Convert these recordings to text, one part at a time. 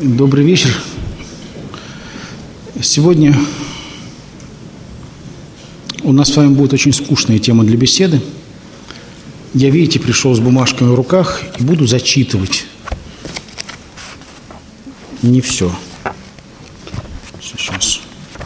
Добрый вечер. Сегодня у нас с вами будет очень скучная тема для беседы. Я, видите, пришел с бумажками в руках и буду зачитывать. Не все. Сейчас.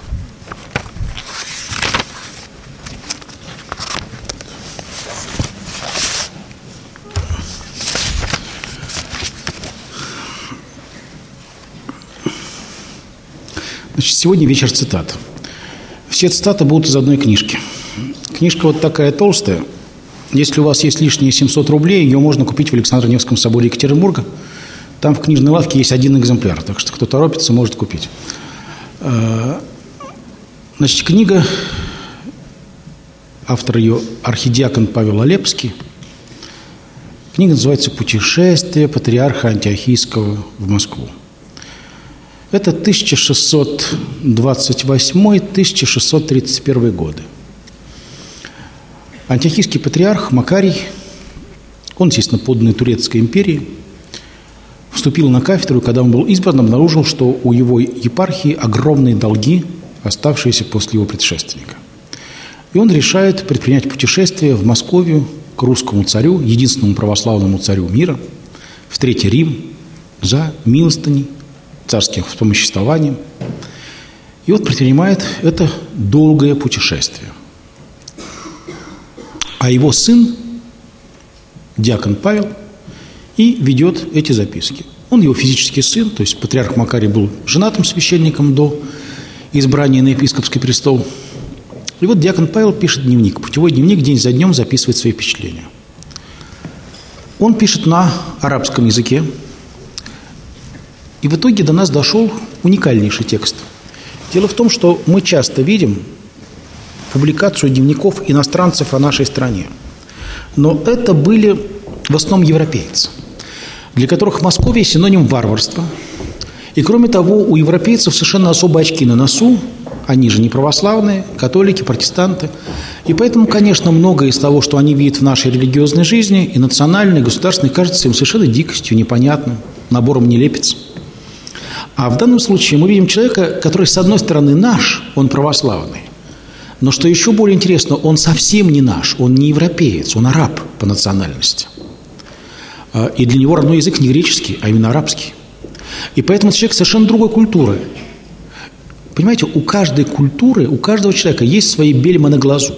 Значит, сегодня вечер цитат. Все цитаты будут из одной книжки. Книжка вот такая толстая. Если у вас есть лишние 700 рублей, ее можно купить в Александро-Невском соборе Екатеринбурга. Там в книжной лавке есть один экземпляр, так что кто торопится, может купить. Значит, книга, автор ее архидиакон Павел Олепский. Книга называется «Путешествие патриарха Антиохийского в Москву». Это 1628-1631 годы. Антиохийский патриарх Макарий, он, естественно, подданный Турецкой империи, вступил на кафедру, и когда он был избран, обнаружил, что у его епархии огромные долги, оставшиеся после его предшественника. И он решает предпринять путешествие в Московию к русскому царю, единственному православному царю мира, в Третий Рим, за милостыней, царским вспомоществованием. И вот предпринимает это долгое путешествие. А его сын, диакон Павел, и ведет эти записки. Он его физический сын, то есть патриарх Макарий был женатым священником до избрания на епископский престол. И вот диакон Павел пишет дневник, путевой дневник, день за днем записывает свои впечатления. Он пишет на арабском языке, и в итоге до нас дошел уникальнейший текст. Дело в том, что мы часто видим публикацию дневников иностранцев о нашей стране. Но это были в основном европейцы, для которых Московия синоним варварства. И кроме того, у европейцев совершенно особые очки на носу. Они же не православные, католики, протестанты. И поэтому, конечно, многое из того, что они видят в нашей религиозной жизни, и национальной, и государственной, кажется им совершенно дикостью, непонятным, набором нелепиц. А в данном случае мы видим человека, который, с одной стороны, наш, он православный, но, что еще более интересно, он совсем не наш, он не европеец, он араб по национальности. И для него родной язык не греческий, а именно арабский. И поэтому человек совершенно другой культуры. Понимаете, у каждой культуры, у каждого человека есть свои бельма на глазу.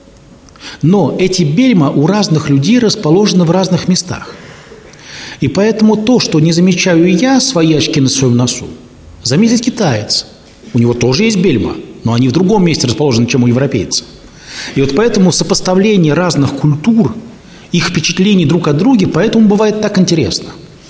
Но эти бельма у разных людей расположены в разных местах. И поэтому то, что не замечаю я, свои очки на своем носу, заметит китаец. У него тоже есть бельма, но они в другом месте расположены, чем у европейца. И вот поэтому сопоставление разных культур, их впечатлений друг от друга, поэтому бывает так интересно.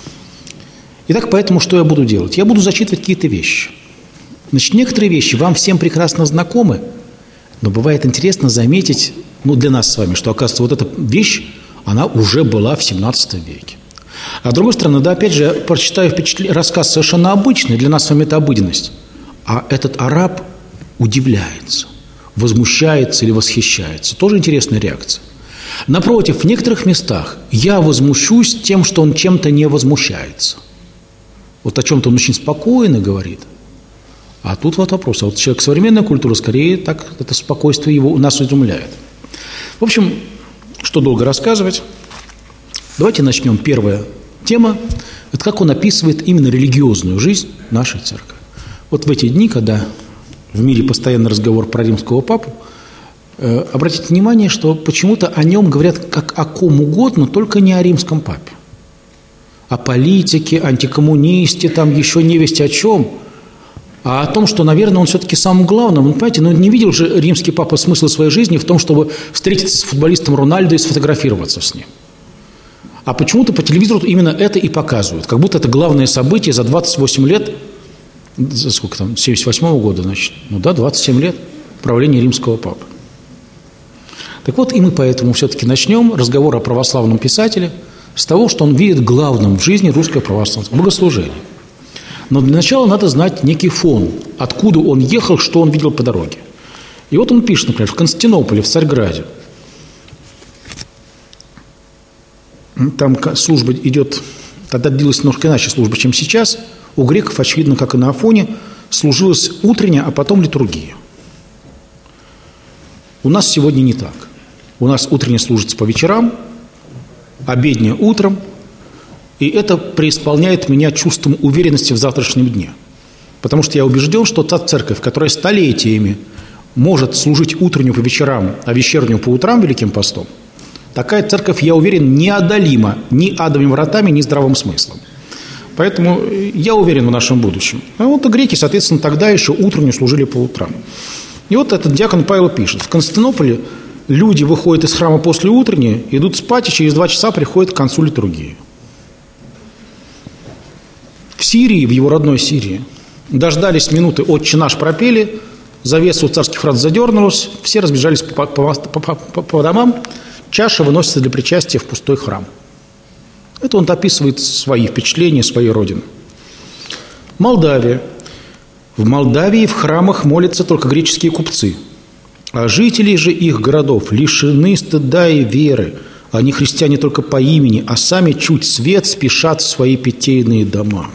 Итак, поэтому что я буду делать? Я буду зачитывать какие-то вещи. Значит, некоторые вещи вам всем прекрасно знакомы, но бывает интересно заметить, для нас с вами, что, оказывается, вот эта вещь, она уже была в 17 веке. А с другой стороны, опять же, я прочитаю рассказ совершенно обычный, для нас с вами это обыденность. А этот араб удивляется, возмущается или восхищается. Тоже интересная реакция. Напротив, в некоторых местах я возмущусь тем, что он чем-то не возмущается. Вот о чем-то он очень спокойно говорит. А тут вот вопрос. А вот человек современной культуры, скорее, так это спокойствие его нас изумляет. В общем, что долго рассказывать. Давайте начнем. Первая тема – это как он описывает именно религиозную жизнь нашей церкви. Вот в эти дни, когда в мире постоянный разговор про римского папу, обратите внимание, что почему-то о нем говорят как о ком угодно, только не о римском папе. О политике, антикоммунисте, там еще невесть о чем, а о том, что, наверное, он все-таки самым главным. Понимаете, не видел же римский папа смысла своей жизни в том, чтобы встретиться с футболистом Рональдо и сфотографироваться с ним. А почему-то по телевизору именно это и показывают. Как будто это главное событие за 28 лет, сколько там, 78 года, значит, 27 лет правления римского папы. Так вот, и мы поэтому все-таки начнем разговор о православном писателе с того, что он видит главным в жизни русское православное богослужение. Но для начала надо знать некий фон, откуда он ехал, что он видел по дороге. И вот он пишет, например, в Константинополе, в Царьграде. Там служба идет, тогда длилась немножко иначе служба, чем сейчас. У греков, очевидно, как и на Афоне, служилась утренняя, а потом литургия. У нас сегодня не так. У нас утренняя служится по вечерам, обедня утром, и это преисполняет меня чувством уверенности в завтрашнем дне. Потому что я убежден, что та церковь, которая столетиями может служить утреннюю по вечерам, а вечернюю по утрам Великим постом, такая церковь, я уверен, неодолима ни адовыми вратами, ни здравым смыслом. Поэтому я уверен в нашем будущем. А вот и греки, соответственно, тогда еще утреннюю служили по утрам. И вот этот диакон Павел пишет: в Константинополе люди выходят из храма после утренней, идут спать, и через 2 часа приходят к концу литургии. В Сирии, в его родной Сирии, дождались минуты «Отче наш» пропели, завеса у царских врат задернулась, все разбежались по домам, чаша выносится для причастия в пустой храм. Это он описывает свои впечатления, своей родины. Молдавия. В Молдавии в храмах молятся только греческие купцы, а жители же их городов лишены стыда и веры. Они христиане только по имени, а сами чуть свет спешат в свои питейные дома.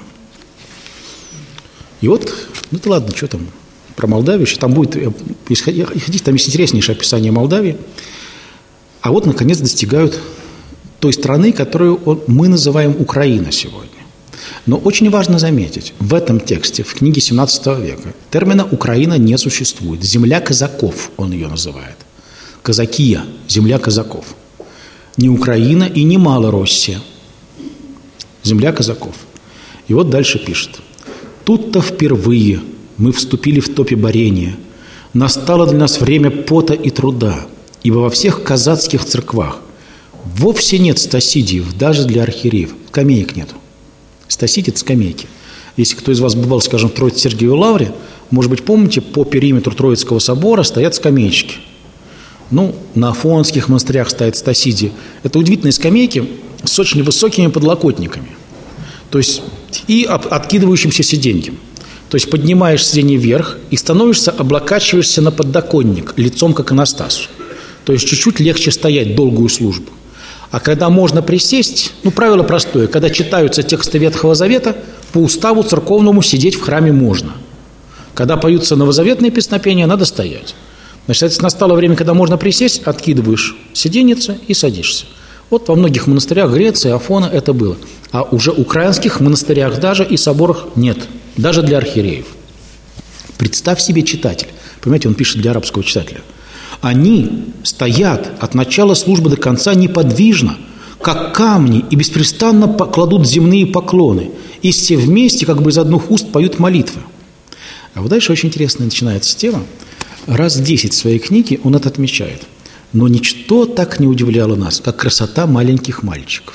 И вот, ну это ладно, что там про Молдавию, сейчас там будет, если там есть интереснейшее описание Молдавии. А вот, наконец, достигают той страны, которую мы называем Украина сегодня. Но очень важно заметить, в этом тексте, в книге 17 века, термина «Украина» не существует. Земля казаков он ее называет. Казакия, земля казаков. Не Украина и не Малороссия. Земля казаков. И вот дальше пишет. «Тут-то впервые мы вступили в топе борения. Настало для нас время пота и труда, ибо во всех казацких церквах вовсе нет стасидиев, даже для архиереев. Скамеек нету. Стасидий – это скамейки. Если кто из вас бывал, скажем, в Троице-Сергиевой лавре, может быть, помните, по периметру Троицкого собора стоят скамеечки. Ну, на афонских монастырях стоят стасидии. Это удивительные скамейки с очень высокими подлокотниками. То есть и откидывающимся сиденьем. То есть поднимаешь сиденье вверх и становишься, облокачиваешься на подоконник, лицом к иконостасу. То есть чуть-чуть легче стоять долгую службу. А когда можно присесть, ну, правило простое, когда читаются тексты Ветхого Завета, по уставу церковному сидеть в храме можно. Когда поются новозаветные песнопения, надо стоять. Значит, настало время, когда можно присесть, откидываешь сиденьице и садишься. Вот во многих монастырях Греции, Афона это было. А уже в украинских монастырях даже и соборах нет, даже для архиереев. Представь себе, читатель, понимаете, он пишет для арабского читателя. Они стоят от начала службы до конца неподвижно, как камни, и беспрестанно кладут земные поклоны, и все вместе, как бы из одних уст, поют молитвы. А вот дальше очень интересная начинается тема. Раз 10 в своей книге он это отмечает. Но ничто так не удивляло нас, как красота маленьких мальчиков.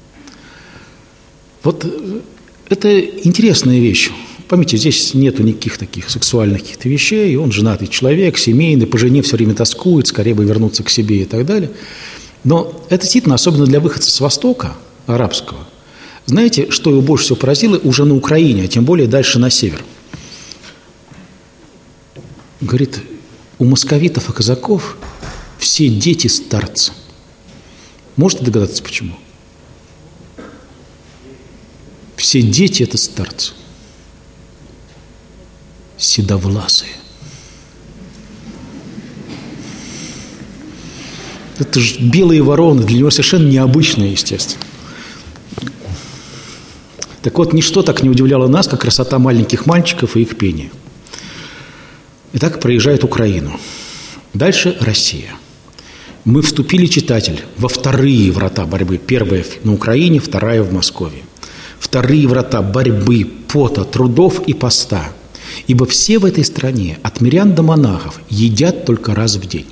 Вот это интересная вещь. Поймите, здесь нету никаких таких сексуальных каких-то вещей, он женатый человек, семейный, по жене все время тоскует, скорее бы вернуться к себе и так далее. Но это действительно, особенно для выходцев с Востока, арабского. Знаете, что его больше всего поразило уже на Украине, а тем более дальше на север? Говорит, у московитов и казаков все дети старцы. Можете догадаться, почему? Все дети – это старцы. Седовласые. Это же белые вороны, для него совершенно необычное, естественно. Так вот, ничто так не удивляло нас, как красота маленьких мальчиков и их пение. Итак, проезжает Украину. Дальше Россия. Мы вступили, читатель, во вторые врата борьбы. Первая на Украине, вторая в Москве. Вторые врата борьбы, пота, трудов и поста. Ибо все в этой стране, от мирян до монахов, едят только раз в день.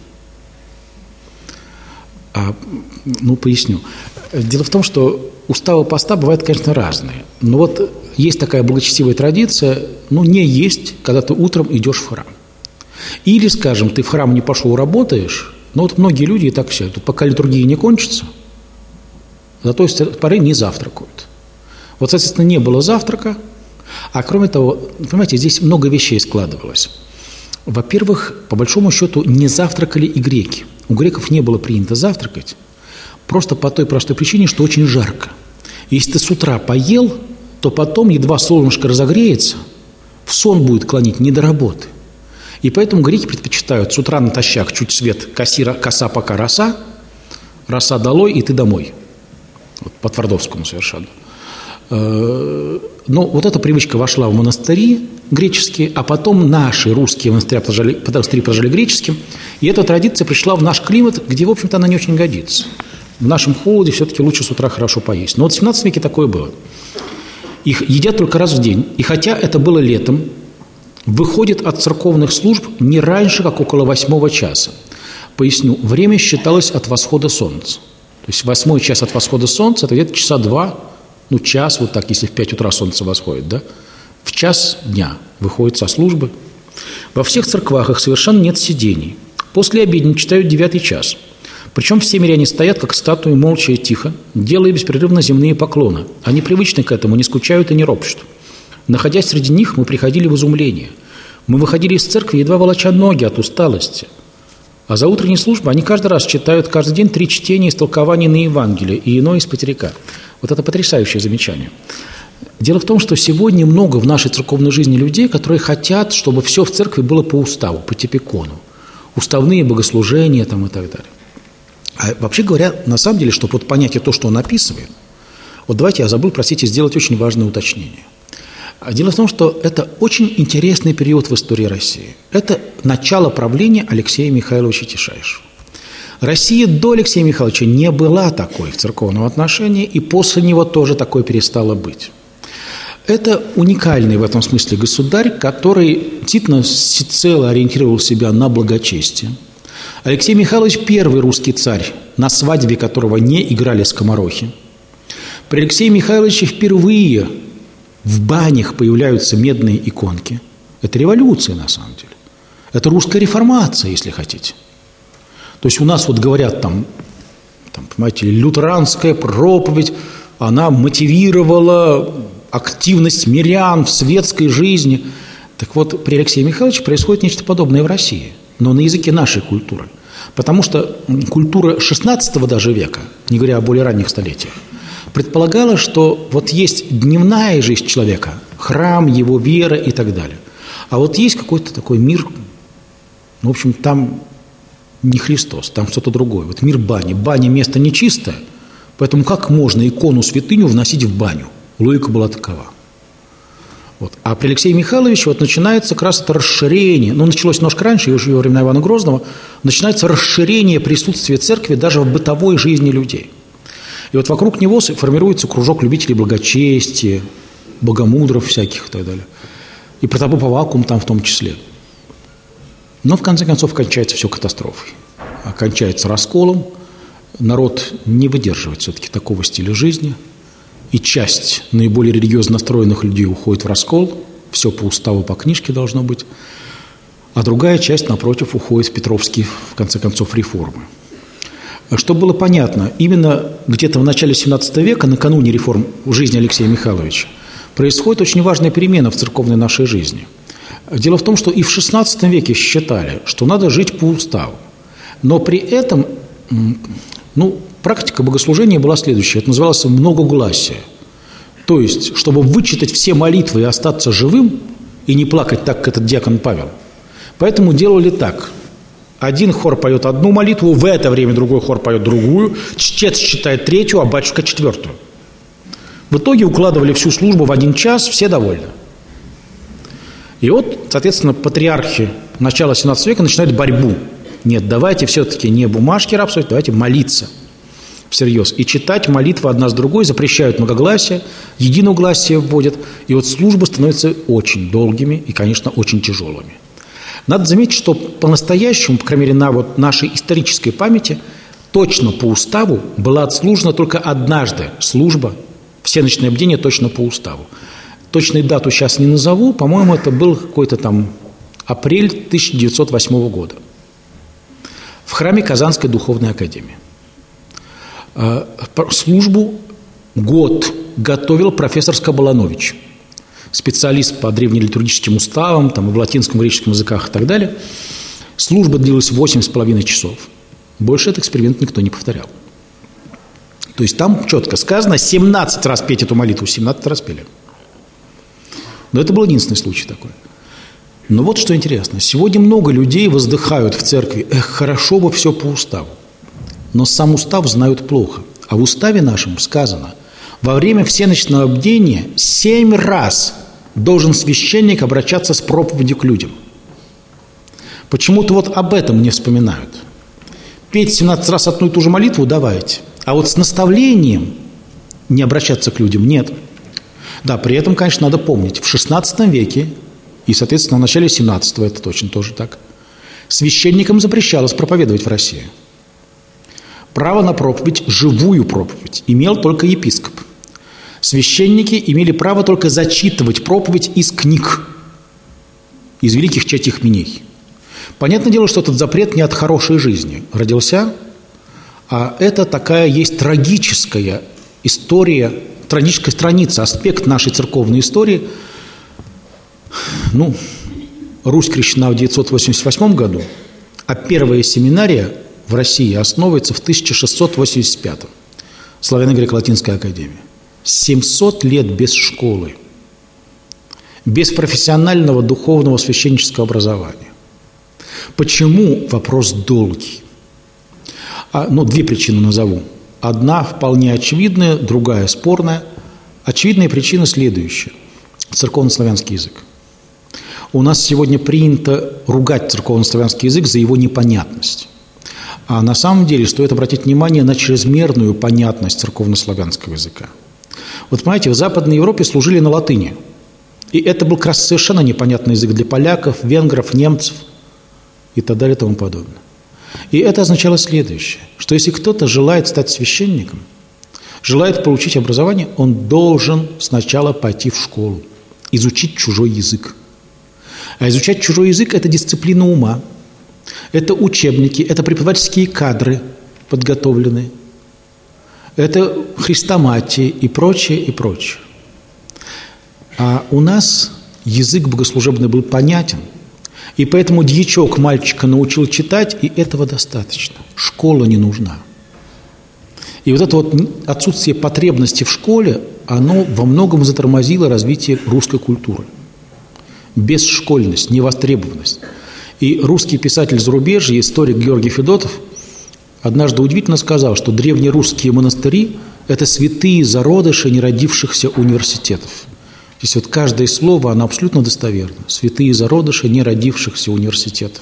Поясню. Дело в том, что уставы поста бывают, конечно, разные. Но вот есть такая благочестивая традиция, не есть, когда ты утром идешь в храм. Или, скажем, ты в храм не пошел, работаешь, но вот многие люди и так сидят, пока литургия не кончится, до той поры не завтракают. Вот, соответственно, не было завтрака, а кроме того, понимаете, здесь много вещей складывалось. Во-первых, по большому счету, не завтракали и греки. У греков не было принято завтракать, просто по той простой причине, что очень жарко. Если ты с утра поел, то потом, едва солнышко разогреется, в сон будет клонить не до работы. И поэтому греки предпочитают с утра натощак чуть свет, коса пока роса, роса долой, и ты домой. Вот, по Твардовскому совершенно. Но вот эта привычка вошла в монастыри греческие, а потом наши русские монастыри прожили греческим. И эта традиция пришла в наш климат, где, в общем-то, она не очень годится. В нашем холоде все-таки лучше с утра хорошо поесть. Но вот в 17 веке такое было. Их едят только раз в день. И хотя это было летом, выходит от церковных служб не раньше, как около 8 часа. Поясню, время считалось от восхода солнца. То есть 8 час от восхода солнца – это где-то часа 2, ну час, вот так, если в 5 утра солнце восходит, да? В час дня выходит со службы. Во всех церквах их совершенно нет сидений. После обедни читают 9 час. Причем все миряне стоят, как статуи, молча и тихо, делая беспрерывно земные поклоны. Они привычны к этому, не скучают и не ропщут. Находясь среди них, мы приходили в изумление. Мы выходили из церкви, едва волоча ноги от усталости. А за утренней службой они каждый раз читают каждый день 3 чтения из толкований на Евангелие и иное из Патерика. Вот это потрясающее замечание. Дело в том, что сегодня много в нашей церковной жизни людей, которые хотят, чтобы все в церкви было по уставу, по типикону. Уставные богослужения там и так далее. А вообще говоря, на самом деле, чтобы вот понять то, что он описывает, вот давайте я забыл, простите, сделать очень важное уточнение. Дело в том, что это очень интересный период в истории России. Это начало правления Алексея Михайловича Тишайшего. Россия до Алексея Михайловича не была такой в церковном отношении, и после него тоже такой перестала быть. Это уникальный в этом смысле государь, который действительно всецело ориентировал себя на благочестие. Алексей Михайлович – первый русский царь, на свадьбе которого не играли скоморохи. При Алексее Михайловиче впервые в банях появляются медные иконки. Это революция, на самом деле. Это русская реформация, если хотите. То есть у нас вот говорят там, понимаете, лютеранская проповедь, она мотивировала активность мирян в светской жизни. Так вот, при Алексее Михайловиче происходит нечто подобное в России, но на языке нашей культуры. Потому что культура XVI даже века, не говоря о более ранних столетиях, предполагала, что вот есть дневная жизнь человека, храм, его вера и так далее. А вот есть какой-то такой мир, ну, в общем, там не Христос, там что-то другое. Вот мир бани. Баня – место нечистое, поэтому как можно икону-святыню вносить в баню? Логика была такова. Вот. А при Алексее Михайловиче вот начинается как раз это расширение, ну, началось немножко раньше, уже во времена Ивана Грозного, начинается расширение присутствия церкви даже в бытовой жизни людей. И вот вокруг него формируется кружок любителей благочестия, богомудров всяких и так далее. И Протопоп Аввакум там в том числе. Но в конце концов кончается все катастрофой. Кончается расколом, народ не выдерживает все-таки такого стиля жизни, и часть наиболее религиозно настроенных людей уходит в раскол, все по уставу, по книжке должно быть, а другая часть, напротив, уходит в петровские, в конце концов, реформы. Чтобы было понятно, именно где-то в начале XVII века, накануне реформ в жизни Алексея Михайловича, происходит очень важная перемена в церковной нашей жизни. Дело в том, что и в XVI веке считали, что надо жить по уставу. Но при этом, практика богослужения была следующая. Это называлось многогласие. То есть, чтобы вычитать все молитвы и остаться живым, и не плакать так, как этот диакон Павел. Поэтому делали так. Один хор поет одну молитву, в это время другой хор поет другую, чтец читает третью, а батюшка четвертую. В итоге укладывали всю службу в 1 час, все довольны. И вот, соответственно, патриархи начала XVII века начинают борьбу. Нет, давайте все-таки не бумажки рабствовать, давайте молиться всерьез. И читать молитвы одна с другой, запрещают многогласие, единогласие вводят. И вот службы становятся очень долгими и, конечно, очень тяжелыми. Надо заметить, что по-настоящему, по крайней мере, на вот нашей исторической памяти, точно по уставу была отслужена только однажды служба, всеночное бдение точно по уставу. Точную дату сейчас не назову, по-моему, это был какой-то там апрель 1908 года в храме Казанской духовной академии. Службу год готовил профессор Скоболанович, специалист по древнелитургическим уставам, там, и в латинском, греческом языках и так далее. Служба длилась 8,5 часов. Больше этот эксперимент никто не повторял. То есть там четко сказано 17 раз петь эту молитву, 17 раз пели. Но это был единственный случай такой. Но вот что интересно. Сегодня много людей воздыхают в церкви: эх, хорошо бы все по уставу. Но сам устав знают плохо. А в уставе нашем сказано: во время всеночного бдения 7 раз должен священник обращаться с проповедью к людям. Почему-то вот об этом не вспоминают. Петь 17 раз одну и ту же молитву давайте, а вот с наставлением не обращаться к людям нет. Да, при этом, конечно, надо помнить, в XVI веке и, соответственно, в начале XVII, это точно тоже так, священникам запрещалось проповедовать в России. Право на проповедь, живую проповедь, имел только епископ. Священники имели право только зачитывать проповедь из книг, из великих чтить Миней. Понятное дело, что этот запрет не от хорошей жизни родился, а это такая есть трагическая история, трагическая страница, аспект нашей церковной истории. Русь крещена в 988 году, а первая семинария в России основывается в 1685. Славяно-греко-латинская академия. 700 лет без школы, без профессионального духовного священнического образования. Почему? Вопрос долгий. 2 причины назову. Одна вполне очевидная, другая спорная. Очевидная причина следующая. Церковнославянский язык. У нас сегодня принято ругать церковнославянский язык за его непонятность. А на самом деле стоит обратить внимание на чрезмерную понятность церковнославянского языка. Вот понимаете, в Западной Европе служили на латыни. И это был как раз совершенно непонятный язык для поляков, венгров, немцев и так далее и тому подобное. И это означало следующее, что если кто-то желает стать священником, желает получить образование, он должен сначала пойти в школу, изучить чужой язык. А изучать чужой язык – это дисциплина ума, это учебники, это преподавательские кадры подготовленные, это хрестоматии и прочее, и прочее. А у нас язык богослужебный был понятен, и поэтому дьячок мальчика научил читать, и этого достаточно. Школа не нужна. И вот это вот отсутствие потребности в школе, оно во многом затормозило развитие русской культуры. Бесшкольность, невостребованность. И русский писатель зарубежья, историк Георгий Федотов, однажды удивительно сказал, что древнерусские монастыри – это святые зародыши неродившихся университетов. Здесь вот каждое слово, оно абсолютно достоверно. Святые зародыши неродившихся университетов.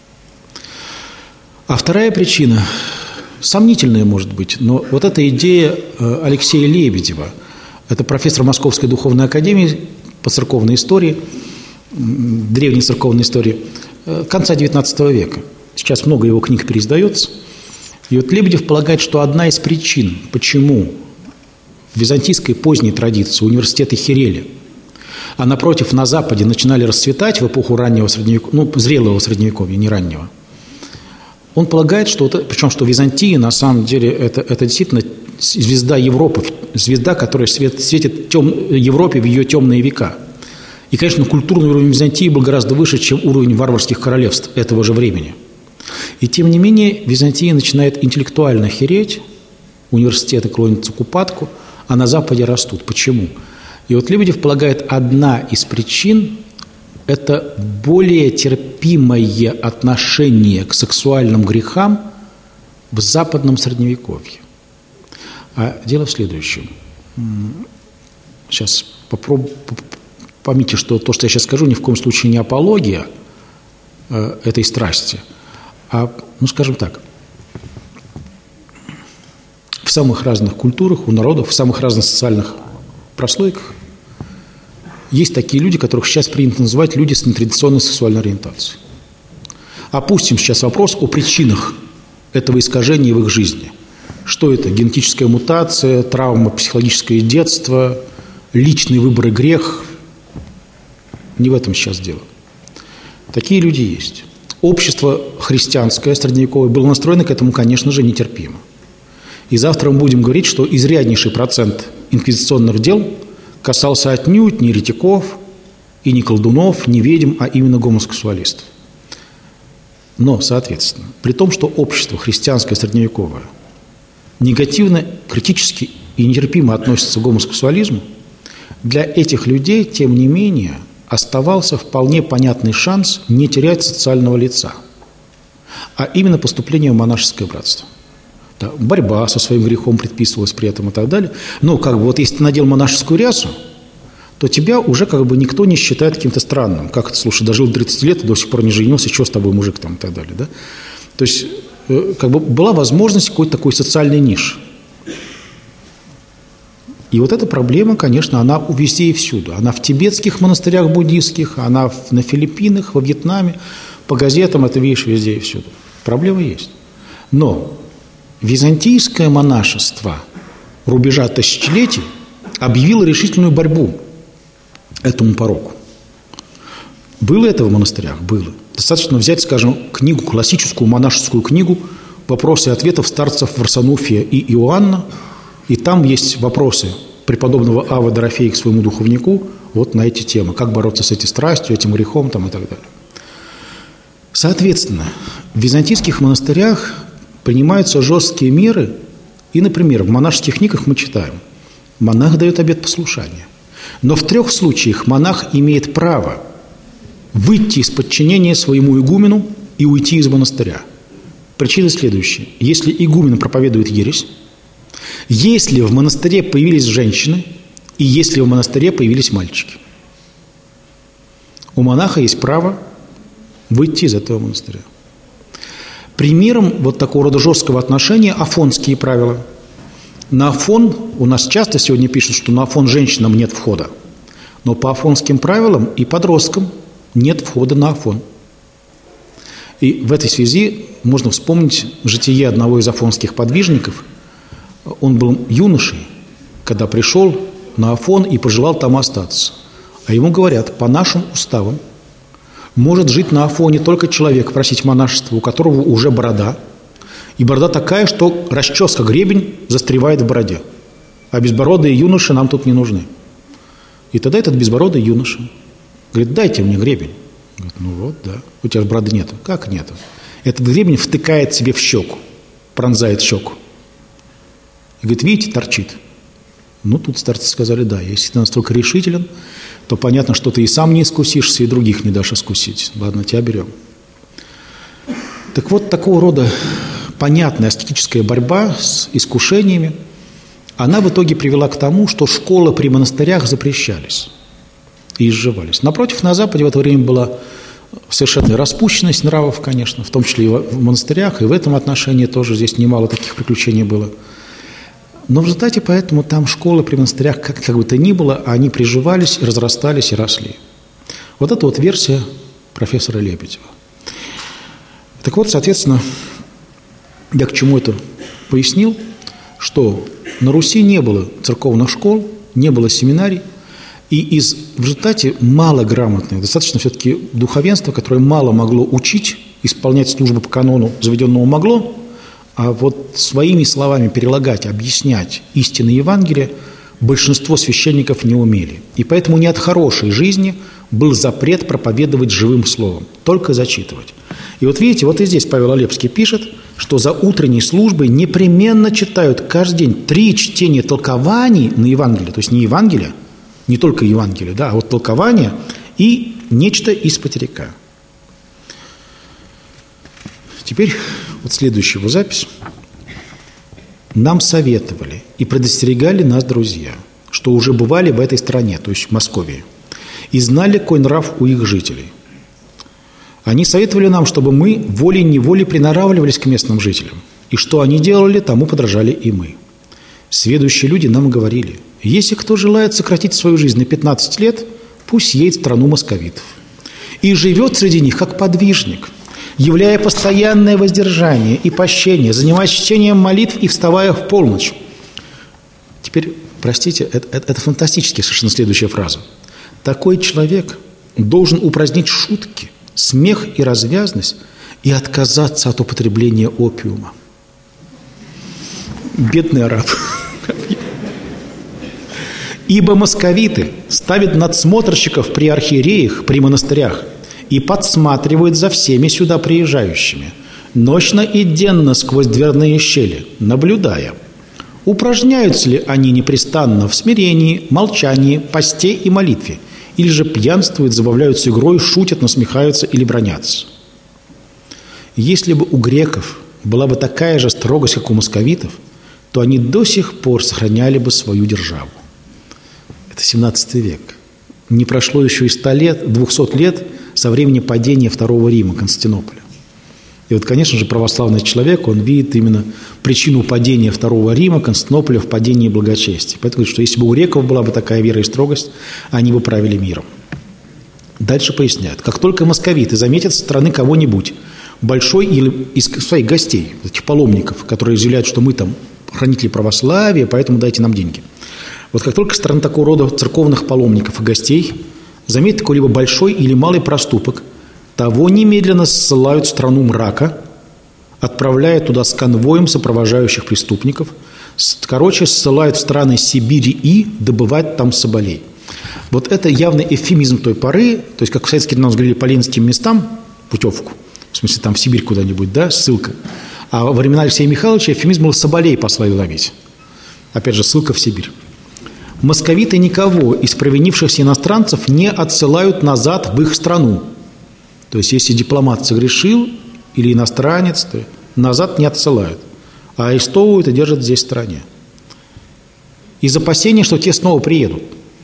А вторая причина, сомнительная может быть, но вот эта идея Алексея Лебедева, это профессор Московской духовной академии по церковной истории, древней церковной истории, конца XIX века. Сейчас много его книг переиздается. И вот Лебедев полагает, что одна из причин, почему в византийской поздней традиции университеты херели, а напротив на Западе начинали расцветать в эпоху раннего средневековья, зрелого средневековья, не раннего. Он полагает, что что Византия на самом деле это действительно звезда Европы, звезда, которая светит Европе в ее темные века. И, конечно, культурный уровень Византии был гораздо выше, чем уровень варварских королевств этого же времени. И тем не менее Византия начинает интеллектуально хереть, университеты клонятся к упадку, а на Западе растут. Почему? И вот Лебедев полагает, одна из причин – это более терпимое отношение к сексуальным грехам в западном Средневековье. А дело в следующем. Сейчас поймите, что то, что я сейчас скажу, ни в коем случае не апология этой страсти, а, скажем так, в самых разных культурах, у народов, в самых разных социальных прослойках есть такие люди, которых сейчас принято называть люди с нетрадиционной сексуальной ориентацией. Опустим сейчас вопрос о причинах этого искажения в их жизни. Что это? Генетическая мутация, травма, психологическое детство, личный выбор и грех. Не в этом сейчас дело. Такие люди есть. Общество христианское, средневековое, было настроено к этому, конечно же, нетерпимо. И завтра мы будем говорить, что изряднейший процент инквизиционных дел касался отнюдь не еретиков и не колдунов, не ведьм, а именно гомосексуалистов. Но, соответственно, при том, что общество христианское, средневековое негативно, критически и нетерпимо относится к гомосексуализму, Для этих людей, тем не менее, оставался вполне понятный шанс не терять социального лица, а именно поступление в монашеское братство. Да, борьба со своим грехом предписывалась при этом и так далее. Но как бы вот если ты надел монашескую рясу, то тебя уже как бы никто не считает каким-то странным. Как это, слушай, дожил до 30 лет и до сих пор не женился, что с тобой, мужик, там, и так далее. Да? То есть как бы была возможность какой-то такой социальной ниши. И вот эта проблема, конечно, она везде и всюду. Она в тибетских монастырях буддийских, она на Филиппинах, во Вьетнаме. По газетам это видишь везде и всюду. Проблема есть. Но византийское монашество рубежа тысячелетий объявило решительную борьбу этому пороку. Было это в монастырях? Было. Достаточно взять, скажем, книгу, классическую монашескую книгу «Вопросы и ответы старцев Варсануфия и Иоанна», и там есть вопросы преподобного Авва Дорофея к своему духовнику вот на эти темы, как бороться с этой страстью, этим грехом там, и так далее. Соответственно, в византийских монастырях принимаются жесткие меры, и, например, в монашеских книгах мы читаем, монах дает обет послушания. Но в 3 случаях монах имеет право выйти из подчинения своему игумену и уйти из монастыря. Причина следующая. Если игумен проповедует ересь, если в монастыре появились женщины, и если в монастыре появились мальчики, у монаха есть право выйти из этого монастыря. Примером вот такого рода жесткого отношения афонские правила. На Афон, у нас часто сегодня пишут, что на Афон женщинам нет входа. Но по афонским правилам и подросткам нет входа на Афон. И в этой связи можно вспомнить житие одного из афонских подвижников. Он был юношей, когда пришел на Афон и пожелал там остаться. А ему говорят, по нашим уставам может жить на Афоне только человек, просить монашества, у которого уже борода. И борода такая, что расческа гребень застревает в бороде. А безбородые юноши нам тут не нужны. И тогда этот безбородый юноша говорит, дайте мне гребень. Говорит, ну вот, да, у тебя же бороды нету. Как нету? Этот гребень втыкает себе в щеку, пронзает щеку. И говорит, видите, торчит. Ну, тут старцы сказали, да, если ты настолько решителен, то понятно, что ты и сам не искусишься, и других не дашь искусить. Ладно, тебя берем. Так вот, такого рода понятная аскетическая борьба с искушениями, она в итоге привела к тому, что школы при монастырях запрещались и изживались. Напротив, на Западе в это время была совершенная распущенность нравов, конечно, в том числе и в монастырях, и в этом отношении тоже здесь немало таких приключений было. Но в результате поэтому там школы при монастырях, как бы то ни было, они приживались, разрастались и росли. Вот это вот версия профессора Лебедева. Так вот, соответственно, я к чему это пояснил, что на Руси не было церковных школ, не было семинарий, и в результате малограмотное, достаточно все-таки духовенство, которое мало могло учить, исполнять службу по канону заведенному могло, а вот своими словами перелагать, объяснять истины Евангелия большинство священников не умели. И поэтому не от хорошей жизни был запрет проповедовать живым словом, только зачитывать. И вот видите, вот и здесь Павел Олепский пишет, что за утренней службой непременно читают каждый день 3 чтения толкований на Евангелие, то есть не Евангелие, не только Евангелие, да, а вот толкование и нечто из потеряка. Теперь вот следующая его запись. Нам советовали и предостерегали нас друзья, что уже бывали в этой стране, то есть в Москве, и знали, какой нрав у их жителей. Они советовали нам, чтобы мы волей-неволей приноравливались к местным жителям, и что они делали, тому подражали и мы. Сведущие люди нам говорили, если кто желает сократить свою жизнь на 15 лет, пусть едет в страну московитов. И живет среди них как подвижник, являя постоянное воздержание и пощение, занимаясь чтением молитв и вставая в полночь. Теперь, простите, это фантастически совершенно следующая фраза. Такой человек должен упразднить шутки, смех и развязность и отказаться от употребления опиума. Бедный араб. Ибо московиты ставят надсмотрщиков при архиереях, при монастырях и подсматривают за всеми сюда приезжающими, ночно и денно сквозь дверные щели, наблюдая, упражняются ли они непрестанно в смирении, молчании, посте и молитве, или же пьянствуют, забавляются игрой, шутят, насмехаются или бранятся. Если бы у греков была бы такая же строгость, как у московитов, то они до сих пор сохраняли бы свою державу. Это 17 век. Не прошло еще и 100 лет, 200 лет со времени падения Второго Рима, Константинополя. И вот, конечно же, православный человек, он видит именно причину падения Второго Рима, Константинополя в падении благочестия. Поэтому говорит, что если бы у греков была бы такая вера и строгость, они бы правили миром. Дальше поясняют. Как только московиты заметят со стороны кого-нибудь, большой или из своих гостей, этих паломников, которые заявляют, что мы там хранители православия, поэтому дайте нам деньги. Вот как только со стороны такого рода церковных паломников и гостей заметят какой-либо большой или малый проступок, того немедленно ссылают в страну мрака, отправляя туда с конвоем сопровождающих преступников, ссылают в страны Сибири и добывать там соболей. Вот это явный эвфемизм той поры, то есть, как в советские нам говорили, по ленинским местам, путевку, в смысле, там в Сибирь куда-нибудь, да, ссылка. А во времена Алексея Михайловича эвфемизм был соболей послали ловить. Опять же, ссылка в Сибирь. Московиты никого из провинившихся иностранцев не отсылают назад в их страну. То есть, если дипломат согрешил или иностранец, то назад не отсылают, а арестовывают и держат здесь в стране. Из опасения, что те снова приедут.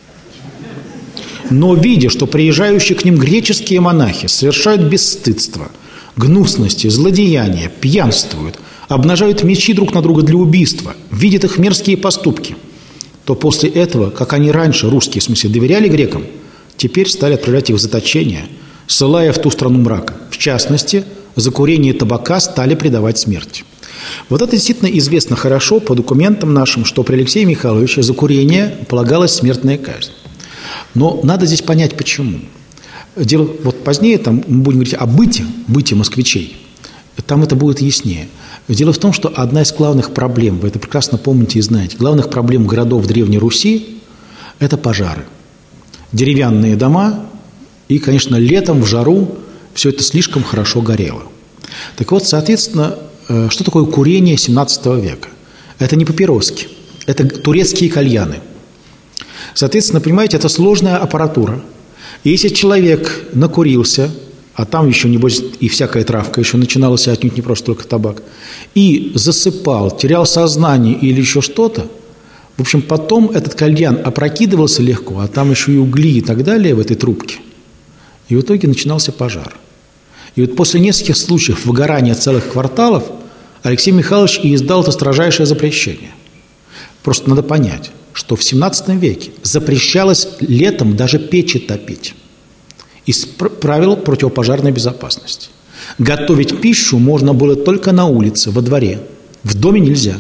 Но видя, что приезжающие к ним греческие монахи совершают бесстыдство, гнусности, злодеяния, пьянствуют, обнажают мечи друг на друга для убийства, видят их мерзкие поступки, то после этого, как они раньше, русские, в смысле, доверяли грекам, теперь стали отправлять их в заточение, ссылая в ту страну мрака. В частности, за курение табака стали предавать смерти. Вот это действительно известно хорошо по документам нашим, что при Алексее Михайловиче за курение полагалась смертная казнь. Но надо здесь понять, почему. Дело, вот позднее там мы будем говорить о быте москвичей. Там это будет яснее. Дело в том, что одна из главных проблем, вы это прекрасно помните и знаете, главных проблем городов Древней Руси – это пожары. Деревянные дома, и, конечно, летом в жару все это слишком хорошо горело. Так вот, соответственно, что такое курение XVII века? Это не папироски, это турецкие кальяны. Соответственно, понимаете, это сложная аппаратура. И если человек накурился, а там еще, небось, и всякая травка еще начиналась, отнюдь не просто только табак, и засыпал, терял сознание или еще что-то, в общем, потом этот кальян опрокидывался легко, а там еще и угли и так далее в этой трубке. И в итоге начинался пожар. И вот после нескольких случаев выгорания целых кварталов Алексей Михайлович и издал это строжайшее запрещение. Просто надо понять, что в XVII веке запрещалось летом даже печи топить из правил противопожарной безопасности. Готовить пищу можно было только на улице, во дворе. В доме нельзя.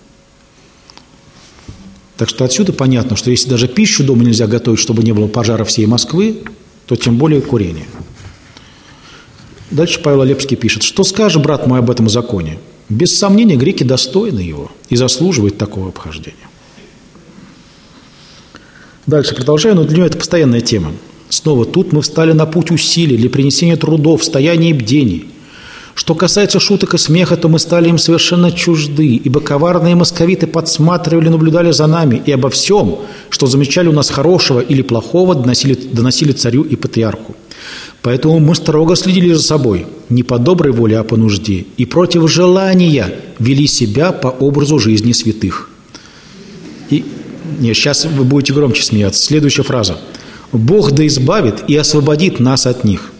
Так что отсюда понятно, что если даже пищу дома нельзя готовить, чтобы не было пожара всей Москвы, то тем более курение. Дальше Павел Олепский пишет: «Что скажешь, брат мой, об этом законе? Без сомнения, греки достойны его и заслуживают такого обхождения». Дальше продолжаю, но для него это постоянная тема. Снова: «Тут мы встали на путь усилий для принесения трудов, стояния и бдений. Что касается шуток и смеха, то мы стали им совершенно чужды, ибо коварные московиты подсматривали, наблюдали за нами, и обо всем, что замечали у нас хорошего или плохого, доносили царю и патриарху. Поэтому мы строго следили за собой, не по доброй воле, а по нужде, и против желания вели себя по образу жизни святых». И нет, сейчас вы будете громче смеяться. Следующая фраза: «Бог да избавит и освободит нас от них».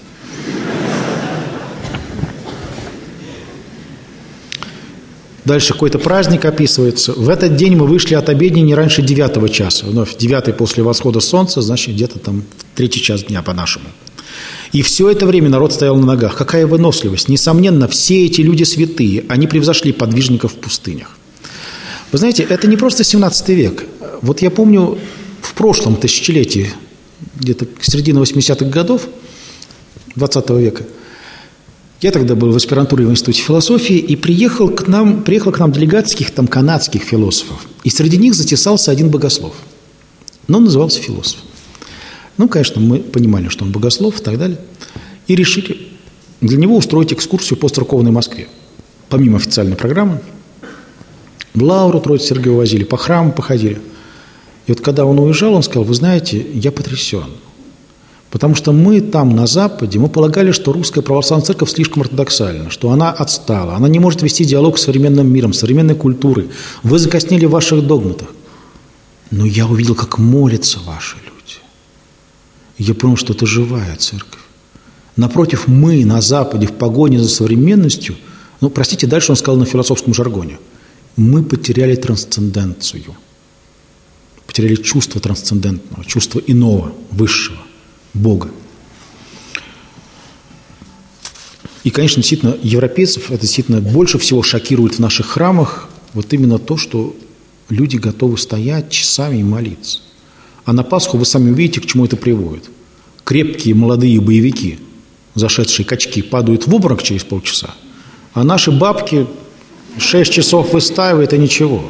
Дальше какой-то праздник описывается. «В этот день мы вышли от обедни не раньше 9 часа». Вновь 9 после восхода солнца, значит, где-то там в 3 час дня по-нашему. «И все это время народ стоял на ногах». Какая выносливость! Несомненно, все эти люди святые. Они превзошли подвижников в пустынях. Вы знаете, это не просто 17 век. Вот я помню, в прошлом тысячелетии, где-то к середине 80-х годов 20 века, я тогда был в аспирантуре в Институте философии, и приехала к нам делегация там канадских философов. И среди них затесался один богослов. Но он назывался философ. Ну, конечно, мы понимали, что он богослов и так далее. И решили для него устроить экскурсию по церковной Москве. Помимо официальной программы. В Лавру Троицу Сергию возили, по храму походили. И вот когда он уезжал, он сказал: вы знаете, я потрясен. Потому что мы там, на Западе, мы полагали, что русская православная церковь слишком ортодоксальна, что она отстала, она не может вести диалог с современным миром, с современной культурой. Вы закоснели в ваших догматах. Но я увидел, как молятся ваши люди. И я понял, что это живая церковь. Напротив, мы на Западе в погоне за современностью, простите, дальше он сказал на философском жаргоне, мы потеряли трансценденцию, потеряли чувство трансцендентного, чувство иного, высшего. Бога. И, конечно, действительно, европейцев это действительно больше всего шокирует в наших храмах вот именно то, что люди готовы стоять часами и молиться. А на Пасху вы сами увидите, к чему это приводит. Крепкие молодые боевики, зашедшие качки, падают в обморок через полчаса, а наши бабки 6 часов выстаивают, и ничего.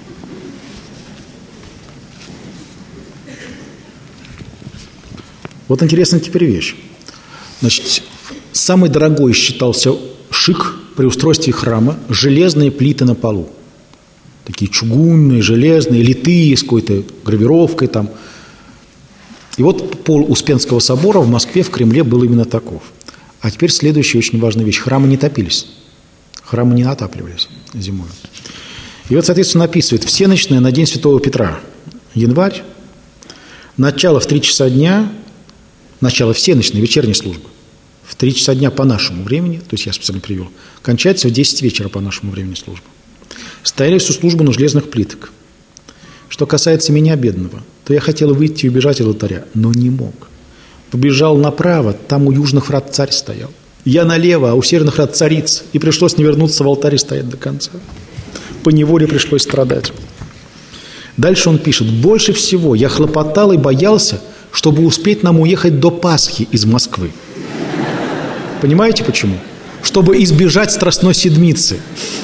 Вот интересная теперь вещь. Значит, самый дорогой считался шик при устройстве храма – железные плиты на полу. Такие чугунные, железные, литые, с какой-то гравировкой там. И вот пол Успенского собора в Москве, в Кремле был именно таков. А теперь следующая очень важная вещь. Храмы не топились. Храмы не отапливались зимой. И вот, соответственно, описывает всеночное на День Святого Петра. Январь. Начало в 3 часа дня. Начало всеночной, вечерней службы. В 3 часа дня по нашему времени, то есть я специально привел, кончается в 10 вечера по нашему времени служба. Стояли всю службу на железных плитах. Что касается меня, бедного, то я хотел выйти и убежать от алтаря, но не мог. Побежал направо, там у южных врат царь стоял. Я налево, а у северных врат царица. И пришлось не вернуться в алтарь и стоять до конца. Поневоле пришлось страдать. Дальше он пишет: больше всего я хлопотал и боялся, чтобы успеть нам уехать до Пасхи из Москвы. Понимаете почему? Чтобы избежать Страстной Седмицы.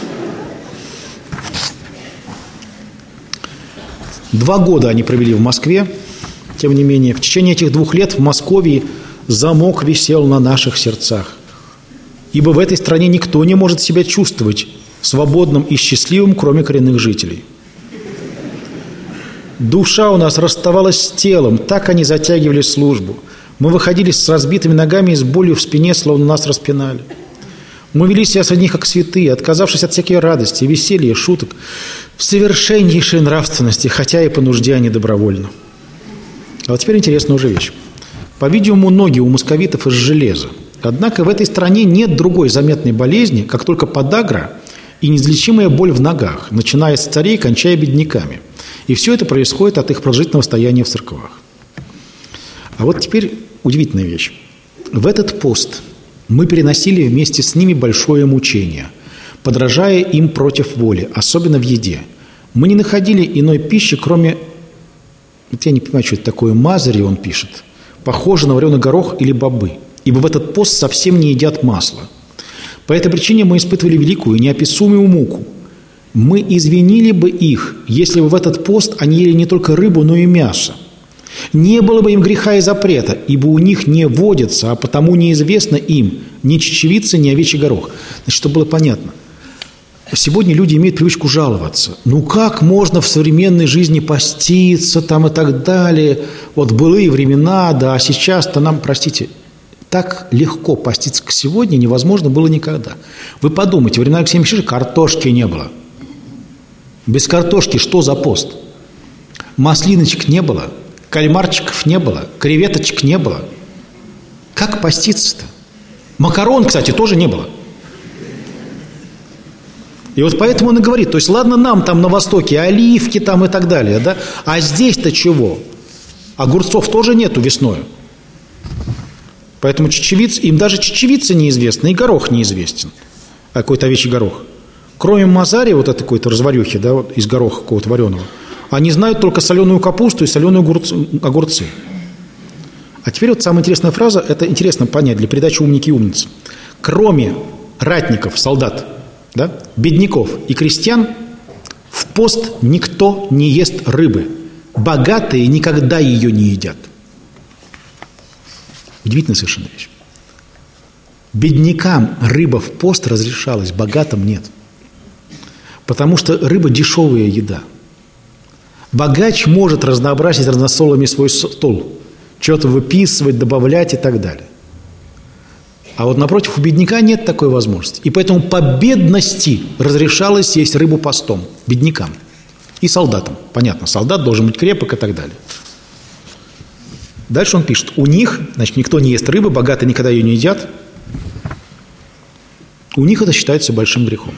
2 года они провели в Москве. Тем не менее, в течение этих 2 лет в Москве замок висел на наших сердцах. Ибо в этой стране никто не может себя чувствовать свободным и счастливым, кроме коренных жителей. Душа у нас расставалась с телом, так они затягивали службу. Мы выходили с разбитыми ногами и с болью в спине, словно нас распинали. Мы вели себя среди них как святые, отказавшись от всякой радости, веселья, шуток, в совершеннейшей нравственности, хотя и по нужде, а не добровольно. А вот теперь интересная уже вещь. По-видимому, ноги у московитов из железа. Однако в этой стране нет другой заметной болезни, как только подагра и неизлечимая боль в ногах, начиная с царей, кончая бедняками. И все это происходит от их продолжительного стояния в церквах. А вот теперь удивительная вещь. В этот пост мы переносили вместе с ними большое мучение, подражая им против воли, особенно в еде. Мы не находили иной пищи, кроме... Вот я не понимаю, что это такое, мазари, он пишет, похоже на вареный горох или бобы, ибо в этот пост совсем не едят масло. По этой причине мы испытывали великую, неописуемую муку. Мы извинили бы их, если бы в этот пост они ели не только рыбу, но и мясо. Не было бы им греха и запрета, ибо у них не водится, а потому неизвестно им ни чечевица, ни овечий горох. Значит, чтобы было понятно. Сегодня люди имеют привычку жаловаться. Ну как можно в современной жизни поститься там и так далее? Вот былые времена, да, а сейчас-то нам, простите, так легко поститься к сегодня невозможно было никогда. Вы подумайте, во времена Алексея Михайловича картошки не было. Без картошки что за пост? Маслиночек не было, кальмарчиков не было, креветочек не было. Как поститься-то? Макарон, кстати, тоже не было. И вот поэтому он и говорит, то есть ладно нам там на Востоке, оливки там и так далее, да? А здесь-то чего? Огурцов тоже нету весною. Поэтому чечевица, им даже чечевица неизвестна, и горох неизвестен. А какой-то овечий горох. Кроме мазари, вот этой какой-то разварюхи, да, вот из гороха какого-то вареного, они знают только соленую капусту и соленые огурцы. А теперь вот самая интересная фраза, это интересно понять для передачи «Умники и умницы». Кроме ратников, солдат, да, бедняков и крестьян, в пост никто не ест рыбы. Богатые никогда ее не едят. Удивительная совершенно вещь. Беднякам рыба в пост разрешалась, богатым нет. Потому что рыба – дешевая еда. Богач может разнообразить разносолами свой стол, что-то выписывать, добавлять и так далее. А вот напротив, у бедняка нет такой возможности. И поэтому по бедности разрешалось есть рыбу постом беднякам и солдатам. Понятно, солдат должен быть крепок и так далее. Дальше он пишет: у них, значит, никто не ест рыбы, богатые никогда ее не едят. У них это считается большим грехом.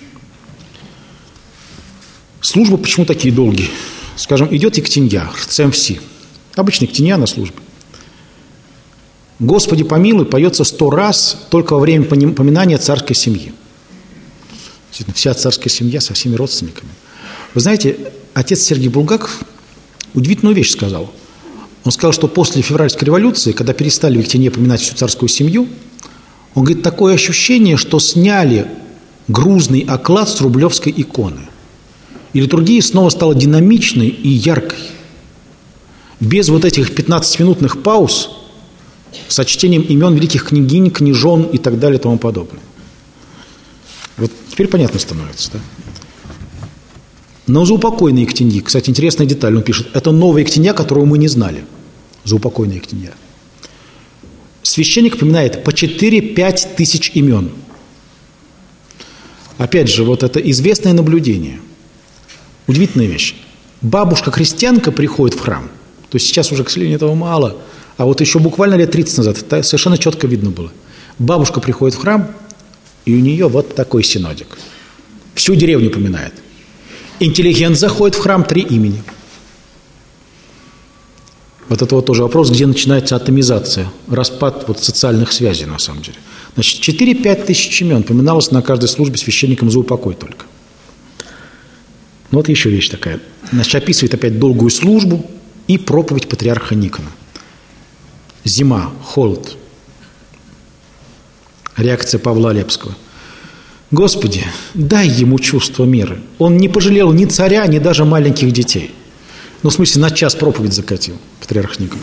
Службы почему такие долгие? Скажем, идет Ектинья, ЦМФС. Обычная Ектинья на службе. «Господи помилуй» поется 100 раз только во время поминания царской семьи. Вся царская семья со всеми родственниками. Вы знаете, отец Сергий Булгаков удивительную вещь сказал. Он сказал, что после февральской революции, когда перестали в Ектинье поминать всю царскую семью, он говорит, такое ощущение, что сняли грузный оклад с рублевской иконы. И литургия снова стала динамичной и яркой. Без вот этих 15-минутных пауз, со чтением имен великих княгинь, княжон и так далее и тому подобное. Вот теперь понятно становится, да? Но заупокойная Ектиньи, кстати, интересная деталь, он пишет, это новая Ектинья, которую мы не знали. Заупокойная Ектинья. Священник поминает по 4-5 тысяч имен. Опять же, вот это известное наблюдение. Удивительная вещь. Бабушка-крестьянка приходит в храм. То есть сейчас уже, к сожалению, этого мало. А вот еще буквально лет 30 назад это совершенно четко видно было. Бабушка приходит в храм, и у нее вот такой синодик. Всю деревню поминает. Интеллигент заходит в храм, 3 имени. Вот это вот тоже вопрос, где начинается атомизация, распад вот социальных связей на самом деле. Значит, 4-5 тысяч имен поминалось на каждой службе священником за упокой только. Ну вот еще вещь такая. Значит, описывает опять долгую службу и проповедь патриарха Никона. Зима, холод. Реакция Павла Лепского. Господи, дай ему чувство меры. Он не пожалел ни царя, ни даже маленьких детей. Ну, в смысле, на час проповедь закатил патриарх Никон.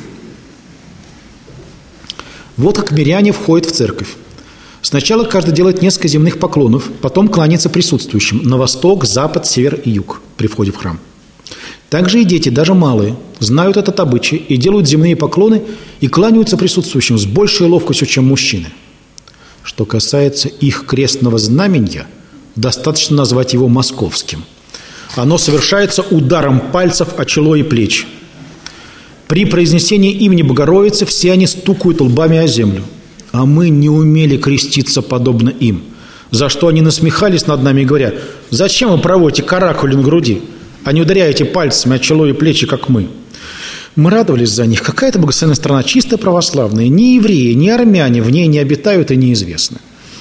Вот как миряне входят в церковь. Сначала каждый делает несколько земных поклонов, потом кланяется присутствующим на восток, запад, север и юг при входе в храм. Также и дети, даже малые, знают этот обычай и делают земные поклоны и кланяются присутствующим с большей ловкостью, чем мужчины. Что касается их крестного знамения, достаточно назвать его московским. Оно совершается ударом пальцев о чело и плечи. При произнесении имени Богородицы все они стукают лбами о землю. А мы не умели креститься подобно им, за что они насмехались над нами, говоря, зачем вы проводите каракули на груди, а не ударяете пальцами о чело и плечи, как мы. Мы радовались за них. Какая-то благословенная страна, чисто православная. Ни евреи, ни армяне в ней не обитают и неизвестны.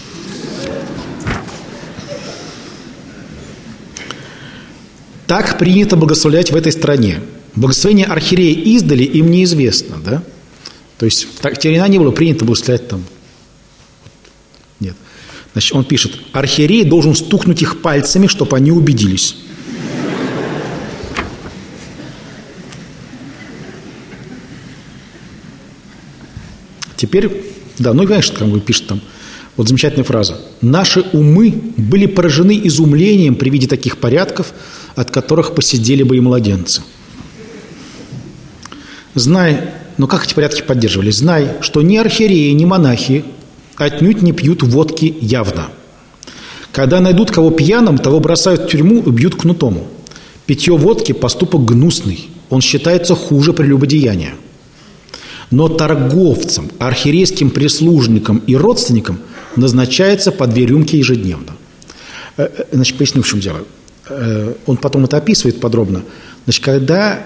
Так принято благословлять в этой стране. Благословение архиерея издали им неизвестно, да? То есть в те времена не было принято благословлять там. Нет. Значит, он пишет, архиерей должен стукнуть их пальцами, чтобы они убедились. Теперь, да, ну, конечно, как бы пишет там, вот замечательная фраза. Наши умы были поражены изумлением при виде таких порядков, от которых посидели бы и младенцы. Знай, но как эти порядки поддерживались? Знай, что ни архиереи, ни монахи отнюдь не пьют водки явно. Когда найдут кого пьяным, того бросают в тюрьму и бьют кнутом. Питье водки – поступок гнусный. Он считается хуже прелюбодеяния. Но торговцам, архиерейским прислужникам и родственникам назначается по 2 рюмки ежедневно. Значит, поясню, в чем дело. Он потом это описывает подробно. Значит, когда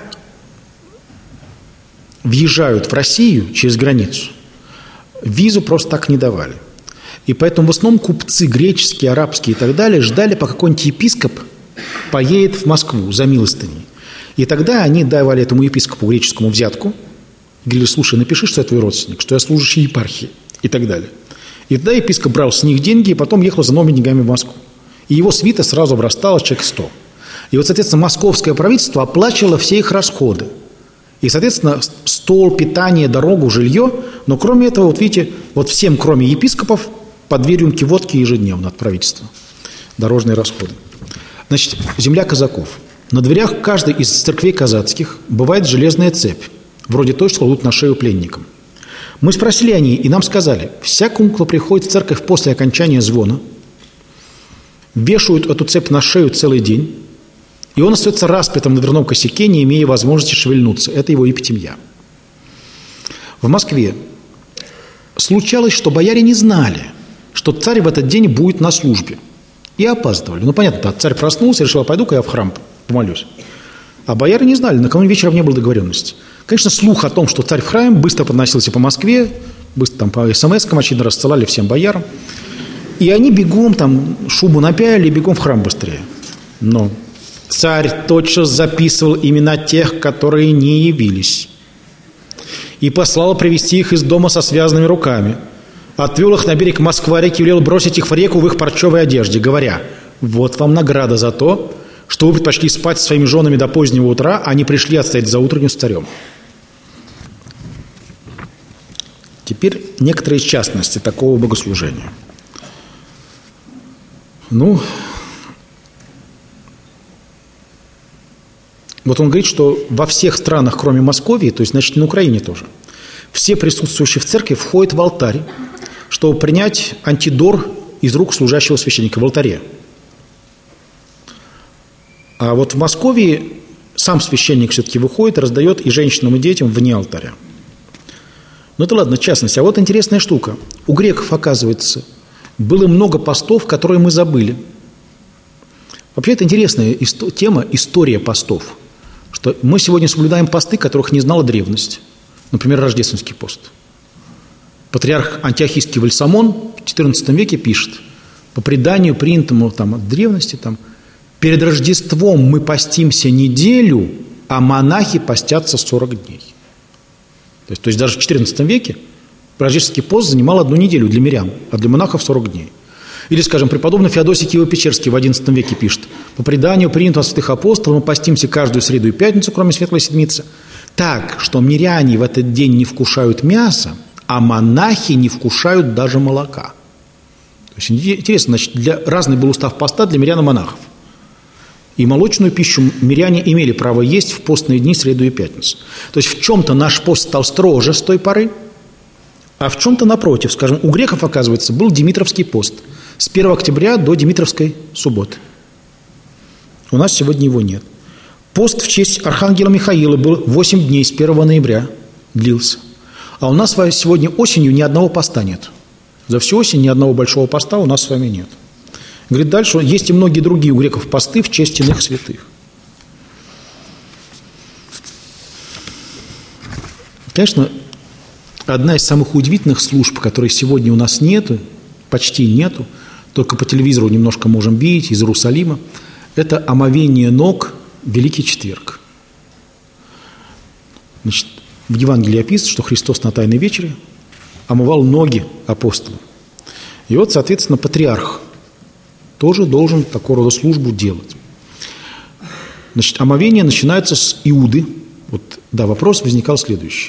въезжают в Россию через границу, визу просто так не давали. И поэтому в основном купцы греческие, арабские и так далее ждали, пока какой-нибудь епископ поедет в Москву за милостыней. И тогда они давали этому епископу греческому взятку, говорили, слушай, напиши, что я твой родственник, что я служащий епархии и так далее. И тогда епископ брал с них деньги и потом ехал за новыми деньгами в Москву. И его свита сразу обрастала человек 100. И вот, соответственно, московское правительство оплачивало все их расходы. И, соответственно, стол, питание, дорогу, жилье. Но кроме этого, вот видите, вот всем, кроме епископов, по 2 рюмки водки ежедневно от правительства. Дорожные расходы. Значит, земля казаков. На дверях каждой из церквей казацких бывает железная цепь, вроде той, что кладут на шею пленникам. Мы спросили о ней, и нам сказали: всякому, кто приходит в церковь после окончания звона, вешают эту цепь на шею целый день, и он остается распятым на дверном косяке, не имея возможности шевельнуться. Это его епитемья. В Москве случалось, что бояре не знали, что царь в этот день будет на службе, и опаздывали. Ну, понятно, да, царь проснулся, решил: пойду-ка я в храм помолюсь. А бояре не знали, накануне вечером не было договоренности. Конечно, слух о том, что царь в храме, быстро подносился по Москве, быстро там по СМС-кам очевидно рассылали всем боярам. И они бегом там шубу напялили и бегом в храм быстрее. Но царь тотчас записывал имена тех, которые не явились, и послал привести их из дома со связанными руками. Отвел их на берег Москва-реки и велел бросить их в реку в их парчевой одежде, говоря: вот вам награда за то, что вы предпочли спать со своими женами до позднего утра, а не пришли отстоять за утренню с царем. Теперь некоторые частности такого богослужения. Ну, вот он говорит, что во всех странах, кроме Московии, то есть, значит, на Украине тоже, все присутствующие в церкви входят в алтарь, чтобы принять антидор из рук служащего священника в алтаре. А вот в Московии сам священник все-таки выходит и раздает и женщинам, и детям вне алтаря. Ну это ладно, частность. А вот интересная штука. У греков, оказывается, было много постов, которые мы забыли. Вообще это интересная тема, история постов. Что мы сегодня соблюдаем посты, которых не знала древность. Например, рождественский пост. Патриарх антиохийский Вальсамон в XIV веке пишет: по преданию, принятому там, от древности, там, перед Рождеством мы постимся неделю, а монахи постятся 40 дней. То есть даже в XIV веке рождественский пост занимал 1 неделю для мирян, а для монахов 40 дней. Или, скажем, преподобный Феодосий Киево-Печерский в XI веке пишет: по преданию, принятому от святых апостолов, мы постимся каждую среду и пятницу, кроме Светлой Седмицы, так, что миряне в этот день не вкушают мяса, а монахи не вкушают даже молока. То есть интересно, значит, разный был устав поста для мирян и монахов. И молочную пищу миряне имели право есть в постные дни, среду и пятницу. То есть в чем-то наш пост стал строже с той поры, а в чем-то напротив. Скажем, у греков, оказывается, был Димитровский пост с 1 октября до Димитровской субботы. У нас сегодня его нет. Пост в честь архангела Михаила был 8 дней с 1 ноября длился. А у нас сегодня осенью ни одного поста нет. За всю осень ни одного большого поста у нас с вами нет. Говорит дальше: есть и многие другие у греков посты в честь иных святых. Конечно, одна из самых удивительных служб, которой сегодня у нас нету, почти нету, только по телевизору немножко можем видеть из Иерусалима, это омовение ног в Великий Четверг. Значит, в Евангелии описано, что Христос на Тайной вечере омывал ноги апостолам. И вот, соответственно, патриарх тоже должен такого рода службу делать. Значит, омовение начинается с Иуды. Вот, да, вопрос возникал следующий.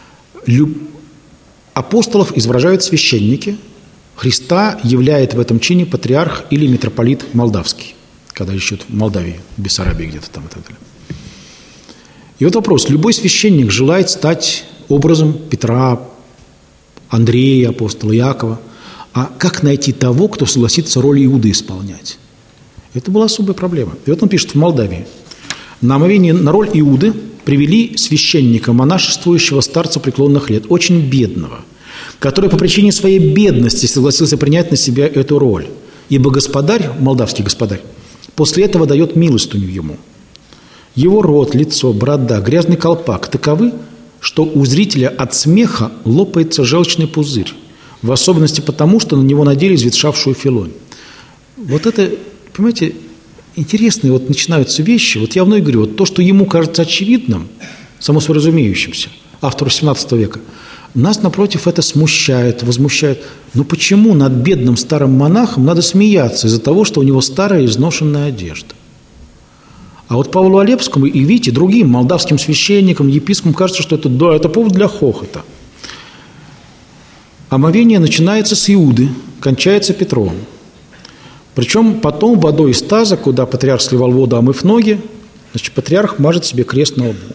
Апостолов изображают священники, Христа являет в этом чине патриарх или митрополит молдавский, когда еще в Молдавии, в Бессарабии где-то там и так далее. И вот вопрос. Любой священник желает стать образом Петра, Андрея, апостола Иакова. А как найти того, кто согласится роль Иуды исполнять? Это была особая проблема. И вот он пишет: в Молдавии на омовение на роль Иуды привели священника, монашествующего старца преклонных лет, очень бедного, который по причине своей бедности согласился принять на себя эту роль. Ибо господарь, молдавский господарь, после этого дает милостыню ему. Его рот, лицо, борода, грязный колпак таковы, что у зрителя от смеха лопается желчный пузырь, в особенности потому, что на него надели изветшавшую филонь. Вот это, понимаете, интересные вот начинаются вещи. Вот я вновь говорю, вот то, что ему кажется очевидным, само собой разумеющимся, автору XVII века, нас, напротив, это смущает, возмущает. Но почему над бедным старым монахом надо смеяться из-за того, что у него старая изношенная одежда? А вот Павлу Алепскому и, видите, другим молдавским священникам, епископам кажется, что это, да, это повод для хохота. Омовение начинается с Иуды, кончается Петром. Причем потом водой из таза, куда патриарх сливал воду, омыв ноги, значит, патриарх мажет себе крест на лбу.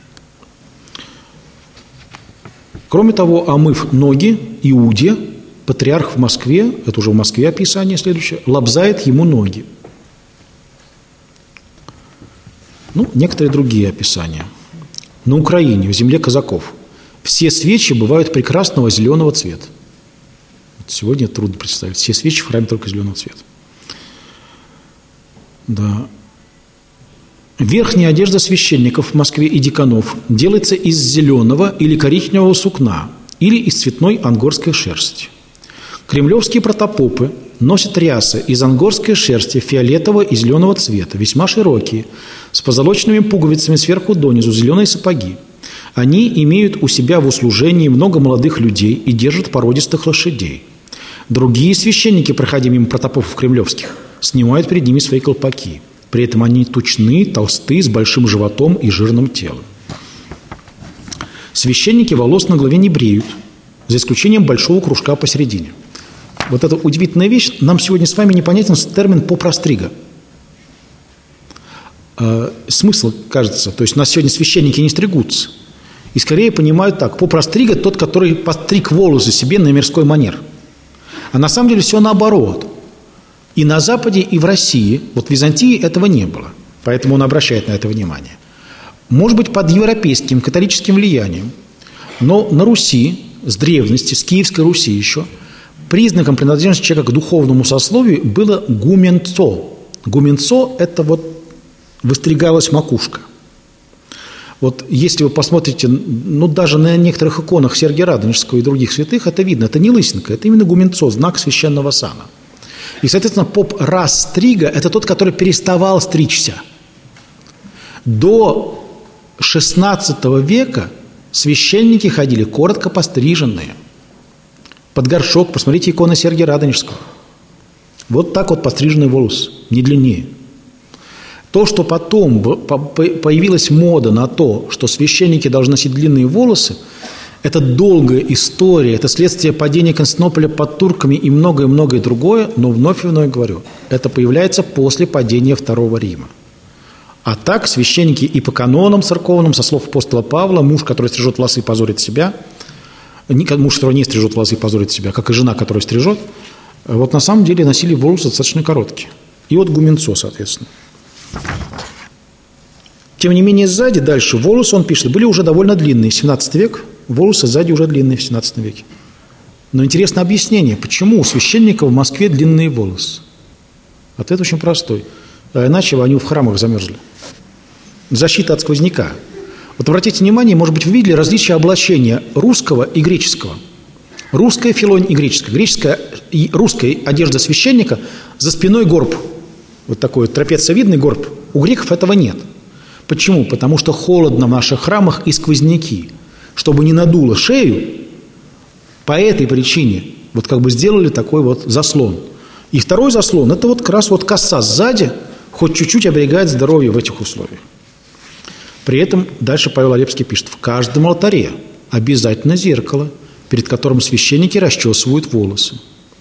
Кроме того, омыв ноги Иуде, патриарх в Москве, это уже в Москве описание следующее, лобзает ему ноги. Ну, некоторые другие описания. На Украине, в земле казаков, все свечи бывают прекрасного зеленого цвета. Вот сегодня трудно представить. Все свечи в храме только зеленого цвета. Да. Верхняя одежда священников в Москве и диканов делается из зеленого или коричневого сукна или из цветной ангорской шерсти. Кремлевские протопопы носят рясы из ангорской шерсти фиолетового и зеленого цвета, весьма широкие, с позолоченными пуговицами сверху донизу, зеленые сапоги. Они имеют у себя в услужении много молодых людей и держат породистых лошадей. Другие священники, проходя мимо протопопов кремлевских, снимают перед ними свои колпаки. При этом они тучны, толсты, с большим животом и жирным телом. Священники волос на голове не бреют, за исключением большого кружка посередине. Вот эта удивительная вещь, нам сегодня с вами непонятен термин «попрострига». Смысл, кажется, то есть у нас сегодня священники не стригутся. И скорее понимают так: попрострига – тот, который постриг волосы себе на мирской манер. А на самом деле все наоборот. И на Западе, и в России, вот в Византии этого не было. Поэтому он обращает на это внимание. Может быть, под европейским католическим влиянием, но на Руси, с древности, с Киевской Руси еще, признаком принадлежности человека к духовному сословию было гуменцо. Гуменцо – это вот выстригалась макушка. Вот если вы посмотрите, ну, даже на некоторых иконах Сергия Радонежского и других святых, это видно, это не лысинка, это именно гуменцо, знак священного сана. И, соответственно, поп Растрига – это тот, который переставал стричься. До XVI века священники ходили коротко постриженные. Под горшок, посмотрите иконы Сергия Радонежского. Вот так вот постриженный волос, не длиннее. То, что потом появилась мода на то, что священники должны носить длинные волосы, это долгая история, это следствие падения Константинополя под турками и многое-многое другое, но вновь и вновь говорю, это появляется после падения Второго Рима. А так священники и по канонам церковным, со слов апостола Павла, муж, который стрижет волосы, позорит себя, муж, который не стрижет волосы, позорит себя, как и жена, которая стрижет, вот на самом деле носили волосы достаточно короткие. И вот гуменцо, соответственно. Тем не менее, сзади дальше волосы, он пишет, были уже довольно длинные, 17 век, волосы сзади уже длинные в 17 веке. Но интересно объяснение, почему у священников в Москве длинные волосы. Ответ очень простой. А иначе бы они в храмах замерзли. Защита от сквозняка. Вот обратите внимание, может быть, вы видели различия облачения русского и греческого. Русская филонь и греческая. Греческая и русская одежда священника, за спиной горб. Вот такой трапециевидный горб. У греков этого нет. Почему? Потому что холодно в наших храмах и сквозняки. Чтобы не надуло шею, по этой причине вот как бы сделали такой вот заслон. И второй заслон – это вот как раз вот коса сзади, хоть чуть-чуть оберегает здоровье в этих условиях. При этом дальше Павел Олепский пишет: в каждом алтаре обязательно зеркало, перед которым священники расчесывают волосы.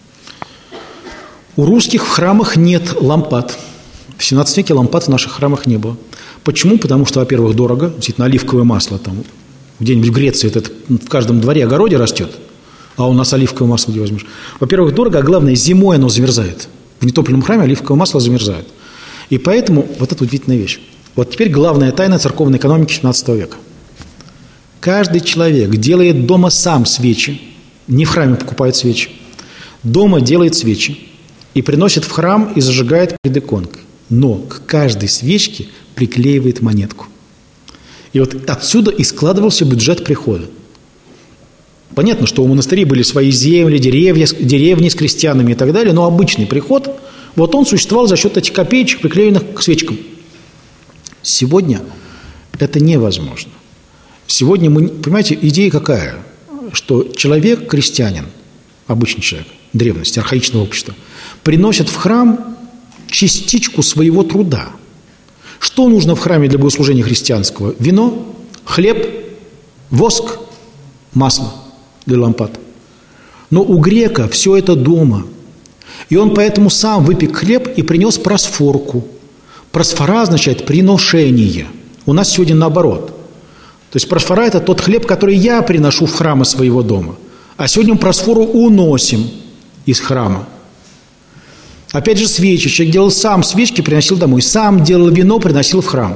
У русских в храмах нет лампад. В 17 веке лампад в наших храмах не было. Почему? Потому что, во-первых, дорого, действительно, оливковое масло там где-нибудь в Греции это в каждом дворе, огороде растет, а у нас оливковое масло где возьмешь? Во-первых, дорого, а главное, зимой оно замерзает. В нетопленном храме оливковое масло замерзает. И поэтому вот эта удивительная вещь. Вот теперь главная тайна церковной экономики 17 века. Каждый человек делает дома сам свечи, не в храме покупает свечи, дома делает свечи и приносит в храм и зажигает перед иконкой. Но к каждой свечке приклеивает монетку. И вот отсюда и складывался бюджет прихода. Понятно, что у монастырей были свои земли, деревни с крестьянами и так далее, но обычный приход, вот он существовал за счет этих копеечек, приклеенных к свечкам. Сегодня это невозможно. Сегодня мы, понимаете, идея какая? Что человек, крестьянин, обычный человек, древности, архаичного общества, приносит в храм частичку своего труда. Что нужно в храме для богослужения христианского? Вино, хлеб, воск, масло для лампад. Но у грека все это дома. И он поэтому сам выпек хлеб и принес просфорку. Просфора означает приношение. У нас сегодня наоборот. То есть просфора – это тот хлеб, который я приношу в храмы своего дома. А сегодня мы просфору уносим из храма. Опять же свечи. Человек делал сам свечки, приносил домой. Сам делал вино, приносил в храм.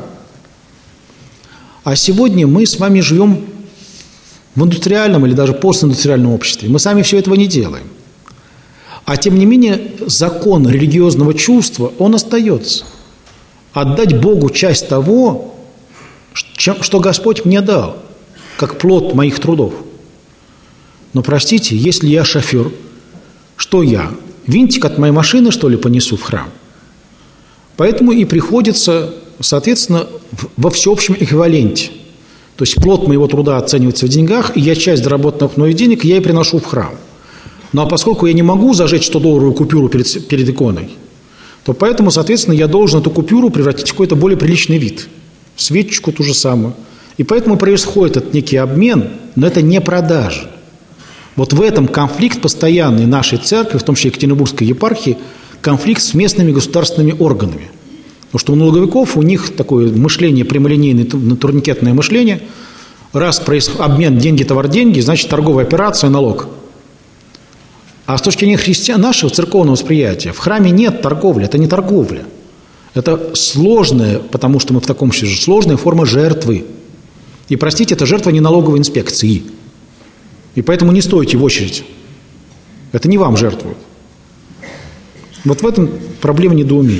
А сегодня мы с вами живем в индустриальном или даже постиндустриальном обществе. Мы сами все этого не делаем. А тем не менее, закон религиозного чувства, он остается. Отдать Богу часть того, что Господь мне дал, как плод моих трудов. Но простите, если я шофер, что я? Винтик от моей машины, что ли, понесу в храм? Поэтому и приходится, соответственно, во всеобщем эквиваленте. То есть плод моего труда оценивается в деньгах, и я часть заработанных мной денег я и приношу в храм. Ну а поскольку я не могу зажечь 100-долларовую купюру перед иконой, то поэтому, соответственно, я должен эту купюру превратить в какой-то более приличный вид. Свечечку ту же самую. И поэтому происходит этот некий обмен, но это не продажа. Вот в этом конфликт постоянный нашей церкви, в том числе Екатеринбургской епархии, конфликт с местными государственными органами. Потому что у налоговиков, у них такое мышление, прямолинейное, турникетное мышление. Раз обмен деньги-товар-деньги, значит торговая операция, налог. А с точки зрения христиан, нашего церковного восприятия, в храме нет торговли, это не торговля. Это сложная, потому что мы в таком случае, сложная форма жертвы. И, простите, это жертва не налоговой инспекции. И поэтому не стойте в очередь. Это не вам жертвуют. Вот в этом проблема недоумения.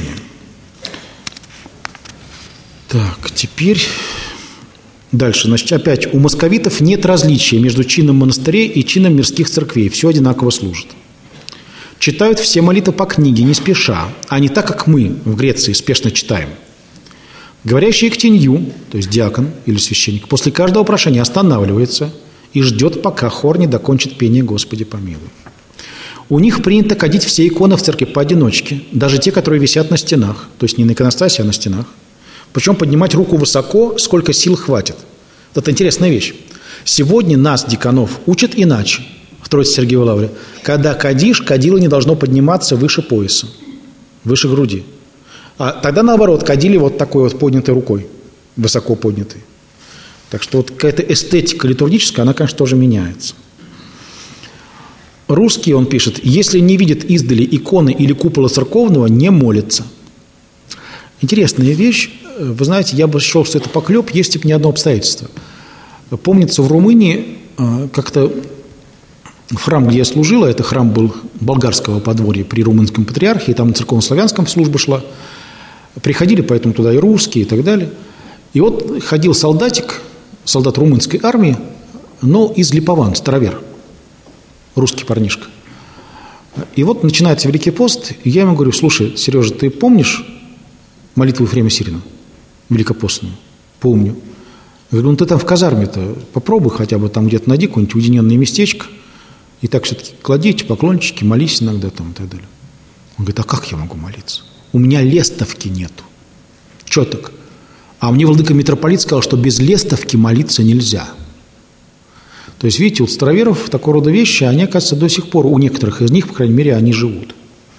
Так, теперь дальше. Значит, опять у московитов нет различия между чином монастырей и чином мирских церквей. Все одинаково служат. Читают все молитвы по книге, не спеша, а не так, как мы в Греции спешно читаем. Говорящий ктенью, то есть диакон или священник, после каждого прошения останавливается и ждет, пока хор не докончит пение «Господи помилуй». У них принято кадить все иконы в церкви поодиночке, даже те, которые висят на стенах, то есть не на иконостасе, а на стенах. Причем поднимать руку высоко, сколько сил хватит. Это интересная вещь. Сегодня нас, диканов, учат иначе в Троице Сергиевой Лавре. Когда кадишь, кадило не должно подниматься выше пояса, выше груди. А тогда, наоборот, кадили вот такой вот поднятой рукой, высоко поднятой. Так что вот какая-то эстетика литургическая, она, конечно, тоже меняется. Русский, он пишет, если не видит издали иконы или купола церковного, не молится. Интересная вещь. Вы знаете, я бы счел, что это поклеп, если бы не одно обстоятельство. Помнится, в Румынии как-то храм, где я служила, это храм был болгарского подворья при румынском патриархе, и там на церковно-славянском служба шла. Приходили поэтому туда и русские, и так далее. И вот ходил солдатик, солдат румынской армии, но из Липован, старовер, русский парнишка. И вот начинается Великий пост, и я ему говорю: слушай, Сережа, ты помнишь молитву Ефрема Сирина, великопостную? Помню. Я говорю: ну ты там в казарме-то попробуй хотя бы там где-то найди какое-нибудь уединенное местечко, и так все-таки кладите поклончики, молись иногда там и так далее. Он говорит: а как я могу молиться? У меня лестовки нету. Че так? А мне владыка-митрополит сказал, что без лестовки молиться нельзя. То есть, видите, у староверов такого рода вещи, они, оказывается, до сих пор, у некоторых из них, по крайней мере, они живут.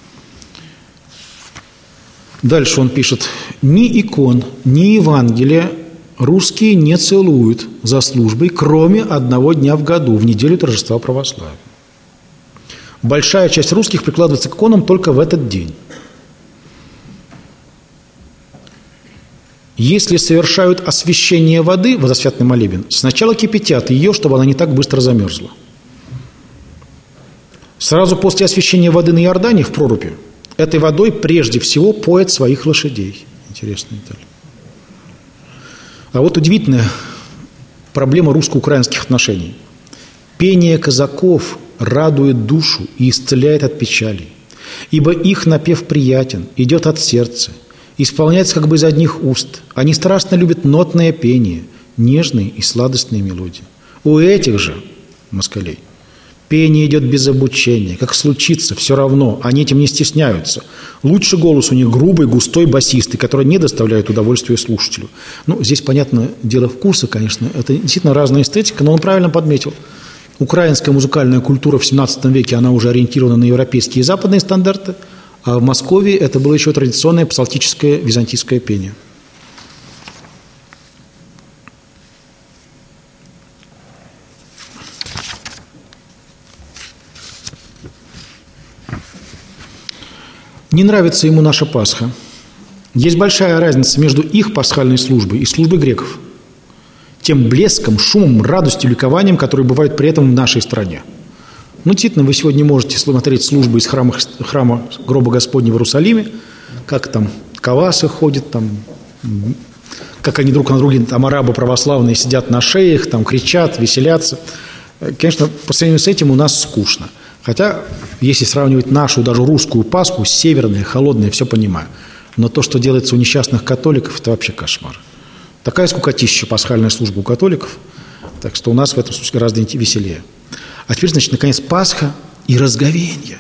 Дальше он пишет: ни икон, ни Евангелия русские не целуют за службой, кроме одного дня в году, в неделю торжества православия. Большая часть русских прикладывается к иконам только в этот день. Если совершают освящение воды, водосвятный молебен, сначала кипятят ее, чтобы она не так быстро замерзла. Сразу после освящения воды на Иордане в проруби этой водой прежде всего поят своих лошадей. Интересная деталь. А вот удивительная проблема русско-украинских отношений. Пение казаков радует душу и исцеляет от печали, ибо их напев приятен, идет от сердца, исполняется как бы из одних уст. Они страстно любят нотное пение, нежные и сладостные мелодии. У этих же москалей пение идет без обучения. Как случится, все равно, они этим не стесняются. Лучше голос у них грубый, густой, басистый, который не доставляет удовольствия слушателю. Ну, здесь, понятно, дело вкуса, конечно. Это действительно разная эстетика, но он правильно подметил. Украинская музыкальная культура в XVII веке, она уже ориентирована на европейские и западные стандарты, а в Москве это было еще традиционное псалтическое византийское пение. Не нравится ему наша Пасха. Есть большая разница между их пасхальной службой и службой греков. Тем блеском, шумом, радостью, ликованием, которые бывают при этом в нашей стране. Ну, действительно, вы сегодня можете смотреть службы из храма гроба Господня в Иерусалиме, как там кавасы ходят, там, как они друг на друге, там арабы православные сидят на шеях, там кричат, веселятся. Конечно, по сравнению с этим у нас скучно. Хотя, если сравнивать нашу, даже русскую Пасху, северная, холодная, все понимаю. Но то, что делается у несчастных католиков, это вообще кошмар. Такая скукотища пасхальная служба у католиков, так что у нас в этом случае гораздо веселее. А теперь, значит, наконец, Пасха и разговенье.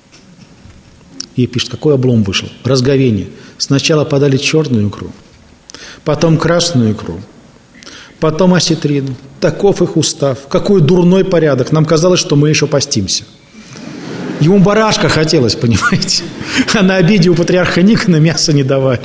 И пишет, какой облом вышел. Разговенье. Сначала подали черную икру, потом красную икру, потом осетрину. Таков их устав. Какой дурной порядок. Нам казалось, что мы еще постимся. Ему барашка хотелось, понимаете. А на обеде у патриарха Никона мяса не давали.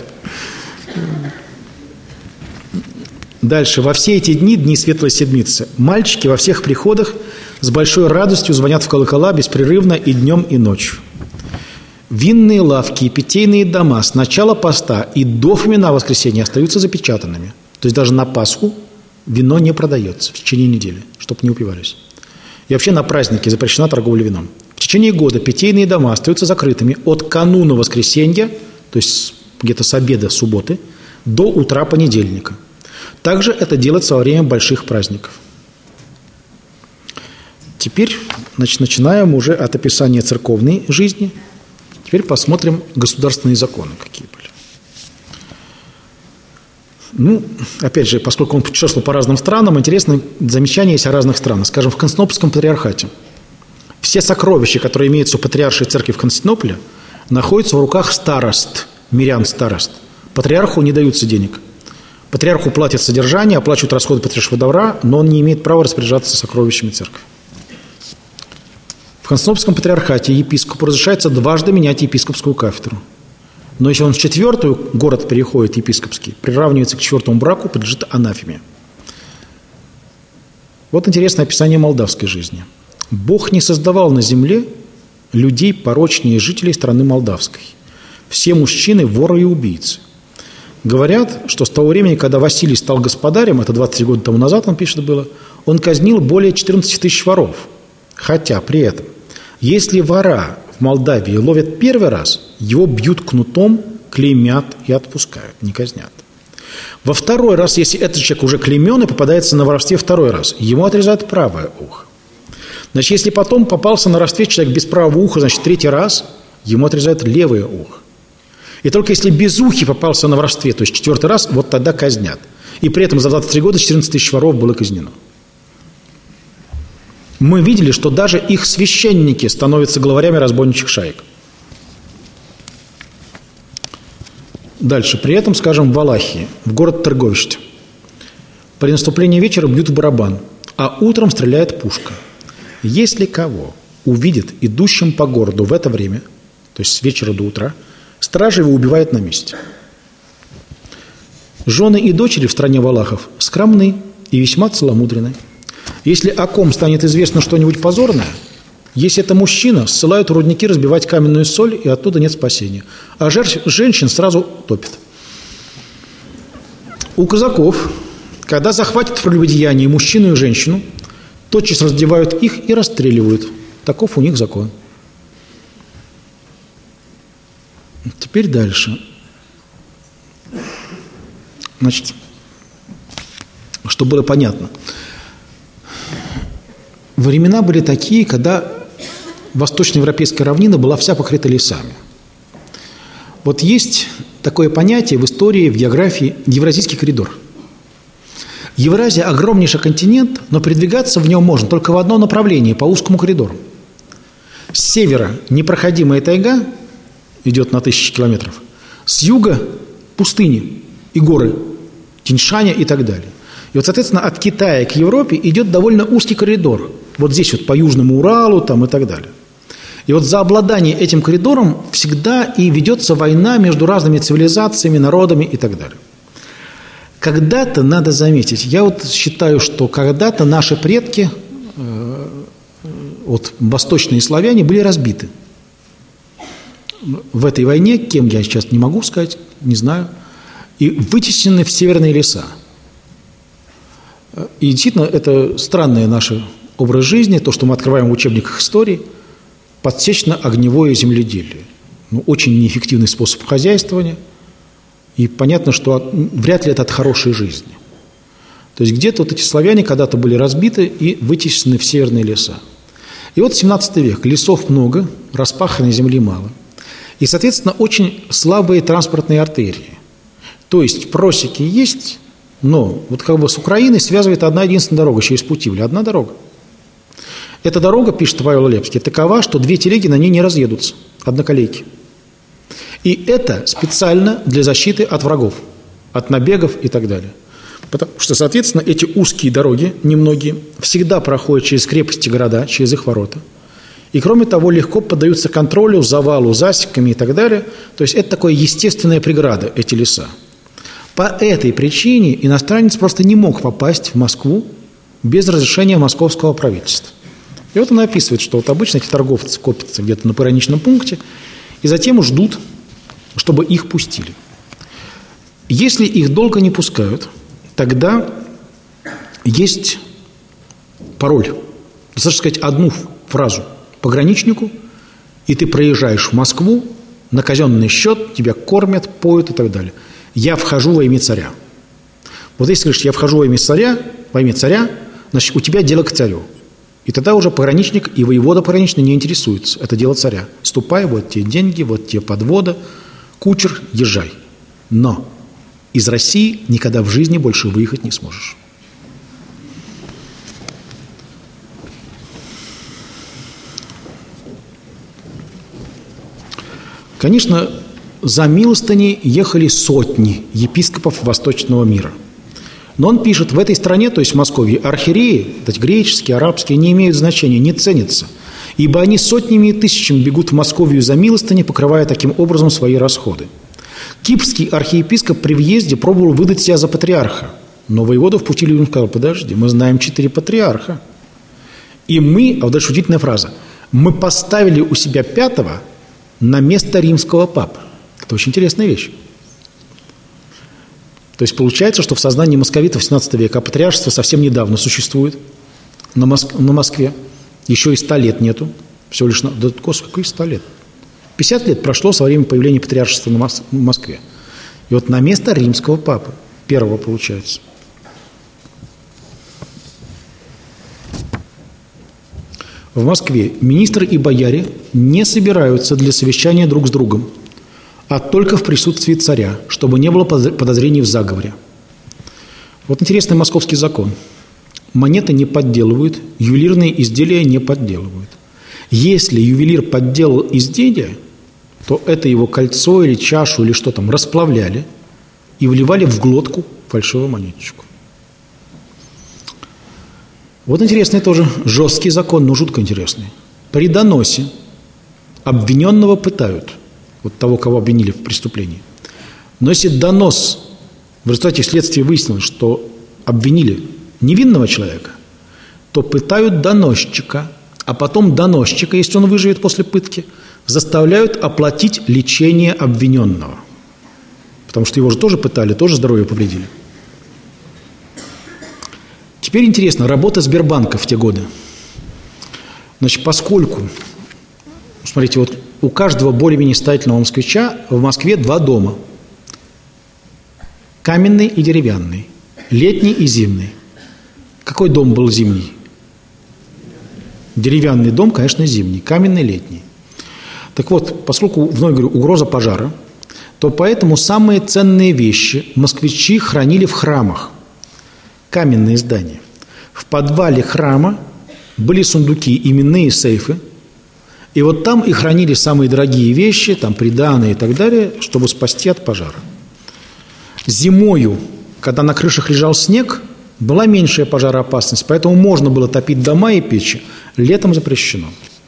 Дальше. Во все эти дни, дни Светлой Седмицы, мальчики во всех приходах с большой радостью звонят в колокола беспрерывно и днем, и ночью. Винные лавки и питейные дома с начала поста и до Фомина воскресенья остаются запечатанными. То есть даже на Пасху вино не продается в течение недели, чтобы не упивались. И вообще на праздники запрещена торговля вином. В течение года питейные дома остаются закрытыми от кануна воскресенья, то есть где-то с обеда субботы, до утра понедельника. Также это делается во время больших праздников. Теперь, значит, начинаем уже от описания церковной жизни. Теперь посмотрим государственные законы, какие были. Ну, опять же, поскольку он путешествовал по разным странам, интересные замечания есть о разных странах. Скажем, в Константинопольском патриархате все сокровища, которые имеются в Патриаршей церкви в Константинополе, находятся в руках старост, мирян-старост. Патриарху не даются денег. Патриарху платят содержание, оплачивают расходы патриаршего двора, но он не имеет права распоряжаться сокровищами церкви. В Константинопольском патриархате епископу разрешается дважды менять епископскую кафедру. Но если он в 4-й город переходит епископский, приравнивается к 4-му браку, подлежит анафеме. Вот интересное описание молдавской жизни. Бог не создавал на земле людей порочнее жителей страны молдавской. Все мужчины – воры и убийцы. Говорят, что с того времени, когда Василий стал господарем, это 23 года тому назад, он пишет, было, он казнил более 14 тысяч воров. Хотя при этом, если вора в Молдавии ловят первый раз, его бьют кнутом, клеймят и отпускают, не казнят. Во второй раз, если этот человек уже клеймен и попадается на воровстве второй раз, ему отрезают правое ухо. Значит, если потом попался на воровстве человек без правого уха, значит, 3-й раз, ему отрезают левое ухо. И только если безухий попался на воровстве, то есть 4-й раз, вот тогда казнят. И при этом за 23 года 14 тысяч воров было казнено. Мы видели, что даже их священники становятся главарями разбойничьих шаек. Дальше. При этом, скажем, в Валахии, в город Торговище, при наступлении вечера бьют в барабан, а утром стреляет пушка. Если кого увидят идущим по городу в это время, то есть с вечера до утра, стража его убивает на месте. Жены и дочери в стране валахов скромны и весьма целомудрены. Если о ком станет известно что-нибудь позорное, если это мужчина, ссылают в рудники разбивать каменную соль, и оттуда нет спасения. А женщин сразу топят. У казаков, когда захватят в прелюбодеянии мужчину и женщину, тотчас раздевают их и расстреливают. Таков у них закон. Теперь дальше. Значит, чтобы было понятно. Времена были такие, когда восточноевропейская равнина была вся покрыта лесами. Вот есть такое понятие в истории, в географии – Евразийский коридор. Евразия – огромнейший континент, но передвигаться в нем можно только в одном направлении, по узкому коридору. С севера непроходимая тайга идет на 1000 километров, с юга – пустыни и горы, Тянь-Шаня и так далее. И вот, соответственно, от Китая к Европе идет довольно узкий коридор. вот здесь вот по Южному Уралу там, и так далее. И вот за обладание этим коридором всегда и ведется война между разными цивилизациями, народами и так далее. Когда-то, надо заметить, я вот считаю, что когда-то наши предки, вот восточные славяне, были разбиты. В этой войне, кем я сейчас не могу сказать, не знаю, и вытеснены в северные леса. И действительно, это странный наш образ жизни, то, что мы открываем в учебниках истории, подсечно-огневое земледелие. Очень неэффективный способ хозяйствования, и понятно, что вряд ли это от хорошей жизни. То есть где-то вот эти славяне когда-то были разбиты и вытеснены в северные леса. И вот 17 век, лесов много, распаханной земли мало. И, соответственно, очень слабые транспортные артерии. То есть просеки есть, но вот как бы с Украиной связывает одна единственная дорога через Путивль, одна дорога. Эта дорога, пишет Павел Лепский, такова, что 2 телеги на ней не разъедутся, одноколейки. И это специально для защиты от врагов, от набегов и так далее. Потому что, соответственно, эти узкие дороги, немногие, всегда проходят через крепости города, через их ворота. И, кроме того, легко поддаются контролю, завалу, засеками и так далее. То есть это такая естественная преграда, эти леса. По этой причине иностранец просто не мог попасть в Москву без разрешения московского правительства. И вот он описывает, что вот обычно эти торговцы копятся где-то на пограничном пункте и затем ждут, чтобы их пустили. Если их долго не пускают, тогда есть пароль. Достаточно сказать одну фразу пограничнику, и ты проезжаешь в Москву на казенный счет, тебя кормят, поют и так далее. Я вхожу во имя царя. Вот если говоришь, я вхожу во имя царя, значит, у тебя дело к царю. И тогда уже пограничник и воевода пограничный не интересуются. Это дело царя. Ступай, вот тебе деньги, вот тебе подвода, кучер, езжай. Но из России никогда в жизни больше выехать не сможешь. Конечно, за милостыней ехали сотни епископов восточного мира. Но он пишет, в этой стране, то есть в Москве, архиереи, греческие, арабские, не имеют значения, не ценятся, ибо они сотнями и тысячами бегут в Московию за милостыни, покрывая таким образом свои расходы. Кипрский архиепископ при въезде пробовал выдать себя за патриарха, но воевода в Путиле ему сказал, подожди, мы знаем 4 патриарха. И мы, а вот дальше удивительная фраза, мы поставили у себя 5-го на место римского папы. Это очень интересная вещь. То есть получается, что в сознании московитов 17 века патриаршество совсем недавно существует на Москве. Еще и 100 лет нету. Всего лишь, да сколько 100 лет? 50 лет прошло со времени появления патриаршества в Москве. И вот на место римского папы, первого получается. В Москве министры и бояре не собираются для совещания друг с другом, а только в присутствии царя, чтобы не было подозрений в заговоре. Вот интересный московский закон. Монеты не подделывают, ювелирные изделия не подделывают. Если ювелир подделал изделие, то это его кольцо или чашу или что там расплавляли и вливали в глотку фальшивую монеточку. Вот интересный тоже жесткий закон, но жутко интересный. При доносе обвиненного пытают, вот того, кого обвинили в преступлении. Но если донос в результате следствия выяснилось, что обвинили невинного человека, то пытают доносчика, а потом доносчика, если он выживет после пытки, заставляют оплатить лечение обвиненного. Потому что его же тоже пытали, тоже здоровье повредили. Теперь интересно, работа Сбербанка в те годы. Значит, поскольку, смотрите, вот у каждого более-менее состоятельного москвича в Москве 2 дома. Каменный и деревянный, летний и зимний. Какой дом был зимний? Деревянный дом, конечно, зимний, каменный – летний. Так вот, поскольку, вновь говорю, угроза пожара, то поэтому самые ценные вещи москвичи хранили в храмах. Каменные здания. В подвале храма были сундуки, именные сейфы, и вот там и хранили самые дорогие вещи, там приданые и так далее, чтобы спасти от пожара. Зимою, когда на крышах лежал снег, Была меньшая пожароопасность, поэтому можно было топить дома и печи. Летом запрещено.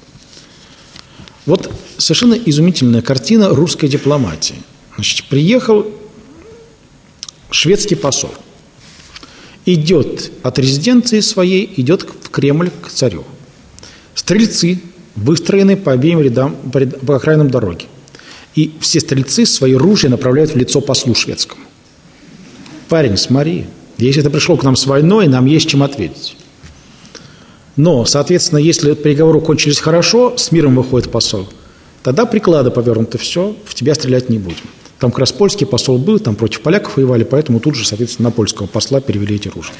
Вот совершенно изумительная картина русской дипломатии. Значит, приехал шведский посол. Идет от резиденции своей, идет в Кремль к царю. Стрельцы выстроены по обеим рядам, по окраинам дороги. И все стрельцы свои ружья направляют в лицо послу шведскому. Парень, смотри, если ты пришел к нам с войной, нам есть чем ответить. Но, соответственно, если переговоры кончились хорошо, с миром выходит посол, тогда приклады повернуты, все, в тебя стрелять не будем. Там как раз польский посол был, там против поляков воевали, поэтому тут же, соответственно, на польского посла перевели эти ружья.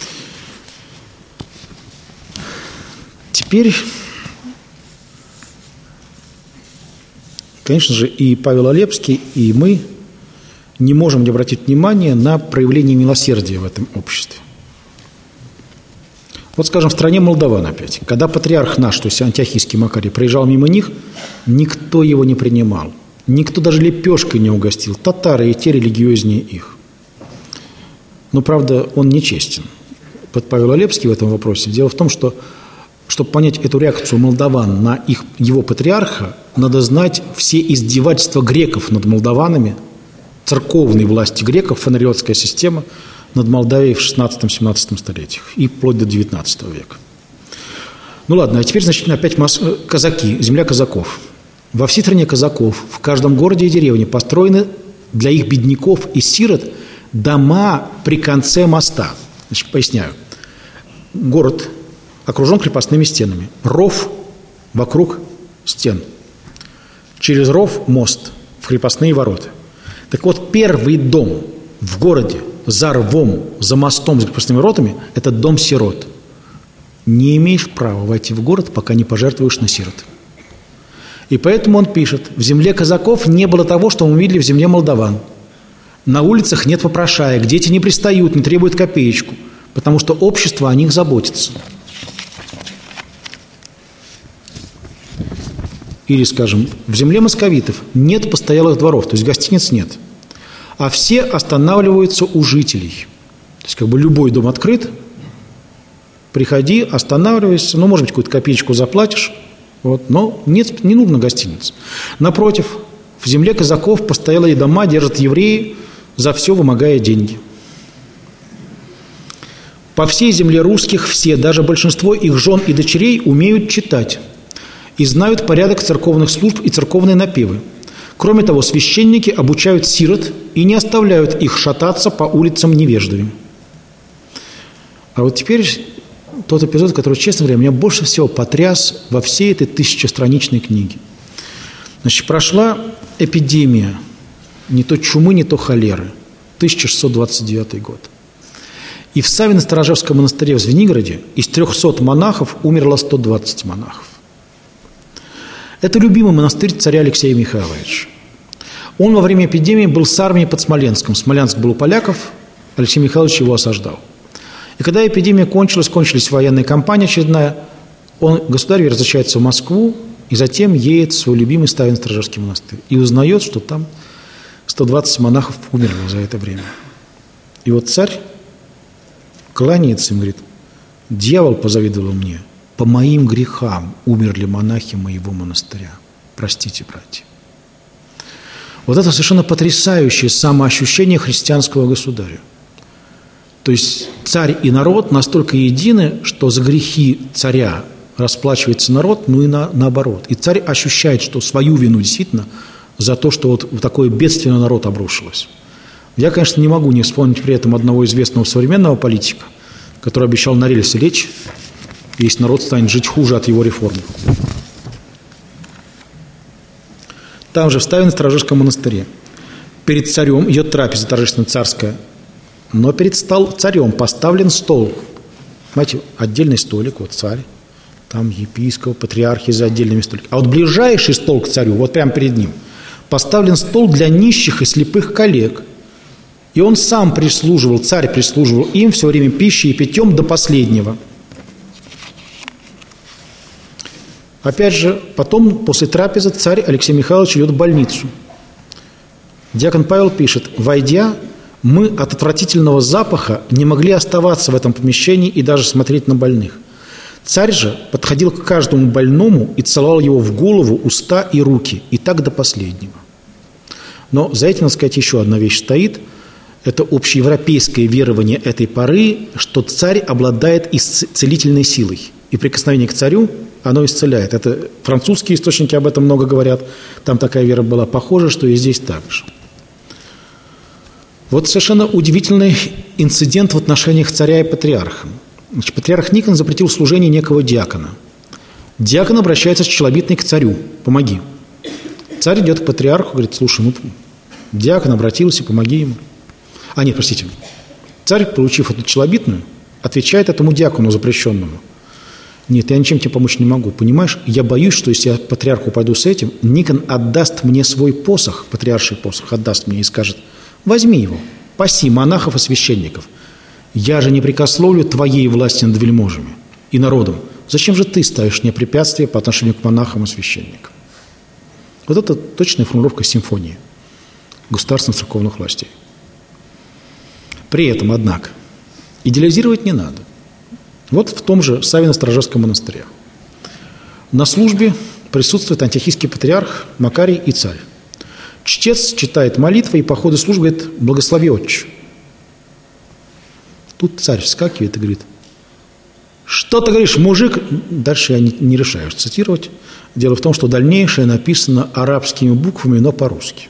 Теперь, конечно же, и Павел Олепский, и мы не можем не обратить внимание на проявление милосердия в этом обществе. Вот, скажем, в стране молдаван опять. Когда патриарх наш, то есть Антиохийский Макарий, проезжал мимо них, никто его не принимал. Никто даже лепешкой не угостил. Татары и те религиознее их. Но, правда, он нечестен. Под Павел Олепский в этом вопросе. Дело в том, что, чтобы понять эту реакцию молдаван на его патриарха, надо знать все издевательства греков над молдаванами, церковной власти греков, фонариотская система над Молдавией в 16-17 столетиях и вплоть до 19 века. Ну ладно, а теперь, значит, опять казаки, земля казаков. Во всей стране казаков, в каждом городе и деревне построены для их бедняков и сирот дома при конце моста. Значит, поясняю. Город окружен крепостными стенами. Ров вокруг стен. Через ров мост в крепостные ворота. Так вот, первый дом в городе за рвом, за мостом, за крепостными воротами – это дом сирот. Не имеешь права войти в город, пока не пожертвуешь на сирот. И поэтому он пишет: в земле казаков не было того, что мы видели в земле молдаван. На улицах нет попрошаек, дети не пристают, не требуют копеечку, потому что общество о них заботится. Или, скажем, в земле московитов нет постоялых дворов, то есть гостиниц нет, а все останавливаются у жителей. То есть как бы любой дом открыт, приходи, останавливайся, ну, может быть, какую-то копеечку заплатишь, вот, но нет, не нужно гостиниц. Напротив, в земле казаков постоялые дома держат евреи, за все вымогая деньги. По всей земле русских все, даже большинство их жен и дочерей, умеют читать и знают порядок церковных служб и церковные напевы. Кроме того, священники обучают сирот и не оставляют их шататься по улицам невеждами. А вот теперь тот эпизод, который, честно говоря, меня больше всего потряс во всей этой 1000-страничной книге. Значит, прошла эпидемия не то чумы, не то холеры, 1629 год. И в Савино-Сторожевском монастыре в Звенигороде из 300 монахов умерло 120 монахов. Это любимый монастырь царя Алексея Михайловича. Он во время эпидемии был с армией под Смоленском. Смоленск был у поляков, Алексей Михайлович его осаждал. И когда эпидемия кончилась военная кампания очередная, государь возвращается в Москву и затем едет в свой любимый Савино-Сторожевский монастырь и узнает, что там 120 монахов умерло за это время. И вот царь кланяется и говорит: дьявол позавидовал мне, по моим грехам умерли монахи моего монастыря. Простите, братья. Вот это совершенно потрясающее самоощущение христианского государя. То есть царь и народ настолько едины, что за грехи царя расплачивается народ, ну и наоборот. И царь ощущает, что свою вину действительно за то, что вот в такое бедствие на народ обрушилось. Я, конечно, не могу не вспомнить при этом одного известного современного политика, который обещал на рельсы лечь, если народ станет жить хуже от его реформ. Там же в Савино-Сторожевском монастыре перед царем идет трапеза торжественная царская, но перед царем поставлен стол. Понимаете, отдельный столик, вот царь, там епископ, патриархи за отдельными столиками. А вот ближайший стол к царю, вот прямо перед ним, поставлен стол для нищих и слепых коллег. И он сам прислуживал, царь прислуживал им все время пищей и питьем до последнего. Опять же, потом, после трапезы, царь Алексей Михайлович идет в больницу. Диакон Павел пишет: войдя, Мы от отвратительного запаха не могли оставаться в этом помещении и даже смотреть на больных. Царь же подходил к каждому больному и целовал его в голову, уста и руки, и так до последнего. Но за этим, надо сказать, еще одна вещь стоит. Это общеевропейское верование этой поры, что царь обладает исцелительной силой. И прикосновение к царю, оно исцеляет. Это французские источники об этом много говорят. Там такая вера была. Похоже, что и здесь так же. Вот совершенно удивительный инцидент в отношениях царя и патриарха. Значит, патриарх Никон запретил служение некого диакона. Диакон обращается с челобитной к царю: «Помоги». Царь идет к патриарху, говорит: «Слушай, диакон обратился, помоги ему». Царь, получив эту челобитную, отвечает этому диакону запрещенному: «Нет, я ничем тебе помочь не могу. Понимаешь, я боюсь, что если я к патриарху пойду с этим, Никон отдаст мне свой посох, патриарший посох, отдаст мне и скажет: возьми его, паси монахов и священников. Я же не прикословлю твоей власти над вельможами и народом. Зачем же ты ставишь мне препятствия по отношению к монахам и священникам?» Вот это точная формулировка симфонии государственных церковных властей. При этом, однако, идеализировать не надо. Вот в том же Савино-Сторожевском монастыре на службе присутствует антиохийский патриарх Макарий и царь. Чтец читает молитвы и по ходу службы говорит: «Благослови, отче». Тут царь вскакивает и говорит: «Что ты говоришь, мужик?» Дальше я не решаю цитировать. Дело в том, что дальнейшее написано арабскими буквами, но по-русски.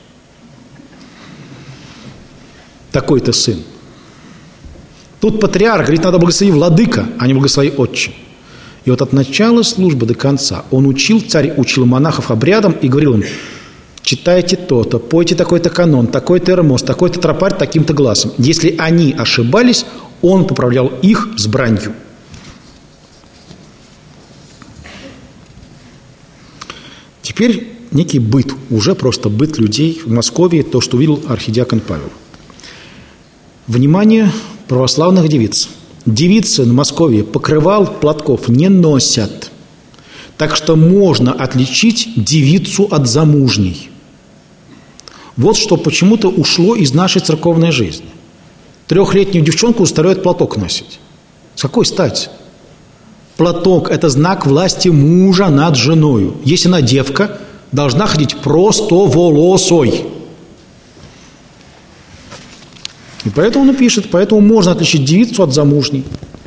Такой-то сын. Тут патриарх говорит: надо благослови владыка, а не благослови отче. И вот от начала службы до конца царь учил монахов обрядам и говорил им: читайте то-то, пойте такой-то канон, такой-то эрмос, такой-то тропарь таким-то глазом. Если они ошибались, он поправлял их с бранью. Теперь некий быт, уже просто быт людей в Москве, то, что увидел архидиакон Павел. Внимание православных девиц. Девицы на Москве покрывал, платков не носят. Так что можно отличить девицу от замужней. Вот что почему-то ушло из нашей церковной жизни. 3-летнюю девчонку заставляют платок носить. С какой стати? Платок – это знак власти мужа над женою. Если она девка, должна ходить простоволосой. И поэтому он пишет: поэтому можно отличить девицу от замужней.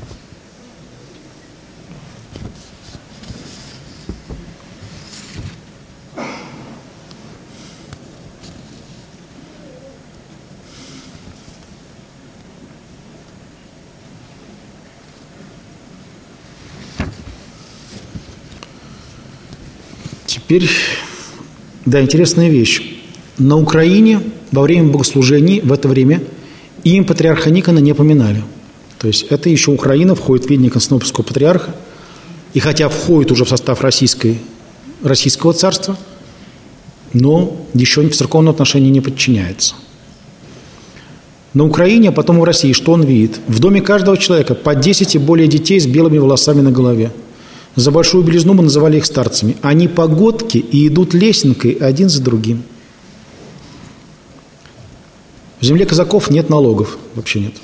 Теперь, да, интересная вещь. На Украине во время богослужений в это время имя патриарха Никона не поминали. То есть это еще Украина входит в ведение Константинопольского патриарха, и хотя входит уже в состав Российского царства, но еще в церковном отношении не подчиняется. На Украине, а потом в России, что он видит? В доме каждого человека по 10 и более детей с белыми волосами на голове. За большую белизну мы называли их старцами. Они погодки и идут лесенкой один за другим. В земле казаков нет налогов, вообще нет.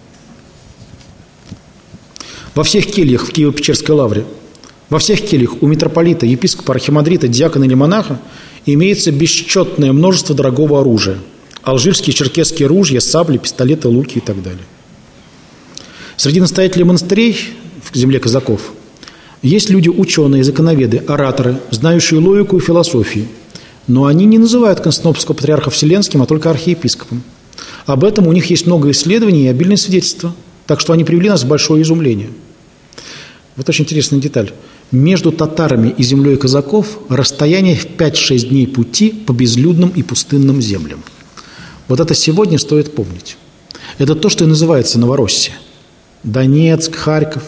Во всех кельях в Киево-Печерской лавре, во всех кельях у митрополита, епископа, архимандрита, диакона или монаха имеется бесчетное множество дорогого оружия. Алжирские, черкесские ружья, сабли, пистолеты, луки и так далее. Среди настоятелей монастырей в земле казаков есть люди ученые, законоведы, ораторы, знающие логику и философию. Но они не называют Константинопольского патриарха Вселенским, а только архиепископом. Об этом у них есть много исследований и обильные свидетельства. Так что они привели нас в большое изумление. Вот очень интересная деталь. Между татарами и землей казаков расстояние в 5-6 дней пути по безлюдным и пустынным землям. Вот это сегодня стоит помнить. Это то, что и называется Новороссия. Донецк, Харьков.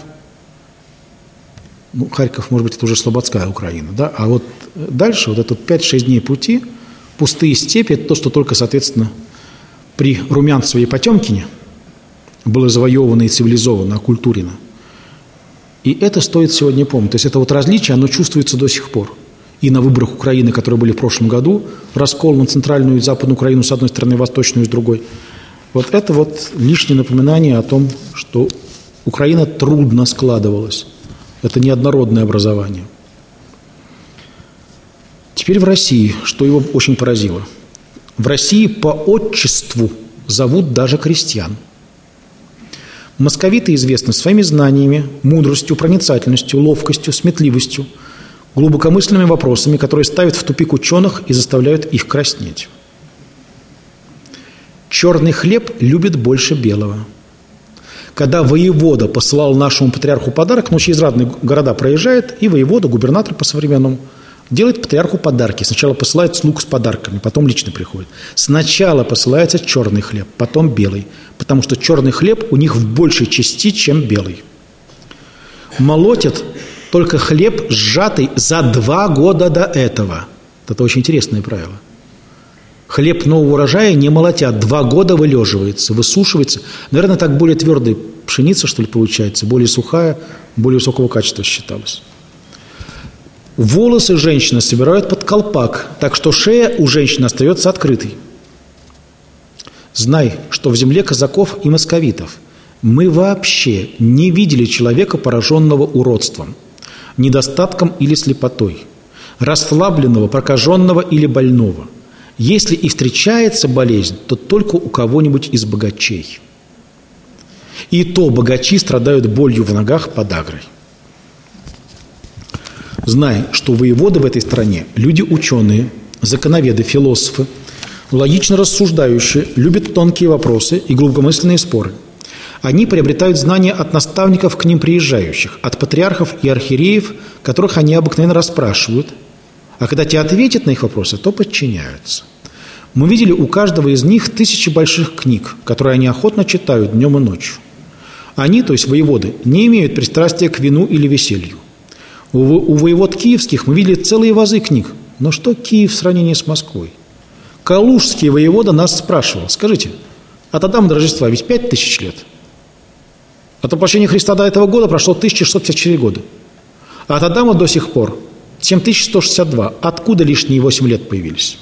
Харьков, может быть, это уже Слободская Украина, да? А вот дальше, вот это 5-6 дней пути, пустые степи, это то, что только, соответственно, при Румянцеве и Потемкине было завоевано и цивилизовано, оккультурено. И это стоит сегодня помнить. То есть это вот различие, оно чувствуется до сих пор. И на выборах Украины, которые были в прошлом году, раскол на центральную и западную Украину с одной стороны, восточную с другой. Вот это вот лишнее напоминание о том, что Украина трудно складывалась. Это неоднородное образование. Теперь в России, что его очень поразило. В России по отчеству зовут даже крестьян. Московиты известны своими знаниями, мудростью, проницательностью, ловкостью, сметливостью, глубокомысленными вопросами, которые ставят в тупик ученых и заставляют их краснеть. Черный хлеб любит больше белого. Когда воевода посылал нашему патриарху подарок, ну, через разные города проезжает, и воевода, губернатор по-современному, делает патриарху подарки. Сначала посылает слуг с подарками, потом лично приходит. Сначала посылается черный хлеб, потом белый, потому что черный хлеб у них в большей части, чем белый. Молотят только хлеб, сжатый за 2 года до этого. Это очень интересное правило. Хлеб нового урожая не молотят, 2 года вылеживается, высушивается. Наверное, так более твердая пшеница, что ли, получается, более сухая, более высокого качества считалась. Волосы женщины собирают под колпак, так что шея у женщины остается открытой. Знай, что в земле казаков и московитов мы вообще не видели человека, пораженного уродством, недостатком или слепотой, расслабленного, прокаженного или больного. Если и встречается болезнь, то только у кого-нибудь из богачей. И то богачи страдают болью в ногах подагрой. Знай, что воеводы в этой стране – люди ученые, законоведы, философы, логично рассуждающие, любят тонкие вопросы и глубокомысленные споры. Они приобретают знания от наставников к ним приезжающих, от патриархов и архиереев, которых они обыкновенно расспрашивают, а когда те ответят на их вопросы, то подчиняются. Мы видели у каждого из них 1000 больших книг, которые они охотно читают днем и ночью. Они, то есть воеводы, не имеют пристрастия к вину или веселью. У воевод киевских мы видели целые вазы книг. Но что Киев в сравнении с Москвой? Калужский воевода нас спрашивал: скажите, от Адама до Рождества ведь 5000 лет? От воплощения Христа до этого года прошло 1654 года. А от Адама до сих пор 7162. Откуда лишние 8 лет появились?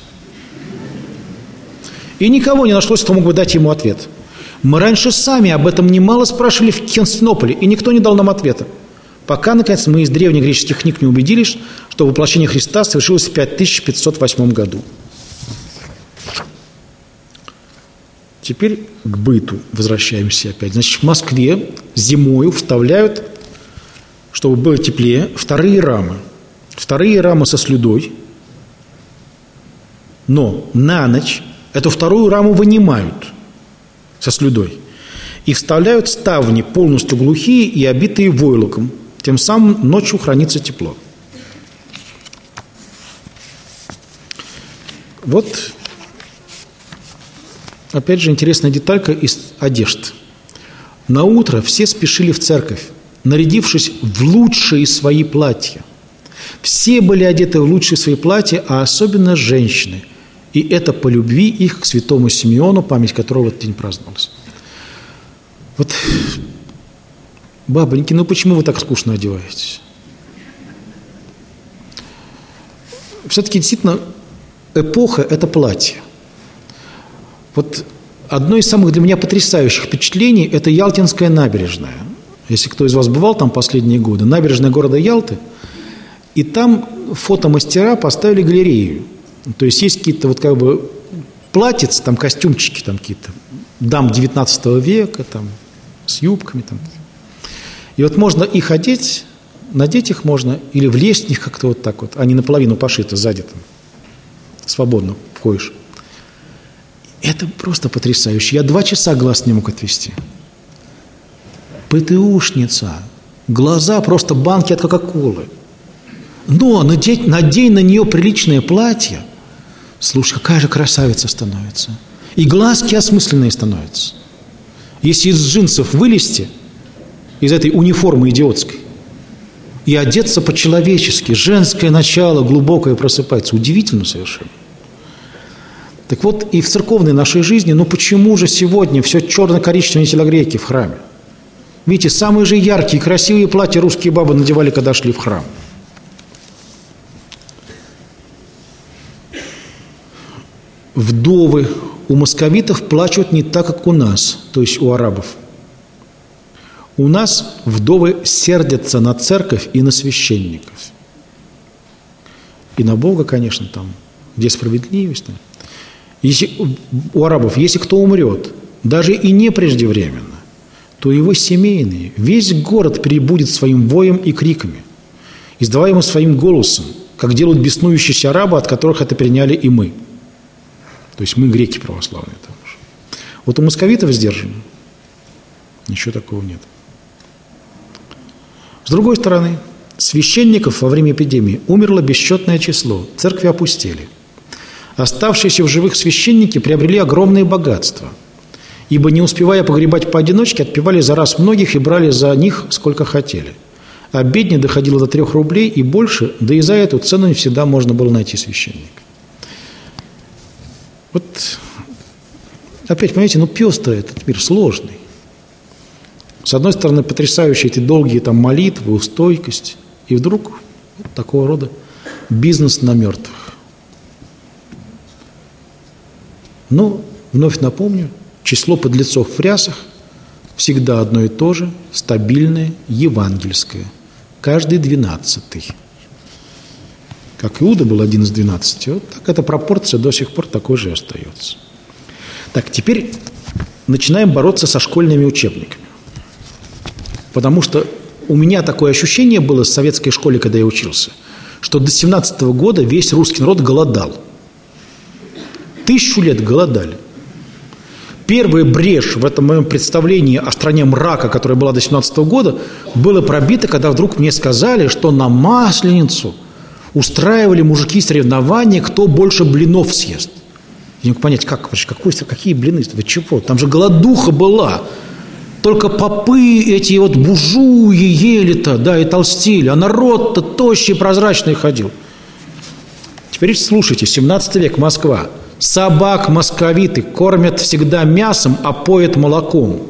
И никого не нашлось, кто мог бы дать ему ответ. Мы раньше сами об этом немало спрашивали в Константинополе, и никто не дал нам ответа. Пока, наконец, мы из древнегреческих книг не убедились, что воплощение Христа совершилось в 5508 году. Теперь к быту возвращаемся опять. Значит, в Москве зимою вставляют, чтобы было теплее, вторые рамы. Вторые рамы со слюдой. Но на ночь эту вторую раму вынимают со слюдой и вставляют ставни полностью глухие и обитые войлоком. Тем самым ночью хранится тепло. Вот, опять же, интересная деталька из одежд. На утро все спешили в церковь, нарядившись в лучшие свои платья. Все были одеты в лучшие свои платья, а особенно женщины. И это по любви их к святому Симеону, память которого в этот день праздновалась. Вот, бабоньки, ну почему вы так скучно одеваетесь? Все-таки действительно эпоха – это платье. Вот одно из самых для меня потрясающих впечатлений – это Ялтинская набережная. Если кто из вас бывал там последние годы, набережная города Ялты, и там фотомастера поставили галерею. То есть есть какие-то вот как бы платьица, там костюмчики там какие-то, дам 19 века, там, с юбками там. И вот можно их одеть, надеть их можно, или влезть в них как-то вот так вот, они наполовину пошиты сзади там, свободно входишь. Это просто потрясающе. Я 2 часа глаз не мог отвести. ПТУшница, глаза просто банки от Кока-Колы. Но надень на нее приличное платье, слушай, какая же красавица становится. И глазки осмысленные становятся. Если из джинсов вылезти, из этой униформы идиотской, и одеться по-человечески, женское начало глубокое просыпается. Удивительно совершенно. Так вот, и в церковной нашей жизни, ну почему же сегодня все черно-коричневые телогрейки в храме? Видите, самые же яркие, красивые платья русские бабы надевали, когда шли в храм. Вдовы у московитов плачут не так, как у нас, то есть у арабов. У нас вдовы сердятся на церковь и на священников. И на Бога, конечно, там, где справедливость. Там. Если, у арабов, если кто умрет, даже и не преждевременно, то его семейные, весь город перебудет своим воем и криками, издаваемым своим голосом, как делают беснующиеся арабы, от которых это переняли и мы. То есть мы греки православные. Там же. Вот у московитов сдержано. Ничего такого нет. С другой стороны, священников во время эпидемии умерло бесчетное число, церкви опустели. Оставшиеся в живых священники приобрели огромные богатства, ибо, не успевая погребать поодиночке, отпевали за раз многих и брали за них сколько хотели. А бедне доходило до 3 рублей и больше, да и за эту цену не всегда можно было найти священника. Вот опять, понимаете, пес-то этот мир сложный. С одной стороны, потрясающие эти долгие там молитвы, стойкость, и вдруг вот такого рода бизнес на мертвых. Но, вновь напомню, число подлецов в рясах всегда одно и то же, стабильное, евангельское. Каждый 12-й. Как Иуда был один из 12, вот так эта пропорция до сих пор такой же остается. Так, теперь начинаем бороться со школьными учебниками. Потому что у меня такое ощущение было в советской школе, когда я учился, что до 17-го года весь русский народ голодал. 1000 лет голодали. Первая брешь в этом моем представлении о стране мрака, которая была до 17-го года, была пробита, когда вдруг мне сказали, что на Масленицу устраивали мужики соревнования, кто больше блинов съест. Я не мог понять, какие блины, вы чего? Там же голодуха была. Только попы эти вот буржуи ели-то, да, и толстели, а народ-то тощий, прозрачный ходил. Теперь слушайте, 17 век, Москва. Собак московиты кормят всегда мясом, а поят молоком.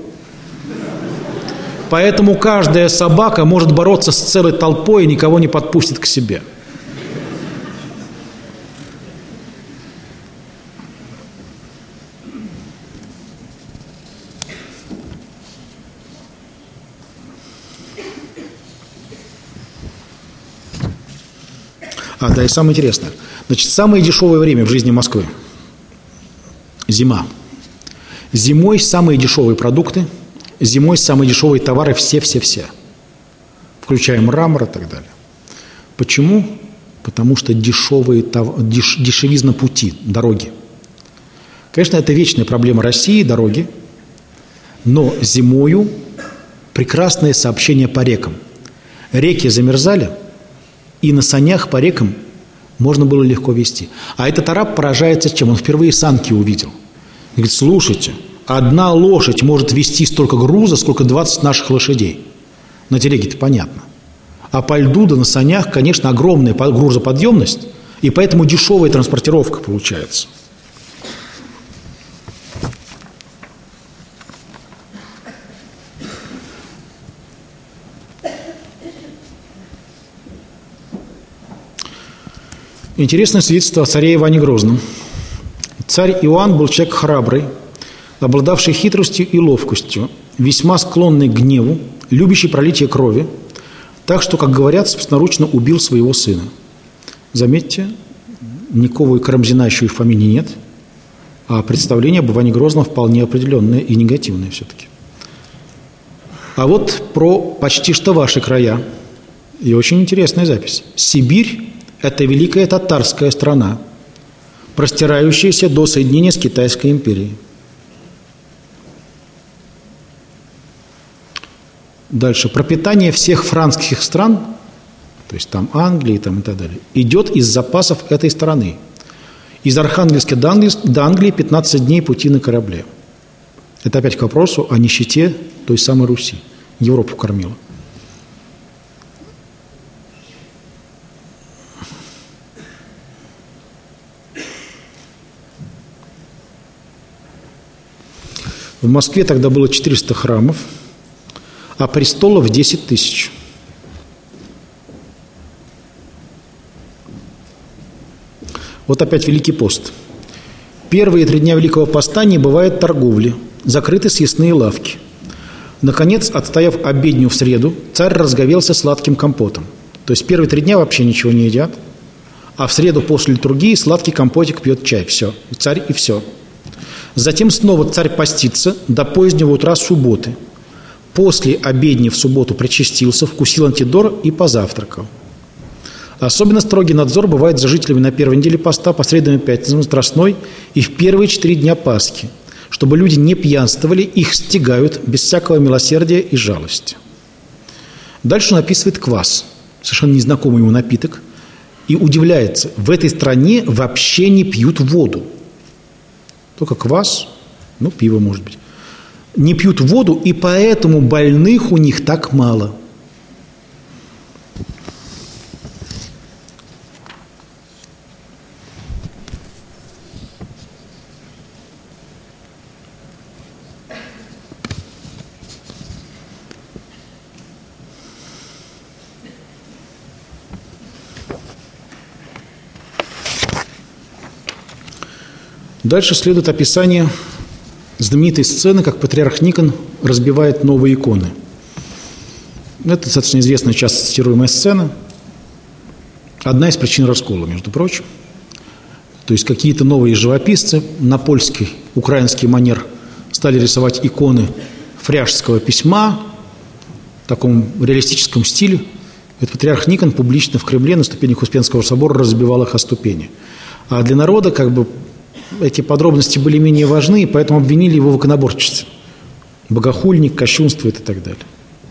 Поэтому каждая собака может бороться с целой толпой и никого не подпустит к себе. Да, и самое интересное. Значит, самое дешевое время в жизни Москвы – зима. Зимой самые дешевые продукты, зимой самые дешевые товары все-все-все, включая мрамор и так далее. Почему? Потому что дешевизна пути, дороги. Конечно, это вечная проблема России, дороги, но зимою прекрасное сообщение по рекам. Реки замерзали, и на санях по рекам можно было легко везти. А этот араб поражается чем? Он впервые санки увидел. Он говорит, слушайте, одна лошадь может везти столько груза, сколько 20 наших лошадей. На телеге-то понятно. А по льду да на санях, конечно, огромная грузоподъемность, и поэтому дешевая транспортировка получается. Интересное свидетельство о царе Иване Грозном. Царь Иоанн был человек храбрый, обладавший хитростью и ловкостью, весьма склонный к гневу, любящий пролитие крови, так что, как говорят, собственноручно убил своего сына. Заметьте, никакого Карамзина еще и в фамилии нет, а представление об Иване Грозном вполне определенное и негативное все-таки. А вот про почти что ваши края. И очень интересная запись. Сибирь – это великая татарская страна, простирающаяся до соединения с Китайской империей. Дальше. Пропитание всех франкских стран, то есть там Англии там и так далее, идет из запасов этой страны. Из Архангельска до Англии 15 дней пути на корабле. Это опять к вопросу о нищете той самой Руси. Европу кормила. В Москве тогда было 400 храмов, а престолов 10 тысяч. Вот опять Великий пост. Первые 3 дня Великого Поста не бывает торговли, закрыты съестные лавки. Наконец, отстояв обедню в среду, царь разговелся сладким компотом. То есть первые 3 дня вообще ничего не едят, а в среду после литургии сладкий компотик пьет чай. Все, царь и все. Затем снова царь постится до позднего утра субботы. После обедни в субботу причастился, вкусил антидор и позавтракал. Особенно строгий надзор бывает за жителями на первой неделе поста, по средам и пятницам, Страстной и в первые 4 дня Пасхи, чтобы люди не пьянствовали, их стягают без всякого милосердия и жалости. Дальше он описывает квас, совершенно незнакомый ему напиток, и удивляется, в этой стране вообще не пьют воду. Только квас, ну, пиво, может быть. Не пьют воду, и поэтому больных у них так мало. Дальше следует описание знаменитой сцены, как патриарх Никон разбивает новые иконы. Это достаточно известная, часто цитируемая сцена. Одна из причин раскола, между прочим. То есть какие-то новые живописцы на польский, украинский манер стали рисовать иконы фряжского письма в таком реалистическом стиле. Этот патриарх Никон публично в Кремле на ступенях Успенского собора разбивал их о ступени. А для народа как бы эти подробности были менее важны, и поэтому обвинили его в иконоборчестве. Богохульник, кощунствует и так далее.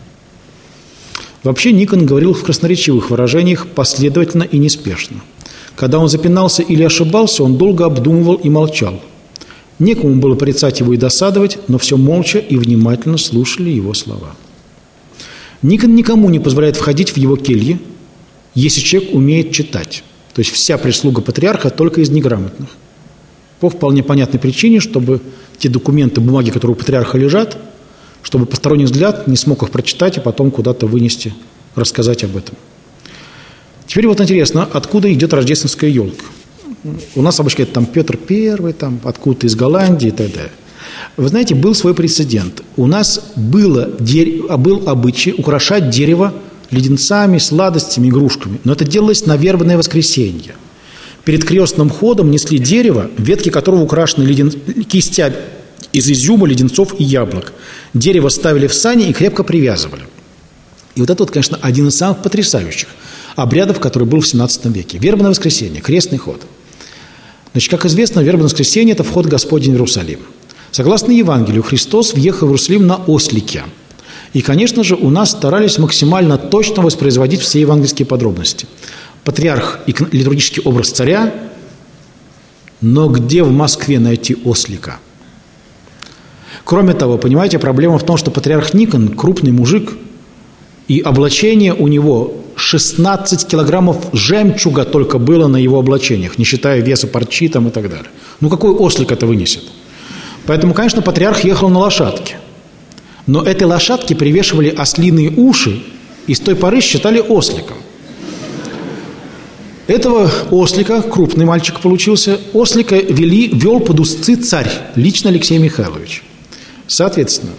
Вообще Никон говорил в красноречивых выражениях последовательно и неспешно. Когда он запинался или ошибался, он долго обдумывал и молчал. Некому было порицать его и досадовать, но все молча и внимательно слушали его слова. Никон никому не позволяет входить в его кельи, если человек умеет читать. То есть вся прислуга патриарха только из неграмотных. По вполне понятной причине, чтобы те документы, бумаги, которые у патриарха лежат, чтобы посторонний взгляд не смог их прочитать и потом куда-то вынести, рассказать об этом. Теперь вот интересно, откуда идет рождественская елка? У нас обычно это там Петр I, там откуда-то из Голландии и так далее. Вы знаете, был свой прецедент. У нас был обычай украшать дерево леденцами, сладостями, игрушками. Но это делалось на вербное воскресенье. Перед крестным ходом несли дерево, ветки которого украшены кистями из изюма, леденцов и яблок. Дерево ставили в сани и крепко привязывали. И вот это, вот, конечно, один из самых потрясающих обрядов, который был в XVII веке. Вербное воскресенье, крестный ход. Значит, как известно, вербное воскресенье – это вход Господень в Иерусалим. Согласно Евангелию, Христос въехал в Иерусалим на ослике. И, конечно же, у нас старались максимально точно воспроизводить все евангельские подробности. Патриарх и литургический образ царя, но где в Москве найти ослика? Кроме того, понимаете, проблема в том, что патриарх Никон крупный мужик, и облачение у него 16 килограммов жемчуга только было на его облачениях, не считая веса парчи там и так далее. Ну какой ослик это вынесет? Поэтому, конечно, патриарх ехал на лошадке. Но этой лошадке привешивали ослиные уши и с той поры считали осликом. Этого ослика, крупный мальчик получился, ослика вел под узцы царь, лично Алексей Михайлович. Соответственно,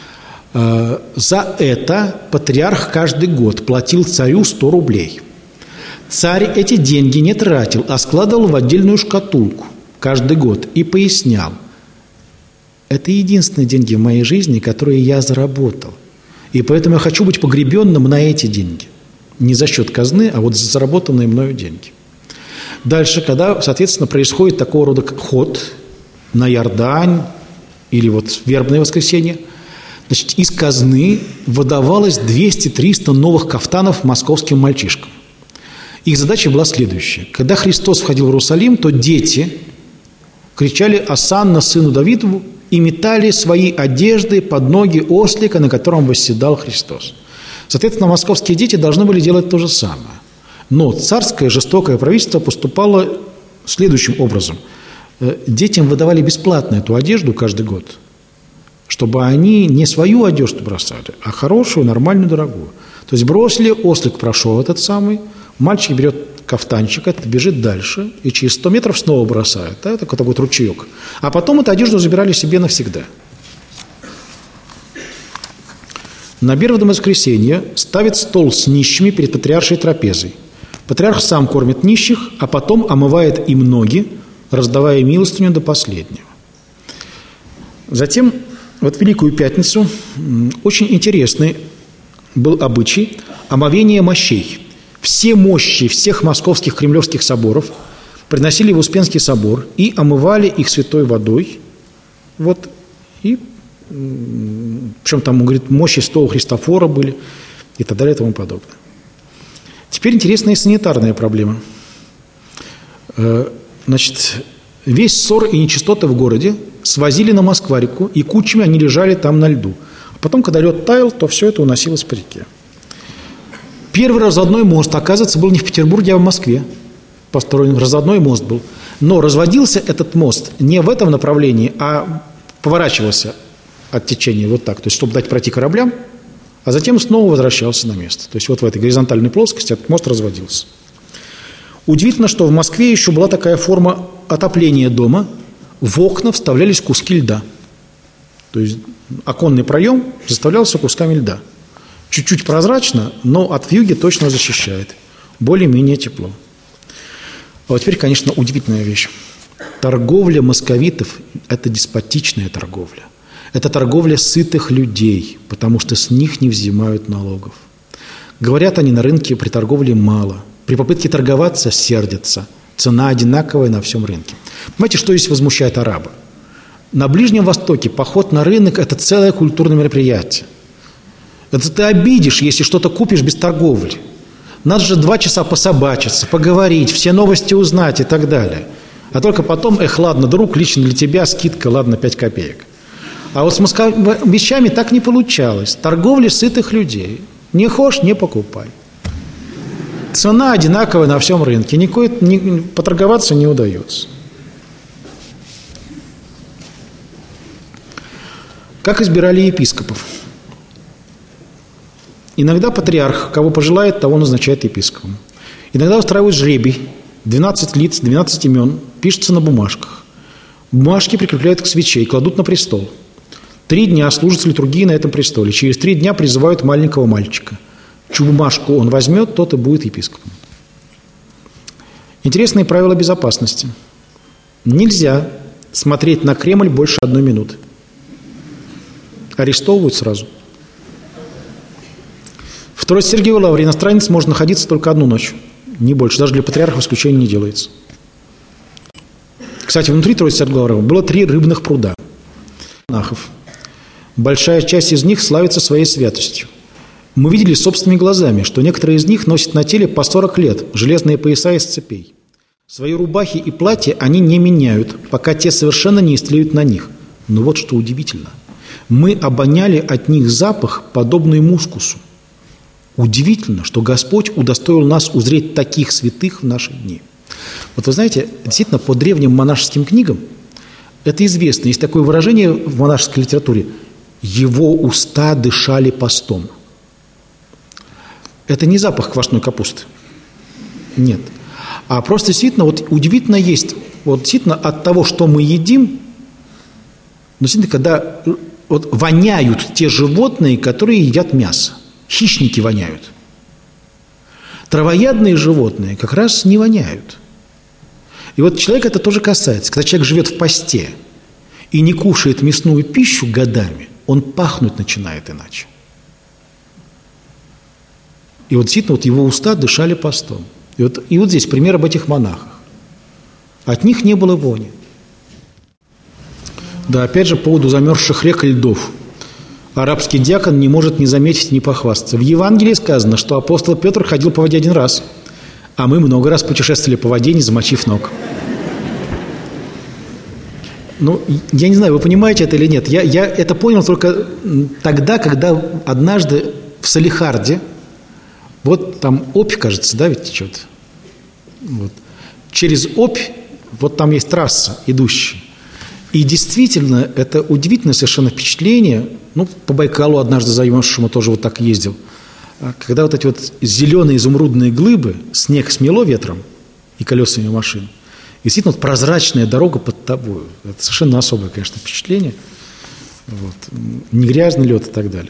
за это патриарх каждый год платил царю 100 рублей. Царь эти деньги не тратил, а складывал в отдельную шкатулку каждый год и пояснял: это единственные деньги в моей жизни, которые я заработал. И поэтому я хочу быть погребенным на эти деньги. Не за счет казны, а вот за заработанные мною деньги. Дальше, когда, соответственно, происходит такого рода ход на Иордань или вот вербное воскресенье, значит, из казны выдавалось 200-300 новых кафтанов московским мальчишкам. Их задача была следующая. Когда Христос входил в Иерусалим, то дети кричали «Осанна сыну Давидову» и метали свои одежды под ноги ослика, на котором восседал Христос. Соответственно, московские дети должны были делать то же самое. Но царское жестокое правительство поступало следующим образом. Детям выдавали бесплатно эту одежду каждый год, чтобы они не свою одежду бросали, а хорошую, нормальную, дорогую. То есть бросили, ослик прошел этот самый, мальчик берет кафтанчик, этот бежит дальше, и через 100 метров снова бросает. Да, такой вот ручеек. А потом эту одежду забирали себе навсегда. На Берводом воскресенье ставит стол с нищими перед патриаршей трапезой. Патриарх сам кормит нищих, а потом омывает им ноги, раздавая милостыню до последнего. Затем, вот в Великую Пятницу, очень интересный был обычай омовения мощей. Все мощи всех московских кремлевских соборов приносили в Успенский собор и омывали их святой водой. Вот, и, причем там, он говорит, мощи святого Христофора были и так далее и тому подобное. Теперь интересная санитарная проблема. Значит, весь ссор и нечистоты в городе свозили на Москва-реку, и кучами они лежали там на льду. А потом, когда лед таял, то все это уносилось по реке. Первый разводной мост, оказывается, был не в Петербурге, а в Москве. Построен разводной мост был. Но разводился этот мост не в этом направлении, а поворачивался от течения вот так, то есть чтобы дать пройти кораблям, а затем снова возвращался на место. То есть вот в этой горизонтальной плоскости этот мост разводился. Удивительно, что в Москве еще была такая форма отопления дома. В окна вставлялись куски льда. То есть оконный проем заставлялся кусками льда. Чуть-чуть прозрачно, но от вьюги точно защищает. Более-менее тепло. А вот теперь, конечно, удивительная вещь. Торговля московитов – это деспотичная торговля. Это торговля сытых людей, потому что с них не взимают налогов. Говорят они на рынке при торговле мало. При попытке торговаться сердятся. Цена одинаковая на всем рынке. Понимаете, что здесь возмущает араба? На Ближнем Востоке поход на рынок – это целое культурное мероприятие. Это ты обидишь, если что-то купишь без торговли. Надо же 2 часа пособачиться, поговорить, все новости узнать и так далее. А только потом, ладно, друг, лично для тебя скидка, ладно, 5 копеек. А вот с вещами так не получалось. Торговля сытых людей. Не хочешь – не покупай. Цена одинаковая на всем рынке. Поторговаться не удается. Как избирали епископов? Иногда патриарх, кого пожелает, того назначает епископом. Иногда устраивают жребий. 12 лиц, 12 имен. Пишется на бумажках. Бумажки прикрепляют к свече и кладут на престол. 3 дня служат литургии на этом престоле. Через 3 дня призывают маленького мальчика. Чью бумажку он возьмет, тот и будет епископом. Интересные правила безопасности. Нельзя смотреть на Кремль больше 1 минуты. Арестовывают сразу. В Троице Сергиевой Лавре иностранец может находиться только 1 ночь. Не больше. Даже для патриарха исключения не делается. Кстати, внутри Троицы Сергиевой Лавры было 3 рыбных пруда. Монахов. Большая часть из них славится своей святостью. Мы видели собственными глазами, что некоторые из них носят на теле по 40 лет железные пояса из цепей. Свои рубахи и платья они не меняют, пока те совершенно не истлеют на них. Но вот что удивительно. Мы обоняли от них запах, подобный мускусу. Удивительно, что Господь удостоил нас узреть таких святых в наши дни. Вот вы знаете, действительно, по древним монашеским книгам это известно. Есть такое выражение в монашеской литературе: «Его уста дышали постом». Это не запах квашеной капусты. Нет. А просто действительно, вот удивительно есть, вот действительно от того, что мы едим, но действительно, когда вот воняют те животные, которые едят мясо. Хищники воняют. Травоядные животные как раз не воняют. И вот человека это тоже касается. Когда человек живет в посте и не кушает мясную пищу годами, он пахнуть начинает иначе. И вот действительно, вот его уста дышали постом. И вот здесь пример об этих монахах. От них не было вони. Да, опять же, по поводу замерзших рек и льдов. Арабский диакон не может не заметить, не похвастаться. В Евангелии сказано, что апостол Петр ходил по воде 1 раз, а мы много раз путешествовали по воде, не замочив ног. Ну, я не знаю, вы понимаете это или нет. Я это понял только тогда, когда однажды в Салихарде, вот там Обь, кажется, да, ведь течет? Вот. Через Обь, вот там есть трасса идущая. И действительно, это удивительное совершенно впечатление. Ну, по Байкалу однажды замерзшему тоже вот так ездил. когда вот эти вот зеленые изумрудные глыбы, снег смело ветром и колесами машин, и действительно вот прозрачная дорога под тобой. Это совершенно особое, конечно, впечатление. Вот. Не грязный лед и так далее.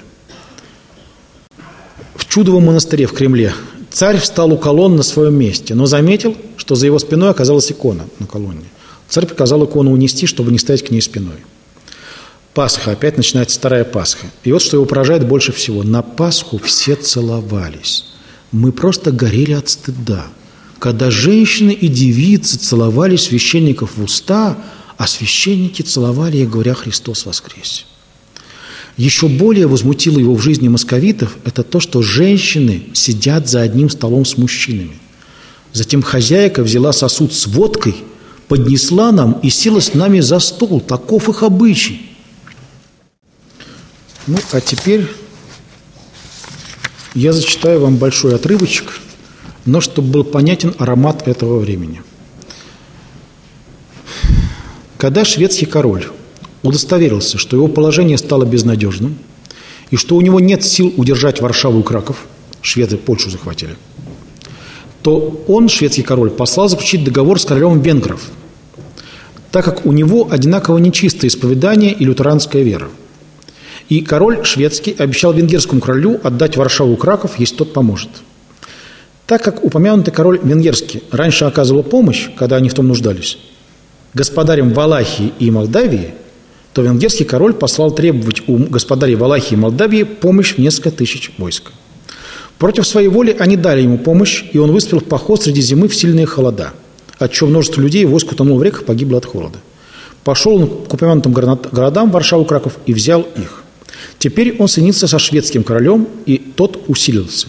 В Чудовом монастыре в Кремле царь встал у колонн на своем месте, но заметил, что за его спиной оказалась икона на колонне. Царь приказал икону унести, чтобы не стоять к ней спиной. Пасха, опять начинается вторая Пасха. И вот что его поражает больше всего. На Пасху все целовались. Мы просто горели от стыда. Когда женщины и девицы целовали священников в уста, а священники целовали их, говоря: «Христос воскресе». Еще более возмутило его в жизни московитов это то, что женщины сидят за одним столом с мужчинами. Затем хозяйка взяла сосуд с водкой, поднесла нам и села с нами за стол. Таков их обычай. Ну, а теперь я зачитаю вам большой отрывочек, но чтобы был понятен аромат этого времени. Когда шведский король удостоверился, что его положение стало безнадежным и что у него нет сил удержать Варшаву и Краков, шведы Польшу захватили, то он, шведский король, послал заключить договор с королем венгров, так как у него одинаково нечистое исповедание и лютеранская вера. И король шведский обещал венгерскому королю отдать Варшаву и Краков, если тот поможет. Так как упомянутый король венгерский раньше оказывал помощь, когда они в том нуждались, господарям Валахии и Молдавии, то венгерский король послал требовать у господарей Валахии и Молдавии помощь в несколько тысяч войск. Против своей воли они дали ему помощь, и он выступил в поход среди зимы в сильные холода, отчего множество людей войск утонуло в реках, погибло от холода. Пошел он к упомянутым городам Варшаву и Краков и взял их. Теперь он соединился со шведским королем, и тот усилился.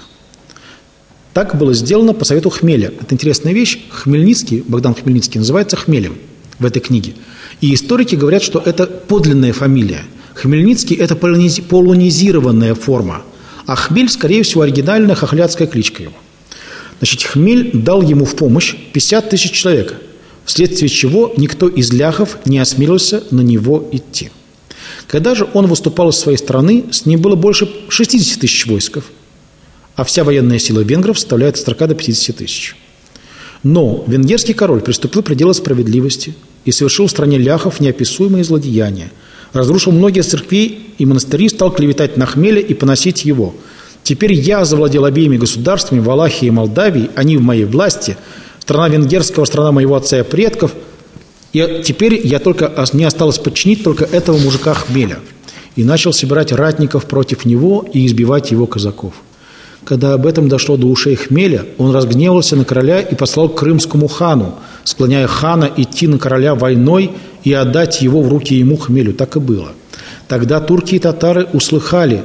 Так было сделано по совету Хмеля. Это интересная вещь. Хмельницкий, Богдан Хмельницкий, называется Хмелем в этой книге. И историки говорят, что это подлинная фамилия. Хмельницкий – это полонизированная форма, а Хмель, скорее всего, оригинальная хохлядская кличка его. Значит, Хмель дал ему в помощь 50 тысяч человек, вследствие чего никто из ляхов не осмелился на него идти. Когда же он выступал из своей страны, с ним было больше 60 тысяч войсков, а вся военная сила венгров составляет от 40 до 50 тысяч. Но венгерский король приступил к пределу справедливости и совершил в стране ляхов неописуемые злодеяния, разрушил многие церкви и монастыри, стал клеветать на Хмеля и поносить его. Теперь я завладел обеими государствами, Валахией и Молдавией, они в моей власти, страна венгерского, страна моего отца и предков, и теперь мне осталось подчинить только этого мужика Хмеля. И начал собирать ратников против него и избивать его казаков. Когда об этом дошло до ушей Хмеля, он разгневался на короля и послал к крымскому хану, склоняя хана идти на короля войной и отдать его в руки ему, Хмелю. Так и было. Когда турки и татары услыхали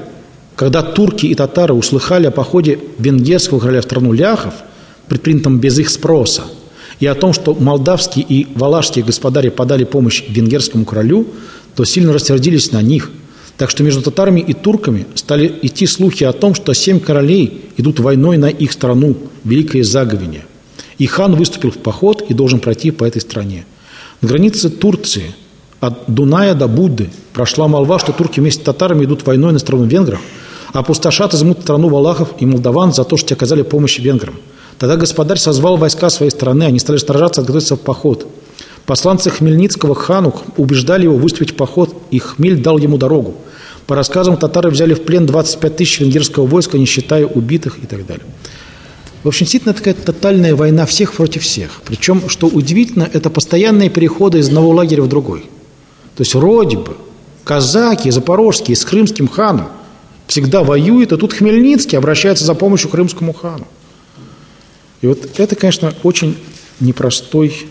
о походе венгерского короля в страну ляхов, предпринятом без их спроса, и о том, что молдавские и валашские господари подали помощь венгерскому королю, то сильно рассердились на них. Так что между татарами и турками стали идти слухи о том, что 7 королей идут войной на их страну, великое заговение. И хан выступил в поход и должен пройти по этой стране. На границе Турции от Дуная до Будды прошла молва, что турки вместе с татарами идут войной на страну венгров, а опустошат, измут страну валахов и молдаван за то, что те оказали помощь венграм. Тогда господарь созвал войска своей страны, они стали сражаться, готовиться в поход. Посланцы Хмельницкого к хану убеждали его выступить в поход, и Хмель дал ему дорогу. По рассказам, татары взяли в плен 25 тысяч венгерского войска, не считая убитых и так далее. В общем, действительно, такая тотальная война всех против всех. Причем, что удивительно, это постоянные переходы из одного лагеря в другой. То есть, вроде бы, казаки запорожские с крымским ханом всегда воюют, а тут Хмельницкий обращается за помощью к крымскому хану. И вот это, конечно, очень непростой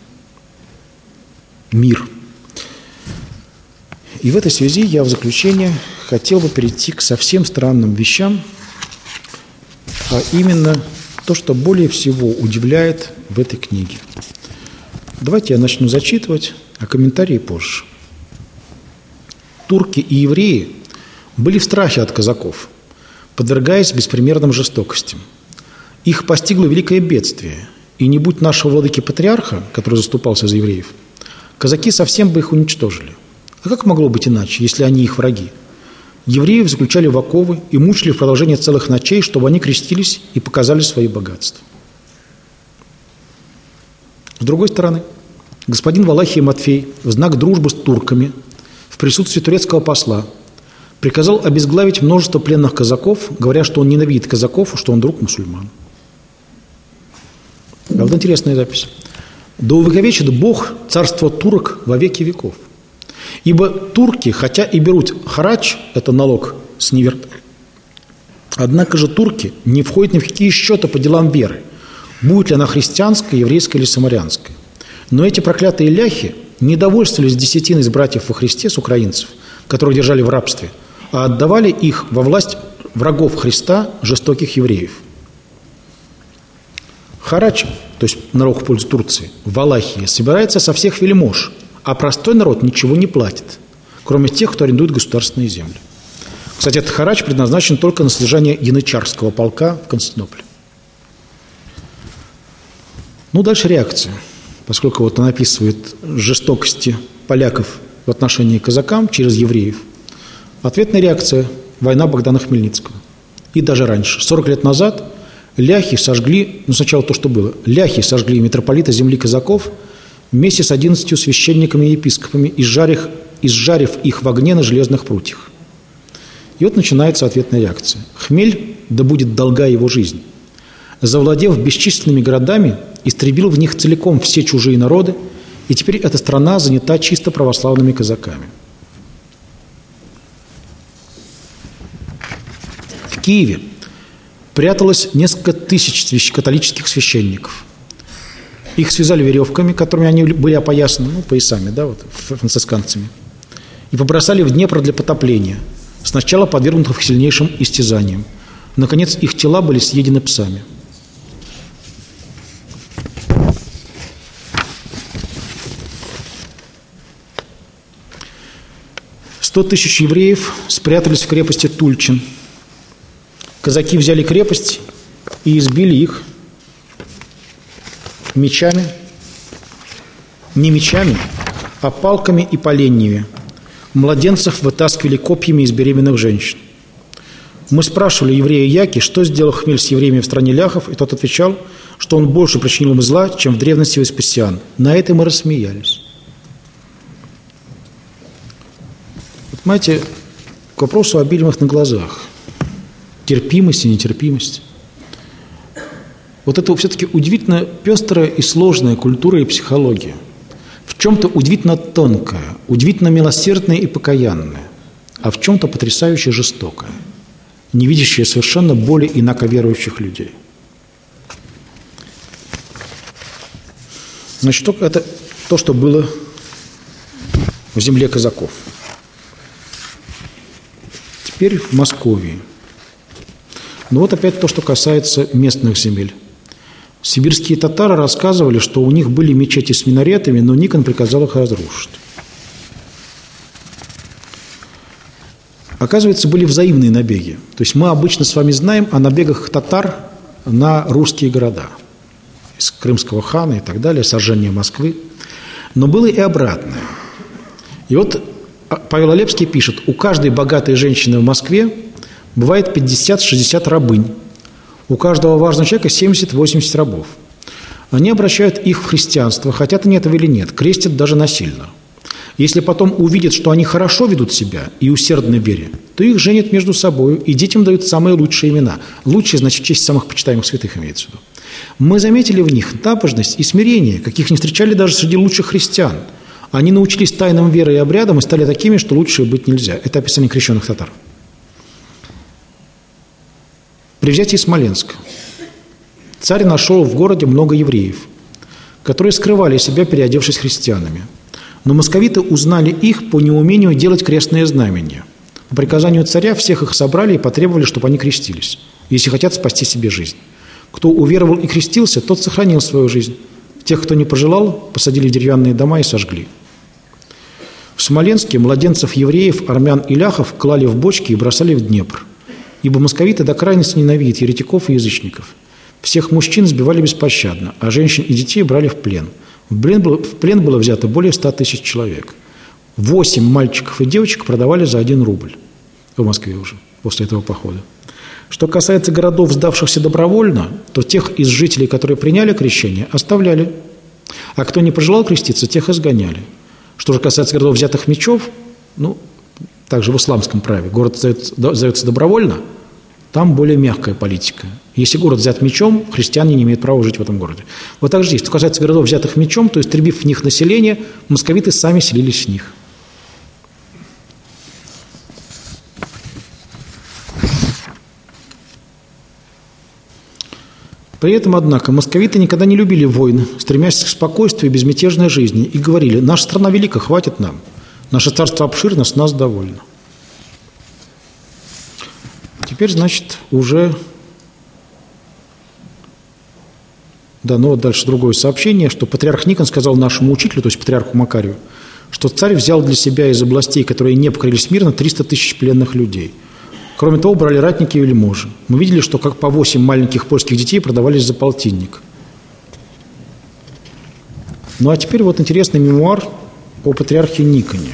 мир. И в этой связи я в заключение хотел бы перейти к совсем странным вещам, а именно то, что более всего удивляет в этой книге. Давайте я начну зачитывать, а комментарии позже. Турки и евреи были в страхе от казаков, подвергаясь беспримерным жестокостям. Их постигло великое бедствие, и не будь нашего владыки-патриарха, который заступался за евреев, казаки совсем бы их уничтожили. А как могло быть иначе, если они их враги? евреев заключали в оковы и мучили в продолжение целых ночей, чтобы они крестились и показали свои богатства. С другой стороны, господин Валахий Матфей в знак дружбы с турками в присутствии турецкого посла приказал обезглавить множество пленных казаков, говоря, что он ненавидит казаков и что он друг мусульман. А вот интересная запись. «Да увековечит Бог царство турок во веки веков. Ибо турки, хотя и берут харач, это налог с неверных, однако же турки не входят ни в какие счеты по делам веры, будет ли она христианская, еврейская или самарянская. Но эти проклятые ляхи не довольствовались десятиной из братьев во Христе, с украинцев, которых держали в рабстве, а отдавали их во власть врагов Христа, жестоких евреев». Харач, то есть налог в пользу Турции, в Валахии собирается со всех вельмож, а простой народ ничего не платит, кроме тех, кто арендует государственные земли. Кстати, этот харач предназначен только на содержание янычарского полка в Константинополе. Ну, дальше реакция. Поскольку вот он описывает жестокости поляков в отношении к казакам через евреев, ответная реакция – война Богдана Хмельницкого. И даже раньше, 40 лет назад, ляхи сожгли, сначала то, что было, ляхи сожгли митрополита земли казаков вместе с 11 священниками и епископами, изжарив их в огне на железных прутьях. И вот начинается ответная реакция. Хмель, да будет долга его жизнь, завладев бесчисленными городами, истребил в них целиком все чужие народы, и теперь эта страна занята чисто православными казаками. В Киеве пряталось несколько тысяч католических священников. Их связали веревками, которыми они были опоясаны, поясами, францисканцами, и побросали в Днепр для потопления, сначала подвергнутых сильнейшим истязаниям. Наконец, их тела были съедены псами. «100 тысяч евреев спрятались в крепости Тульчин. Казаки взяли крепость и избили их мечами, не мечами, а палками и поленьями. Младенцев вытаскивали копьями из беременных женщин. Мы спрашивали еврея Яки, что сделал Хмель с евреями в стране ляхов, и тот отвечал, что он больше причинил им зла, чем в древности Веспасиан. На это мы рассмеялись». Вот, понимаете, к вопросу о бельмах на глазах. Терпимость и нетерпимость. Вот это все-таки удивительно пестрая и сложная культура и психология. В чем-то удивительно тонкая, удивительно милосердная и покаянная, а в чем-то потрясающе жестокая, не видящая совершенно боли инаковерующих людей. Значит, это то, что было в земле казаков. Теперь в Московии. Но вот опять то, что касается местных земель. Сибирские татары рассказывали, что у них были мечети с минаретами, но Никон приказал их разрушить. Оказывается, были взаимные набеги. То есть мы обычно с вами знаем о набегах татар на русские города. Из крымского хана и так далее, сожжение Москвы. Но было и обратное. И вот Павел Олепский пишет, у каждой богатой женщины в Москве бывает 50-60 рабынь. У каждого важного человека 70-80 рабов. Они обращают их в христианство, хотят они этого или нет, крестят даже насильно. Если потом увидят, что они хорошо ведут себя и усердны в вере, то их женят между собой, и детям дают самые лучшие имена. Лучшие, значит, в честь самых почитаемых святых имеется в виду. Мы заметили в них набожность и смирение, каких не встречали даже среди лучших христиан. Они научились тайнам веры и обрядам и стали такими, что лучше быть нельзя. Это описание крещенных татар. При взятии Смоленска царь нашел в городе много евреев, которые скрывали себя, переодевшись христианами. Но московиты узнали их по неумению делать крестные знамения. По приказанию царя всех их собрали и потребовали, чтобы они крестились, если хотят спасти себе жизнь. Кто уверовал и крестился, тот сохранил свою жизнь. Тех, кто не пожелал, посадили в деревянные дома и сожгли. В Смоленске младенцев евреев, армян и ляхов клали в бочки и бросали в Днепр. Ибо московиты до крайности ненавидят еретиков и язычников. Всех мужчин сбивали беспощадно, а женщин и детей брали в плен. В плен было взято более 100 тысяч человек. 8 мальчиков и девочек продавали за 1 рубль. в Москве уже, после этого похода. Что касается городов, сдавшихся добровольно, то тех из жителей, которые приняли крещение, оставляли. А кто не пожелал креститься, тех изгоняли. Что же касается городов, взятых мечом, также в исламском праве, город сдается добровольно, там более мягкая политика. Если город взят мечом, христиане не имеют права жить в этом городе. Вот так же здесь. Что касается городов, взятых мечом, то истребив в них население, московиты сами селились в них. При этом, однако, московиты никогда не любили войн, стремясь к спокойствию и безмятежной жизни, и говорили: наша страна велика, хватит нам, наше царство обширно, с нас довольно. Теперь, значит, уже дано дальше другое сообщение, что патриарх Никон сказал нашему учителю, то есть патриарху Макарию, что царь взял для себя из областей, которые не покорились мирно, 300 тысяч пленных людей. Кроме того, брали ратники и вельможи. Мы видели, что как по 8 маленьких польских детей продавались за полтинник. Ну а теперь вот интересный мемуар о патриархе Никоне.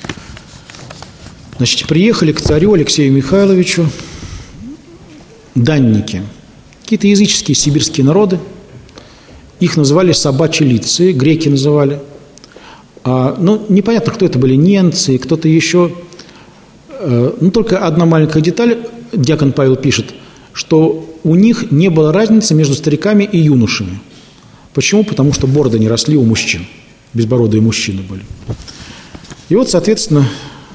Значит, приехали к царю Алексею Михайловичу данники, какие-то языческие сибирские народы. Их называли собачелицы, греки называли. Непонятно, кто это были, немцы, кто-то еще. Только одна маленькая деталь, диакон Павел пишет, что у них не было разницы между стариками и юношами. Почему? Потому что бороды не росли у мужчин, безбородые мужчины были. И вот, соответственно,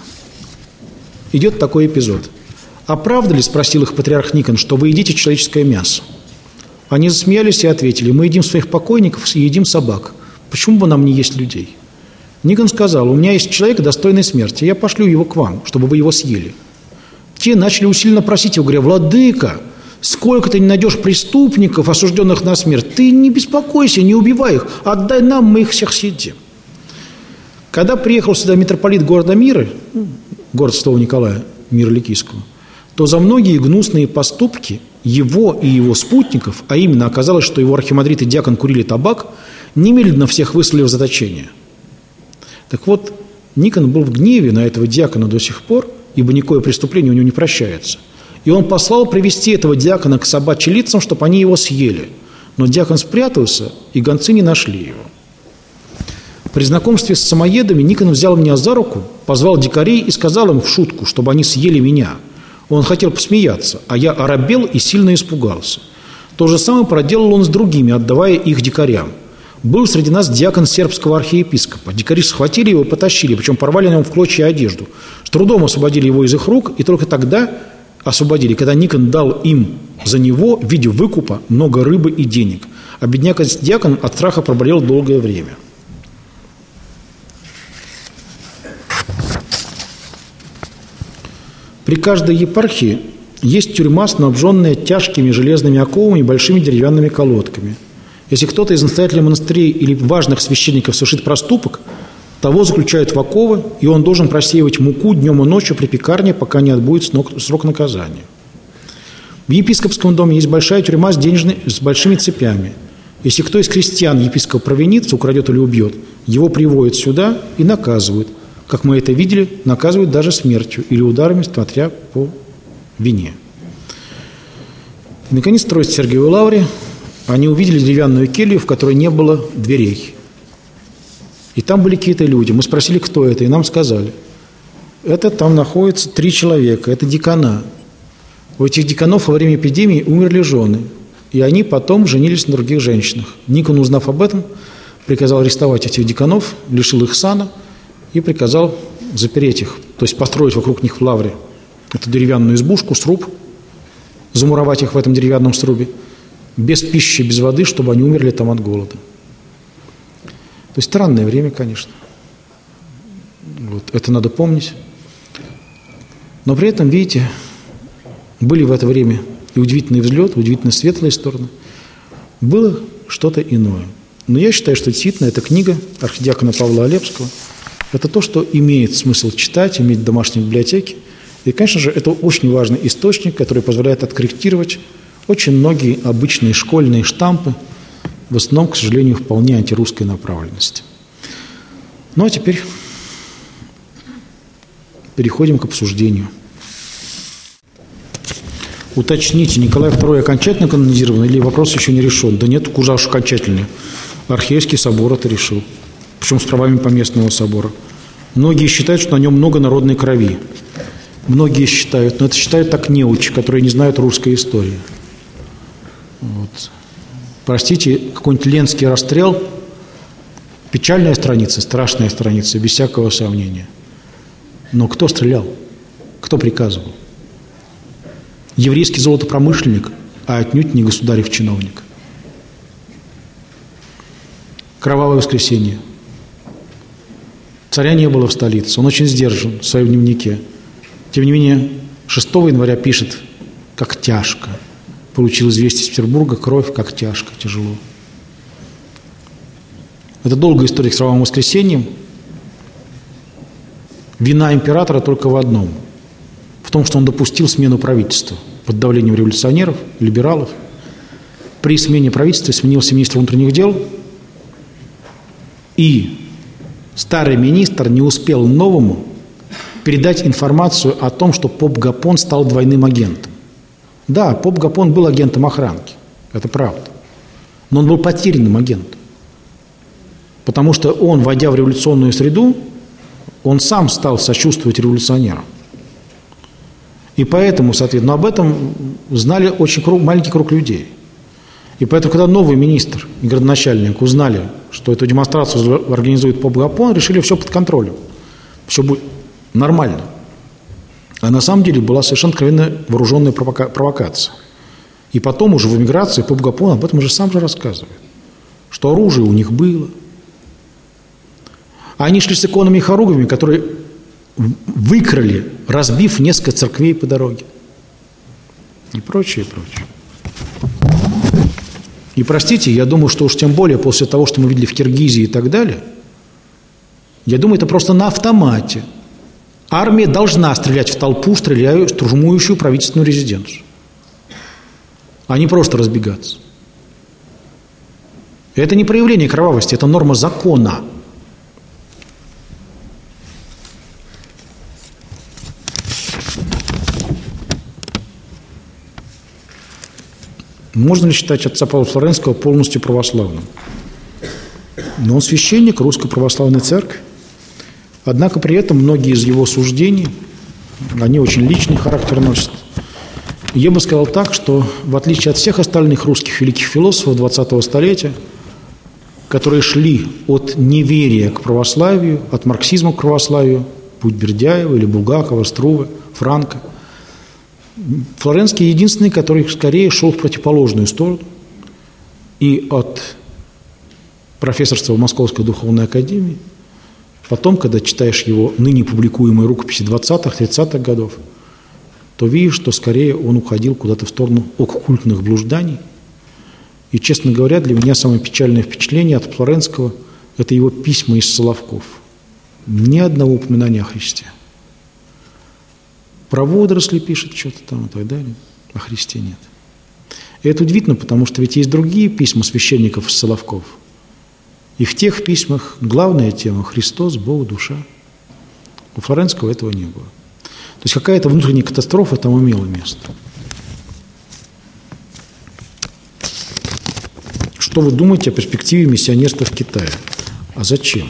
идет такой эпизод. «А правда ли, — спросил их патриарх Никон, — что вы едите человеческое мясо?» Они засмеялись и ответили: «Мы едим своих покойников и едим собак. Почему бы нам не есть людей?» Никон сказал: «У меня есть человек, достойный смерти, я пошлю его к вам, чтобы вы его съели». Те начали усиленно просить его, говоря: «Владыка, сколько ты не найдешь преступников, осужденных на смерть, ты не беспокойся, не убивай их, отдай нам, мы их всех съедим». Когда приехал сюда митрополит города Миры, город Святого Николая, Мира Ликийского, то за многие гнусные поступки его и его спутников, а именно оказалось, что его архимандрит и диакон курили табак, немедленно всех выслали в заточение. Так вот, Никон был в гневе на этого диакона до сих пор, ибо никакое преступление у него не прощается. И он послал привести этого диакона к собачелицам, чтобы они его съели. Но диакон спрятался, и гонцы не нашли его. При знакомстве с самоедами Никон взял меня за руку, позвал дикарей и сказал им в шутку, чтобы они съели меня. Он хотел посмеяться, а я оробел и сильно испугался. То же самое проделал он с другими, отдавая их дикарям. Был среди нас диакон сербского архиепископа. Дикари схватили его и потащили, причем порвали на нем в клочья одежду. С трудом освободили его из их рук, и только тогда освободили, когда Никон дал им за него в виде выкупа много рыбы и денег. А бедняк-диакон от страха проболел долгое время. При каждой епархии есть тюрьма, снабженная тяжкими железными оковами и большими деревянными колодками. Если кто-то из настоятелей монастырей или важных священников совершит проступок, того заключают в оковы, и он должен просеивать муку днем и ночью при пекарне, пока не отбудет срок наказания. В епископском доме есть большая тюрьма с большими цепями. Если кто из крестьян епископа провинится, украдет или убьет, его приводят сюда и наказывают. Как мы это видели, наказывают даже смертью или ударами, смотря по вине. И, наконец, в Сергиевой лавре они увидели деревянную келью, в которой не было дверей. И там были какие-то люди. Мы спросили, кто это, и нам сказали: это там находится 3 человека, это декана. У этих деканов во время эпидемии умерли жены, и они потом женились на других женщинах. Никон, узнав об этом, приказал арестовать этих деканов, лишил их сана и приказал запереть их, то есть построить вокруг них в лавре эту деревянную избушку, сруб, замуровать их в этом деревянном срубе, без пищи, без воды, чтобы они умерли там от голода. То есть странное время, конечно. Вот, это надо помнить. Но при этом, видите, были в это время и удивительный взлет, удивительно светлые стороны. Было что-то иное. Но я считаю, что действительно эта книга архидиакона Павла Олепского – это то, что имеет смысл читать, иметь в домашней библиотеке. И, конечно же, это очень важный источник, который позволяет откорректировать очень многие обычные школьные штампы, в основном, к сожалению, вполне антирусской направленности. Ну, а теперь переходим к обсуждению. уточните, Николай II окончательно канонизирован или вопрос еще не решен? Да нет, куда уж окончательнее. Архиерейский собор это решил, причем с правами поместного собора. Многие считают, что на нем много народной крови. Многие считают, но это считают так неучи, которые не знают русской истории. Вот. Простите, какой-нибудь Ленский расстрел – печальная страница, страшная страница, без всякого сомнения. Но кто стрелял? Кто приказывал? Еврейский золотопромышленник, а отнюдь не государев чиновник. Кровавое воскресенье. Царя не было в столице, он очень сдержан в своем дневнике. Тем не менее, 6 января пишет, как тяжко. Получил известие из Петербурга, кровь, как тяжко, тяжело. Это долгая история с кровавым воскресеньем. Вина императора только в одном. В том, что он допустил смену правительства под давлением революционеров, либералов. При смене правительства сменился министр внутренних дел, и старый министр не успел новому передать информацию о том, что поп Гапон стал двойным агентом. Да, поп Гапон был агентом охранки, это правда. Но он был потерянным агентом. Потому что он, войдя в революционную среду, он сам стал сочувствовать революционерам. И поэтому, соответственно, об этом знали очень маленький круг людей. И поэтому, когда новый министр и градоначальник узнали, что эту демонстрацию организует поп Гапон, решили все под контролем. Все будет нормально. А на самом деле была совершенно откровенно вооруженная провокация. И потом уже в эмиграции поп Гапон об этом уже сам же рассказывает. Что оружие у них было. А они шли с иконами и хоругвями, которые выкрали, разбив несколько церквей по дороге. И прочее, и прочее. И простите, я думаю, что уж тем более после того, что мы видели в Киргизии и так далее, я думаю, это просто на автомате. Армия должна стрелять в толпу, штурмующую правительственную резиденцию, а не просто разбегаться. Это не проявление кровавости, это норма закона. Можно ли считать отца Павла Флоренского полностью православным? Но он священник Русской Православной Церкви. Однако при этом многие из его суждений, они очень личный характер носят. Я бы сказал так, что в отличие от всех остальных русских великих философов 20-го столетия, которые шли от неверия к православию, от марксизма к православию, путь Бердяева или Булгакова, Струве, Франка, Флоренский единственный, который скорее шел в противоположную сторону. И от профессорства в Московской духовной академии, потом, когда читаешь его ныне публикуемые рукописи 20-х, 30-х годов, то видишь, что скорее он уходил куда-то в сторону оккультных блужданий. И, честно говоря, для меня самое печальное впечатление от Флоренского – это его письма из Соловков. Ни одного упоминания о Христе. Про водоросли пишет что-то там и так далее, о Христе нет. И это удивительно, потому что ведь есть другие письма священников из Соловков. И в тех письмах главная тема – Христос, Бог, душа. У Флоренского этого не было. То есть какая-то внутренняя катастрофа там имела место. Что вы думаете о перспективе миссионерства в Китае? А зачем?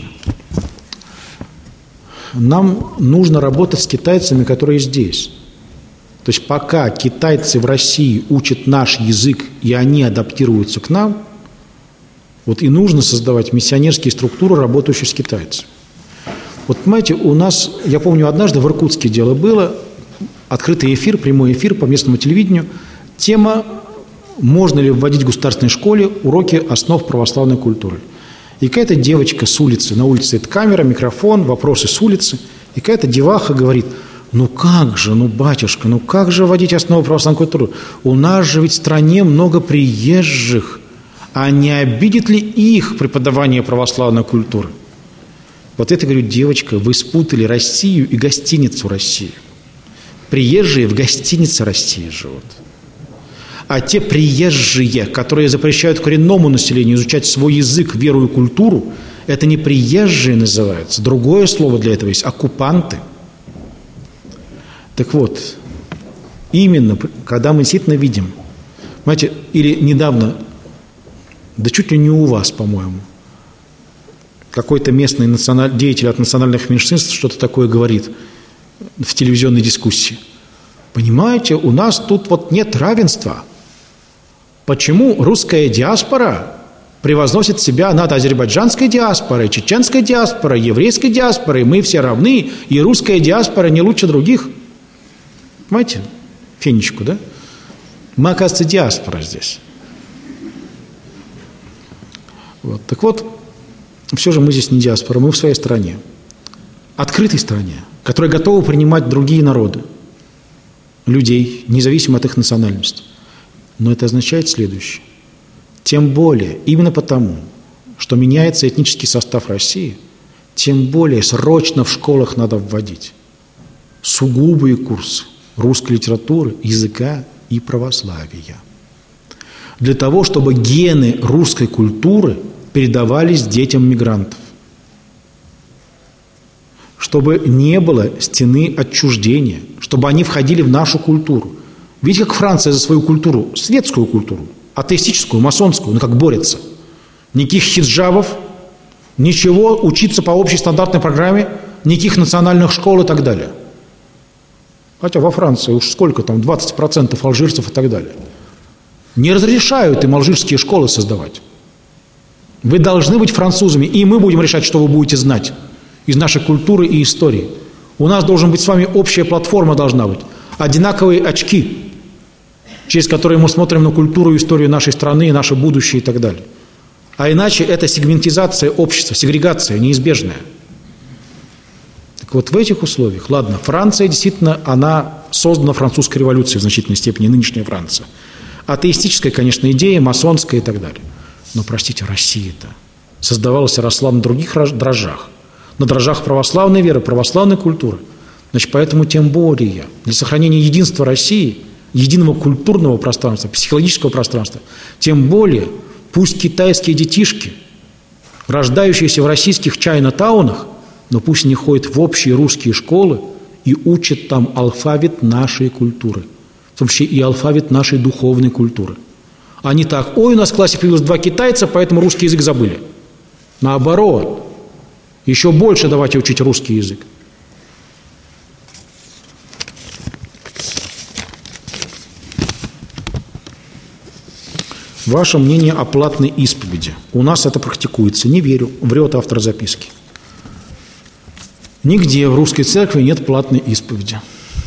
Нам нужно работать с китайцами, которые здесь. То есть пока китайцы в России учат наш язык, и они адаптируются к нам, вот и нужно создавать миссионерские структуры, работающие с китайцами. Вот понимаете, у нас, я помню, однажды в Иркутске дело было, открытый эфир, прямой эфир по местному телевидению, тема «Можно ли вводить в государственной школе уроки основ православной культуры?». И какая-то девочка с улицы, на улице стоит камера, микрофон, вопросы с улицы, и какая-то деваха говорит: ну как же, ну батюшка, ну как же вводить основы православной культуры? У нас же ведь в стране много приезжих, а не обидит ли их преподавание православной культуры? Вот это, говорю, девочка, вы спутали Россию и гостиницу России. Приезжие в гостинице России живут. А те приезжие, которые запрещают коренному населению изучать свой язык, веру и культуру, это не приезжие называются. Другое слово для этого есть – оккупанты. Так вот, именно когда мы действительно видим, понимаете, или недавно, да чуть ли не у вас, по-моему, какой-то местный деятель от национальных меньшинств что-то такое говорит в телевизионной дискуссии. Понимаете, у нас тут вот нет равенства. Почему русская диаспора превозносит себя над азербайджанской диаспорой, чеченской диаспорой, еврейской диаспорой? Мы все равны, и русская диаспора не лучше других. Понимаете, фенечку, да? Мы, оказывается, диаспора здесь. Вот. Так вот, все же мы здесь не диаспора, мы в своей стране. Открытой стране, которая готова принимать другие народы, людей, независимо от их национальности. Но это означает следующее. Тем более, именно потому, что меняется этнический состав России, тем более срочно в школах надо вводить сугубые курсы русской литературы, языка и православия. Для того, чтобы гены русской культуры передавались детям мигрантов. Чтобы не было стены отчуждения, чтобы они входили в нашу культуру. Видите, как Франция за свою культуру, светскую культуру, атеистическую, масонскую, как борется. Никаких хиджабов, ничего, учиться по общей стандартной программе, никаких национальных школ и так далее. Хотя во Франции уж сколько там, 20% алжирцев и так далее. Не разрешают им алжирские школы создавать. Вы должны быть французами, и мы будем решать, что вы будете знать из нашей культуры и истории. У нас должен быть с вами общая платформа должна быть, одинаковые очки, через которые мы смотрим на культуру и историю нашей страны, и наше будущее и так далее. А иначе это сегментизация общества, сегрегация неизбежная. Так вот в этих условиях, ладно, Франция действительно, она создана французской революцией в значительной степени, нынешняя Франция. Атеистическая, конечно, идея, масонская и так далее. Но, простите, Россия-то создавалась и росла на других дрожжах. На дрожжах православной веры, православной культуры. Значит, поэтому тем более для сохранения единства России, единого культурного пространства, психологического пространства, тем более пусть китайские детишки, рождающиеся в российских чайна-таунах, но пусть они ходят в общие русские школы и учат там алфавит нашей культуры, в том числе и алфавит нашей духовной культуры. А не так, ой, у нас в классе появилось 2 китайца, поэтому русский язык забыли. Наоборот, еще больше давайте учить русский язык. Ваше мнение о платной исповеди. У нас это практикуется. Не верю. Врет автор записки. Нигде в русской церкви нет платной исповеди.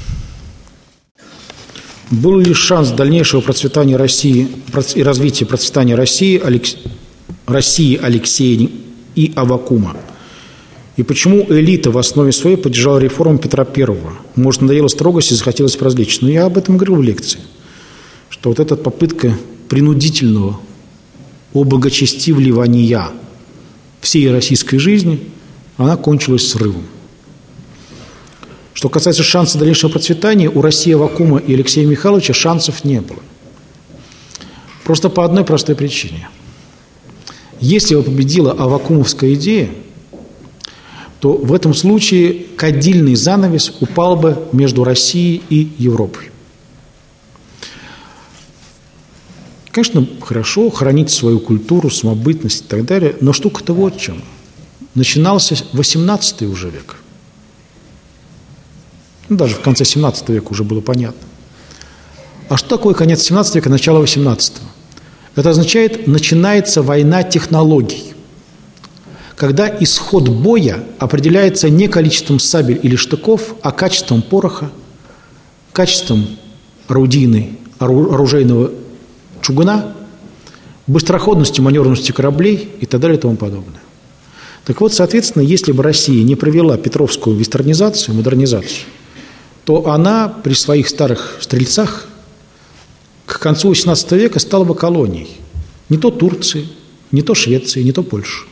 Был ли шанс дальнейшего процветания России и развития процветания России Алексея и Аввакума? И почему элита в основе своей поддержала реформу Петра I? Может, надоела строгость и захотелось прозрачить. Но я об этом говорил в лекции, что вот эта попытка принудительного облагочестивливания всей российской жизни, она кончилась срывом. Что касается шанса дальнейшего процветания, у России Аввакума и Алексея Михайловича шансов не было. Просто по одной простой причине. Если бы победила аввакумовская идея, то в этом случае кадильный занавес упал бы между Россией и Европой. Конечно, хорошо хранить свою культуру, самобытность и так далее, но штука-то вот в чем. Начинался 18 уже век. Даже в конце 17 века уже было понятно. А что такое конец 17 века, начало 18? Это означает, начинается война технологий. Когда исход боя определяется не количеством сабель или штыков, а качеством пороха, качеством оружейного чугуна, быстроходностью, маневренностью кораблей и так далее и тому подобное. Так вот, соответственно, если бы Россия не провела петровскую вестернизацию, модернизацию, то она при своих старых стрельцах к концу XVIII века стала бы колонией. Не то Турции, не то Швеции, не то Польши.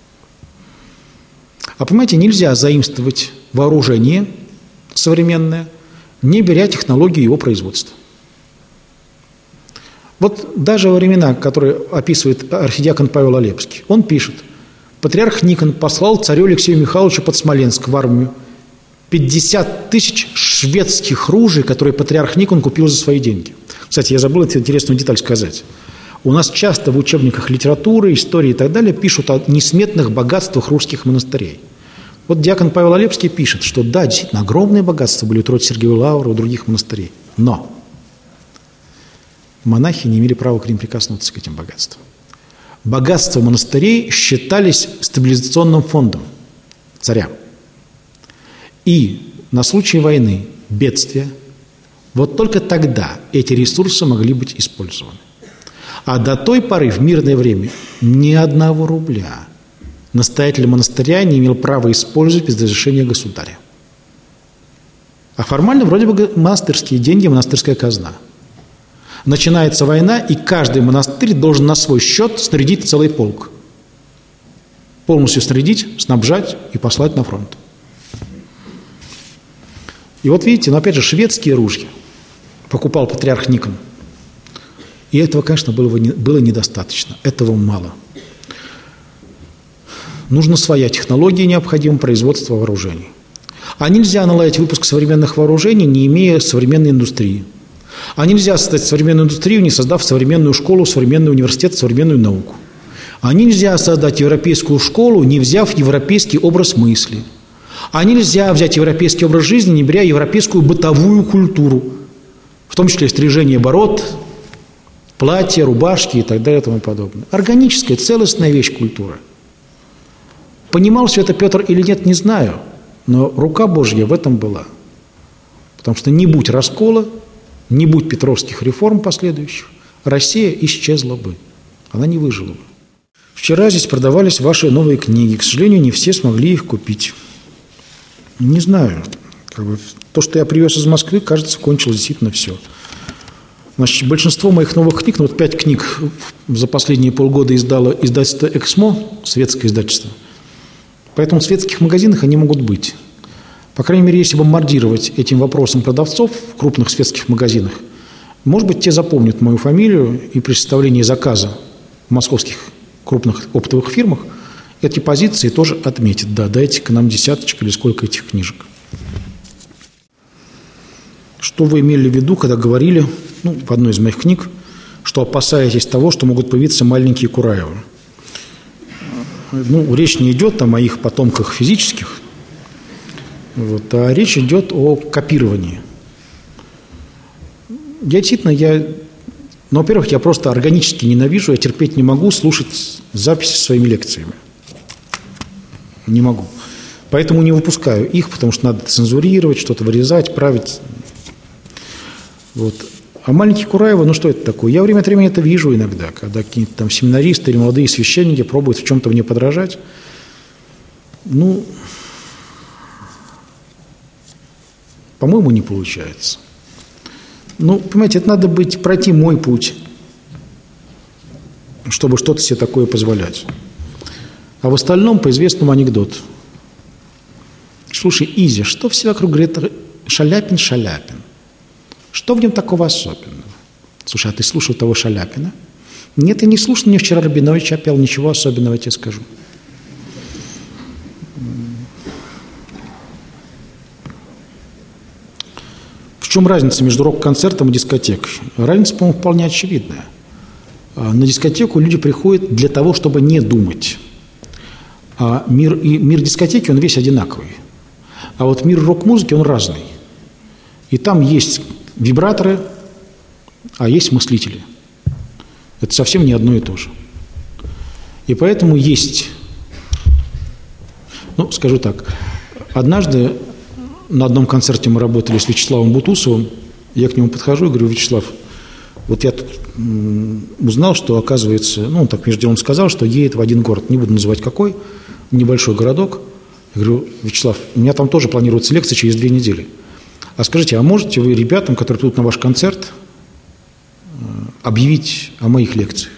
А понимаете, нельзя заимствовать вооружение современное, не беря технологию его производства. Вот даже во времена, которые описывает архидиакон Павел Олепский, он пишет: патриарх Никон послал царю Алексею Михайловичу под Смоленск в армию 50 600 шведских ружей, которые патриарх Никон купил за свои деньги. Кстати, я забыл эту интересную деталь сказать. У нас часто в учебниках литературы, истории и так далее пишут о несметных богатствах русских монастырей. Вот диакон Павел Олепский пишет, что да, действительно, огромные богатства были у Троицы-Сергиевой Лавры, у других монастырей. Но монахи не имели права к ним прикоснуться, к этим богатствам. Богатства монастырей считались стабилизационным фондом царя. И на случай войны, бедствия, вот только тогда эти ресурсы могли быть использованы. А до той поры, в мирное время, ни одного рубля настоятель монастыря не имел права использовать без разрешения государя. А формально вроде бы монастырские деньги, монастырская казна. Начинается война, и каждый монастырь должен на свой счет снарядить целый полк. Полностью снарядить, снабжать и послать на фронт. И вот видите, но опять же, шведские ружья покупал патриарх Никон. И этого, конечно, было недостаточно. Этого мало. Нужна своя технология, необходимо производство вооружений. А нельзя наладить выпуск современных вооружений, не имея современной индустрии. А нельзя создать современную индустрию, не создав современную школу, современный университет, современную науку. А нельзя создать европейскую школу, не взяв европейский образ мысли. А нельзя взять европейский образ жизни, не беря европейскую бытовую культуру, в том числе стрижение бород, платья, рубашки и так далее и тому подобное. Органическая, целостная вещь культура. Понимал все это Петр или нет, не знаю, но рука Божья в этом была. Потому что не будь раскола, не будь петровских реформ последующих, Россия исчезла бы, она не выжила бы. Вчера здесь продавались ваши новые книги, к сожалению, не все смогли их купить. Не знаю, то, что я привез из Москвы, кажется, кончилось действительно все. Значит, большинство моих новых книг, вот 5 книг за последние полгода издало издательство «Эксмо», светское издательство. Поэтому в светских магазинах они могут быть. По крайней мере, если бомбардировать этим вопросом продавцов в крупных светских магазинах, может быть, те запомнят мою фамилию и при составлении заказа в московских крупных оптовых фирмах эти позиции тоже отметят. Да, дайте-ка нам десяточку или сколько этих книжек. Что вы имели в виду, когда говорили, в одной из моих книг, что опасаетесь того, что могут появиться маленькие Кураевы? Речь не идет о моих потомках физических, а речь идет о копировании. Во-первых, я просто органически ненавижу, я терпеть не могу слушать записи своими лекциями. Не могу. Поэтому не выпускаю их, потому что надо цензурировать, что-то вырезать, править. А маленькие Кураевы, что это такое? Я время от времени это вижу иногда, когда какие-то там семинаристы или молодые священники пробуют в чем-то мне подражать. По-моему, не получается. Понимаете, это надо пройти мой путь, чтобы что-то себе такое позволять. А в остальном по известному анекдоту. Слушай, Изя, что все вокруг говорит Шаляпин? Что в нем такого особенного? Слушай, а ты слушал того Шаляпина? Нет, я не слушал, мне вчера Рабинович пел, ничего особенного, я тебе скажу. В чем разница между рок-концертом и дискотекой? Разница, по-моему, вполне очевидная. На дискотеку люди приходят для того, чтобы не думать. А мир дискотеки, он весь одинаковый. А вот мир рок-музыки, он разный. И там есть вибраторы, а есть мыслители. Это совсем не одно и то же. И поэтому есть, скажу так, однажды на одном концерте мы работали с Вячеславом Бутусовым, я к нему подхожу и говорю: Вячеслав, вот я тут узнал, что, оказывается, он так между делом сказал, что едет в один город, не буду называть какой, небольшой городок. Я говорю: Вячеслав, у меня там тоже планируется лекция через 2 недели. А скажите, а можете вы ребятам, которые придут на ваш концерт, объявить о моих лекциях?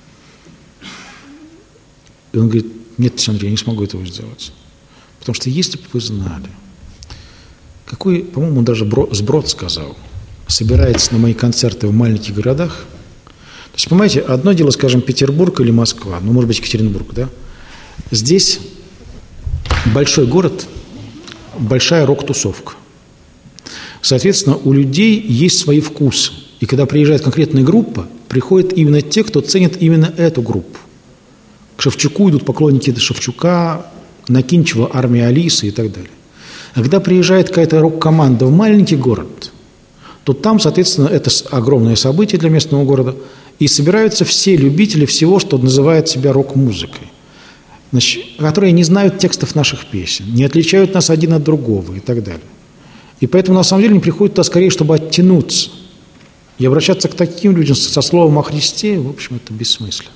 И он говорит: нет, Александр, я не смогу этого сделать. Потому что если бы вы знали, какой, по-моему, он даже сброд сказал, собирается на мои концерты в маленьких городах. То есть, понимаете, одно дело, скажем, Петербург или Москва, может быть, Екатеринбург, да? Здесь большой город, большая рок-тусовка. Соответственно, у людей есть свои вкусы. И когда приезжает конкретная группа, приходят именно те, кто ценит именно эту группу. К Шевчуку идут поклонники Шевчука, на Кинчева армия Алисы и так далее. А когда приезжает какая-то рок-команда в маленький город, то там, соответственно, это огромное событие для местного города, и собираются все любители всего, что называет себя рок-музыкой, значит, которые не знают текстов наших песен, не отличают нас один от другого и так далее. И поэтому, на самом деле, они приходят туда скорее, чтобы оттянуться. И обращаться к таким людям со словом о Христе, в общем, это бессмысленно.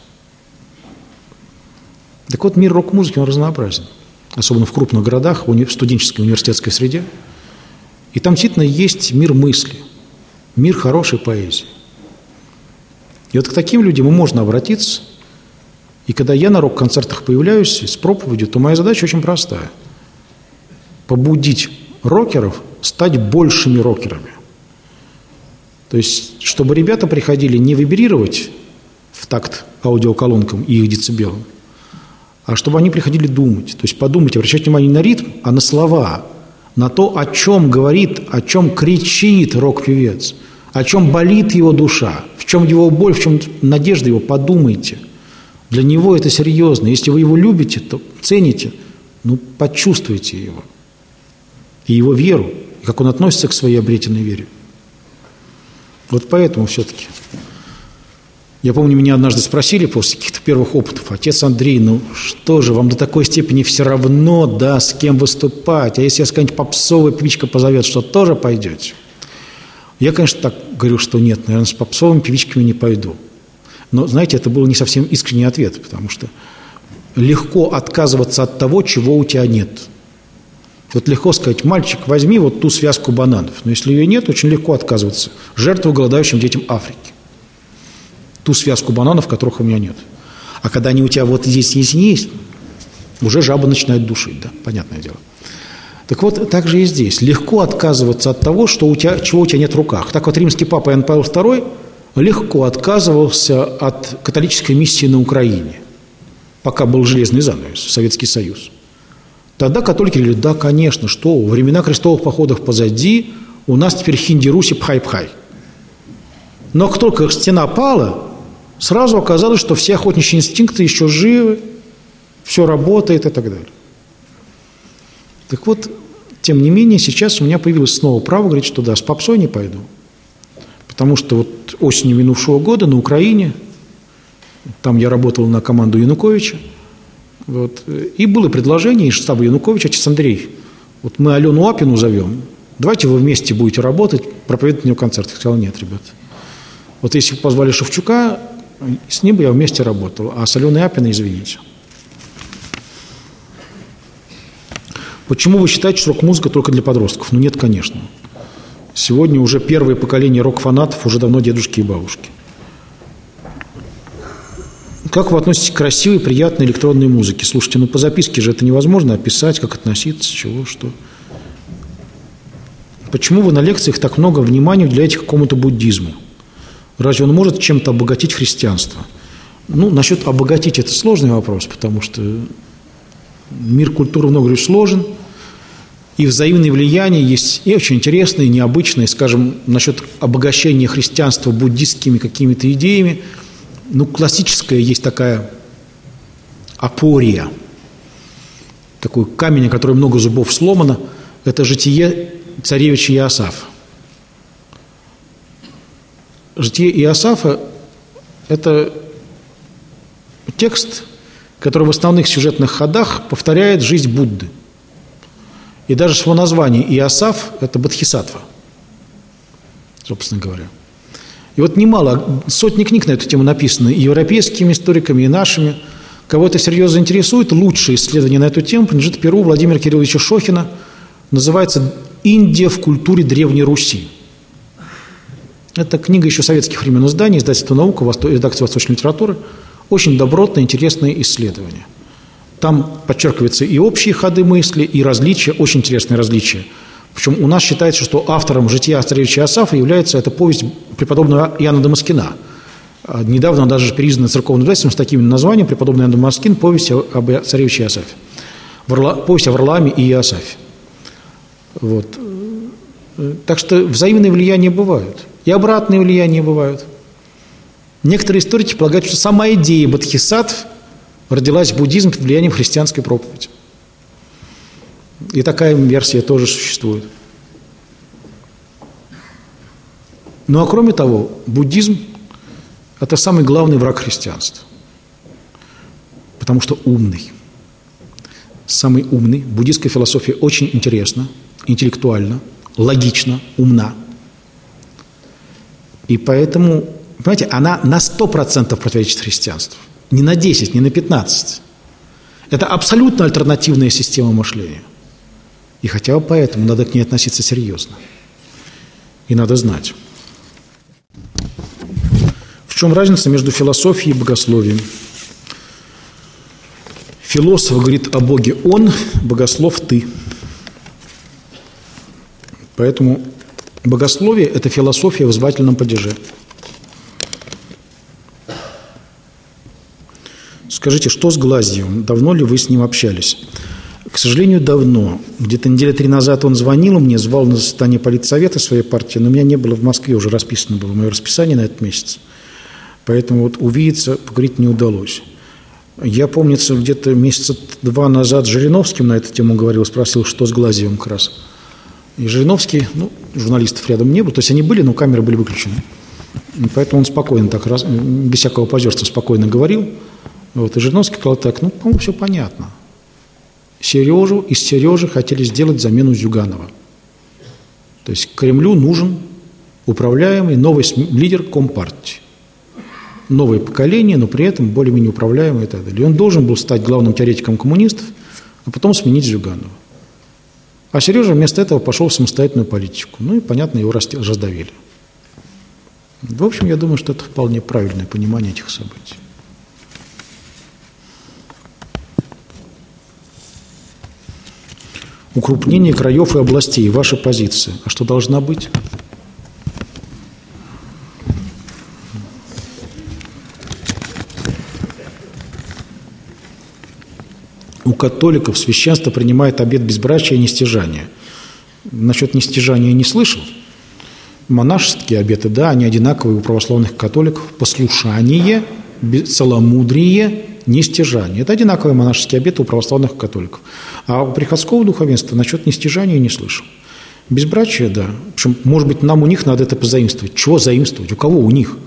Так вот, мир рок-музыки, он разнообразен. Особенно в крупных городах, в студенческой, университетской среде. И там действительно есть мир мысли, мир хорошей поэзии. И вот к таким людям и можно обратиться. И когда я на рок-концертах появляюсь с проповедью, то моя задача очень простая. Побудить рокеров стать большими рокерами. То есть, чтобы ребята приходили не вибрировать в такт аудиоколонкам и их децибелам, а чтобы они приходили думать. То есть подумать, обращать внимание не на ритм, а на слова, на то, о чем говорит, о чем кричит рок-певец, о чем болит его душа, в чем его боль, в чем надежда его, подумайте. Для него это серьезно. Если вы его любите, то цените, почувствуйте его. И его веру, и как он относится к своей обретенной вере. Вот поэтому все-таки. Я помню, меня однажды спросили после каких-то первых опытов: отец Андрей, что же, вам до такой степени все равно, да, с кем выступать? А если я какая-нибудь попсовая певичка позовет, что тоже пойдете? Я, конечно, так говорю, что нет, наверное, с попсовыми певичками не пойду. Но, знаете, это был не совсем искренний ответ, потому что легко отказываться от того, чего у тебя нет. Вот легко сказать: мальчик, возьми вот ту связку бананов. Но если ее нет, очень легко отказываться. Жертву голодающим детям Африки. Ту связку бананов, которых у меня нет. А когда они у тебя вот здесь есть, уже жаба начинает душить, да, понятное дело. Так вот, так же и здесь. Легко отказываться от того, чего у тебя нет в руках. Так вот, римский папа Иоанн Павел II легко отказывался от католической миссии на Украине, пока был железный занавес, Советский Союз. Тогда католики говорили: да, конечно, что, времена крестовых походов позади, у нас теперь хинди-руси пхай-пхай. Но как только стена пала, сразу оказалось, что все охотничьи инстинкты еще живы, все работает и так далее. Так вот, тем не менее, сейчас у меня появилось снова право говорить, что да, с попсой не пойду. Потому что вот осенью минувшего года на Украине, там я работал на команду Януковича, вот, и было предложение из штаба Януковича: отец Андрей, вот мы Алену Апину зовем, давайте вы вместе будете работать, проповедовать на нее концерт. Я сказал: нет, ребят. Вот если бы позвали Шевчука, с ним бы я вместе работал, а с Аленой Апиной, извините. Почему вы считаете, что рок-музыка только для подростков? Нет, конечно. Сегодня уже первое поколение рок-фанатов уже давно дедушки и бабушки. Как вы относитесь к красивой, приятной электронной музыке? Слушайте, по записке же это невозможно описать, как относиться, чего, что. Почему вы на лекциях так много внимания уделяете какому-то буддизму? Разве он может чем-то обогатить христианство? Насчет обогатить – это сложный вопрос, потому что мир культуры, много говорю, сложен, и взаимные влияния есть и очень интересные, и необычные. Скажем, насчет обогащения христианства буддистскими какими-то идеями, классическая есть такая апория, такой камень, о котором много зубов сломано, это житие царевича Иосафа. Житие Иосафа – это текст, который в основных сюжетных ходах повторяет жизнь Будды. И даже его название Иосаф – это Бодхисаттва, собственно говоря. И вот немало, сотни книг на эту тему написаны и европейскими историками, и нашими. Кого это серьезно интересует, лучшее исследование на эту тему принадлежит перу Владимира Кирилловича Шохина. Называется «Индия в культуре Древней Руси». Это книга еще советских времен издания, издательство «Наука», редакция «Восточной литературы». Очень добротное, интересное исследование. Там подчеркиваются и общие ходы мысли, и различия, очень интересные различия. Причем у нас считается, что автором «Жития царевича Иосафа» является эта повесть преподобного Иоанна Дамаскина. Недавно она даже переиздана церковным издательством с таким названием: «Преподобный Иоанн Дамаскин. Повесть об царевиче Иосафе». Повесть о Варлааме и Иосафе. Вот. Так что взаимные влияния бывают. И обратные влияния бывают. Некоторые историки полагают, что сама идея бодхисаттв родилась в буддизме под влиянием христианской проповеди. И такая версия тоже существует. Ну а кроме того, буддизм – это самый главный враг христианства. Потому что умный. Самый умный. Буддистская философия очень интересна, интеллектуальна, логична, умна. И поэтому, понимаете, она на 100% противоречит христианству. Не на 10, не на 15. Это абсолютно альтернативная система мышления. И хотя бы поэтому надо к ней относиться серьезно. И надо знать. В чем разница между философией и богословием? Философ говорит о Боге «он», богослов «ты». Поэтому богословие – это философия в звательном падеже. Скажите, что с Глазьевым? Давно ли вы с ним общались? К сожалению, давно. Где-то недели 3 назад он звонил мне, звал на заседание политсовета своей партии, но меня не было в Москве, уже расписано было мое расписание на этот месяц. Поэтому вот увидеться, поговорить не удалось. Я, помнится, где-то месяца 2 назад с Жириновским на эту тему говорил, спросил, что с Глазьевым как раз. И Жириновский, журналистов рядом не было, то есть они были, но камеры были выключены. Поэтому он спокойно так, без всякого позерства спокойно говорил. Вот, и Жириновский сказал так, по-моему, все понятно. Из Сережи хотели сделать замену Зюганова. То есть Кремлю нужен управляемый новый лидер Компартии. Новое поколение, но при этом более-менее управляемый и так далее. И он должен был стать главным теоретиком коммунистов, а потом сменить Зюганова. А Сережа вместо этого пошел в самостоятельную политику. И, понятно, его раздавили. В общем, я думаю, что это вполне правильное понимание этих событий. Укрупнение краев и областей. Ваша позиция. А что должна быть? У католиков священство принимает обет безбрачия и нестяжания. Насчет нестяжания не слышал. Монашеские обеты, да, они одинаковые у православных католиков. Послушание, целомудрие, нестяжание. Это одинаковые монашеские обеты у православных католиков. А у приходского духовенства насчет нестяжания не слышал. Безбрачие, да. Причем, может быть, нам у них надо это позаимствовать. Чего заимствовать? У кого у них?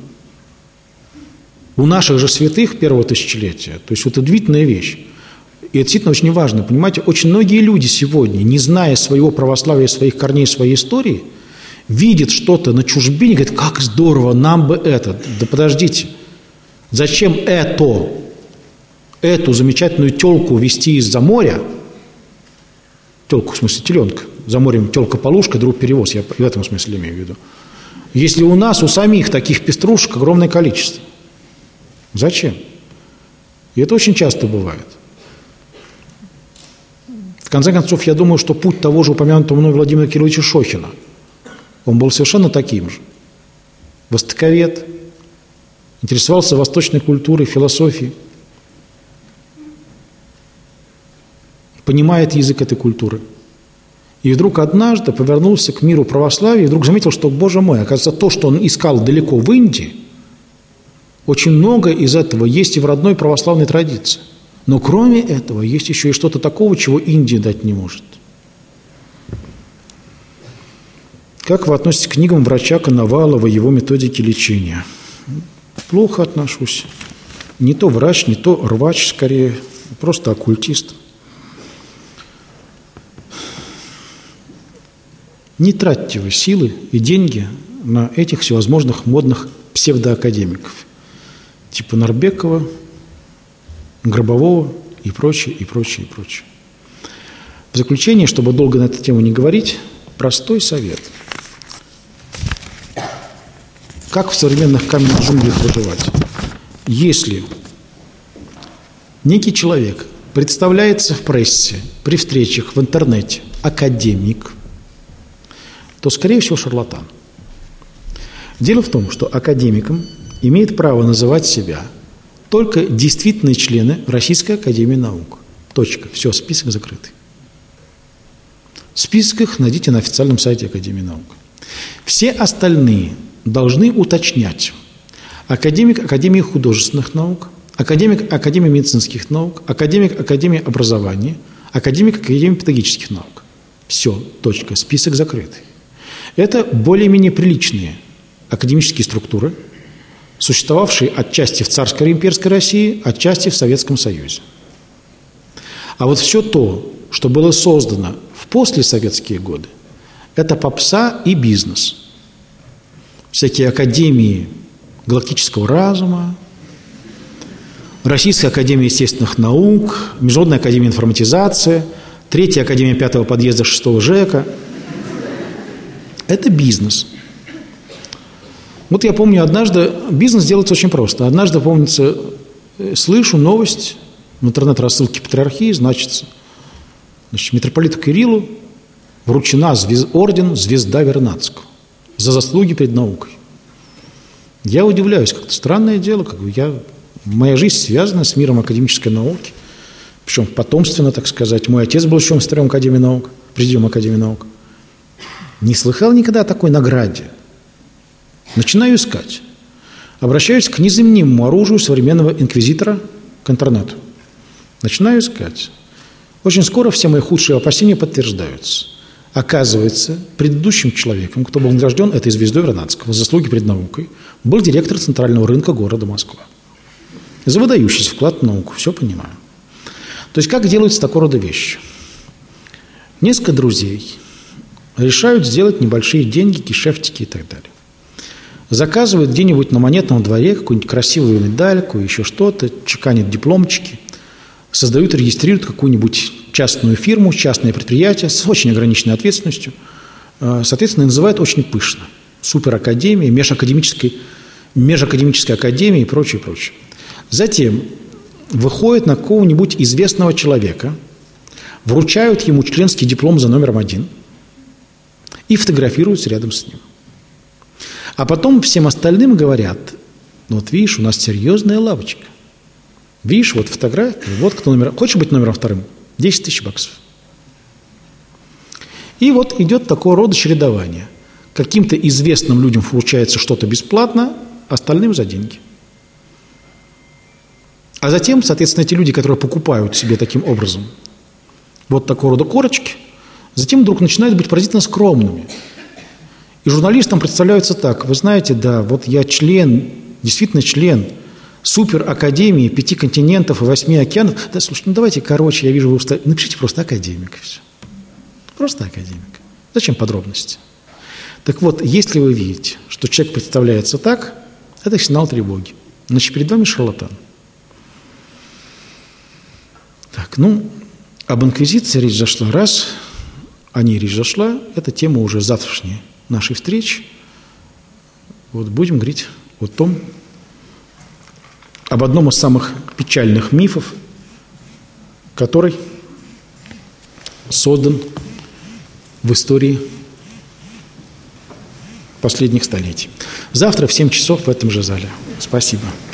У наших же святых первого тысячелетия. То есть, это удивительная вещь. И это действительно очень важно. Понимаете, очень многие люди сегодня, не зная своего православия, своих корней, своей истории, видят что-то на чужбине, говорят, как здорово, нам бы это. Да подождите, зачем эту замечательную тёлку везти из-за моря, тёлку в смысле теленка, за морем тёлка-полушка, друг перевоз, я в этом смысле имею в виду, если у нас, у самих таких пеструшек огромное количество? Зачем? И это очень часто бывает. В конце концов, я думаю, что путь того же упомянутого мной Владимира Кирилловича Шохина, он был совершенно таким же. Востоковед, интересовался восточной культурой, философией, понимает язык этой культуры. И вдруг однажды повернулся к миру православия и вдруг заметил, что, боже мой, оказывается, то, что он искал далеко в Индии, очень много из этого есть и в родной православной традиции. Но кроме этого есть еще и что-то такого, чего Индия дать не может. Как вы относитесь к книгам врача Коновалова, его методики лечения? Плохо отношусь. Не то врач, не то рвач, скорее, просто оккультист. Не тратьте вы силы и деньги на этих всевозможных модных псевдоакадемиков, типа Нарбекова, Гробового и прочее, и прочее, и прочее. В заключение, чтобы долго на эту тему не говорить, простой совет. Как в современных каменных джунглях выживать? Если некий человек представляется в прессе, при встречах в интернете академик, то, скорее всего, шарлатан. Дело в том, что академиком имеет право называть себя только действительные члены Российской академии наук. Точка. Все, список закрытый. Список их найдите на официальном сайте Академии наук. Все остальные должны уточнять: академик Академии художественных наук, академик Академии медицинских наук, академик Академии образования, академик Академии педагогических наук. Все, точка, список закрытый. Это более-менее приличные академические структуры, существовавшие отчасти в царской или имперской России, отчасти в Советском Союзе. А вот все то, что было создано в послесоветские годы, это попса и бизнес. Всякие академии галактического разума, Российская академия естественных наук, Международная академия информатизации, Третья академия 5-го подъезда 6-го ЖЭКа. Это бизнес. Вот я помню, однажды бизнес делается очень просто. Однажды, помнится, слышу новость в интернет-рассылке Патриархии, значит, митрополиту Кириллу вручена орден «Звезда Вернадского» за заслуги перед наукой. Я удивляюсь, как-то странное дело, моя жизнь связана с миром академической науки, причем потомственно, так сказать. Мой отец был еще секретарем Академии наук, президиум Академии наук. Не слыхал никогда о такой награде. Начинаю искать. Обращаюсь к незаменимому оружию современного инквизитора, к интернету. Начинаю искать. Очень скоро все мои худшие опасения подтверждаются. Оказывается, предыдущим человеком, кто был награжден этой звездой Вернадского, заслуги перед наукой, был директор центрального рынка города Москва. За выдающийся вклад в науку, все понимаю. То есть как делаются такого рода вещи? Несколько друзей решают сделать небольшие деньги, гешефтики и так далее. Заказывают где-нибудь на Монетном дворе какую-нибудь красивую медальку, еще что-то, чеканят дипломчики, создают, регистрируют какую-нибудь частную фирму, частное предприятие с очень ограниченной ответственностью, соответственно, называют очень пышно. Суперакадемия, межакадемическая академия и прочее, прочее. Затем выходят на какого-нибудь известного человека, вручают ему членский диплом за номером 1 и фотографируются рядом с ним. А потом всем остальным говорят: ну вот видишь, у нас серьезная лавочка. Видишь, вот фотография, вот кто номер. Хочешь быть номером 2? 10 тысяч баксов. И вот идет такого рода чередование. Каким-то известным людям вручается что-то бесплатно, остальным за деньги. А затем, соответственно, эти люди, которые покупают себе таким образом вот такого рода корочки, затем вдруг начинают быть поразительно скромными. И журналистам представляются так: вы знаете, да, вот я член, действительно член суперакадемии 5 континентов и 8 океанов. Да, слушайте, ну давайте короче, я вижу, вы устали. Напишите просто академик, и все. Просто академик. Зачем подробности? Так вот, если вы видите, что человек представляется так, это сигнал тревоги. Значит, перед вами шарлатан. Так, об инквизиции речь зашла раз, о ней речь зашла, это тема уже завтрашней нашей встречи. Вот будем говорить об одном из самых печальных мифов, который создан в истории последних столетий. Завтра в 7 часов в этом же зале. Спасибо.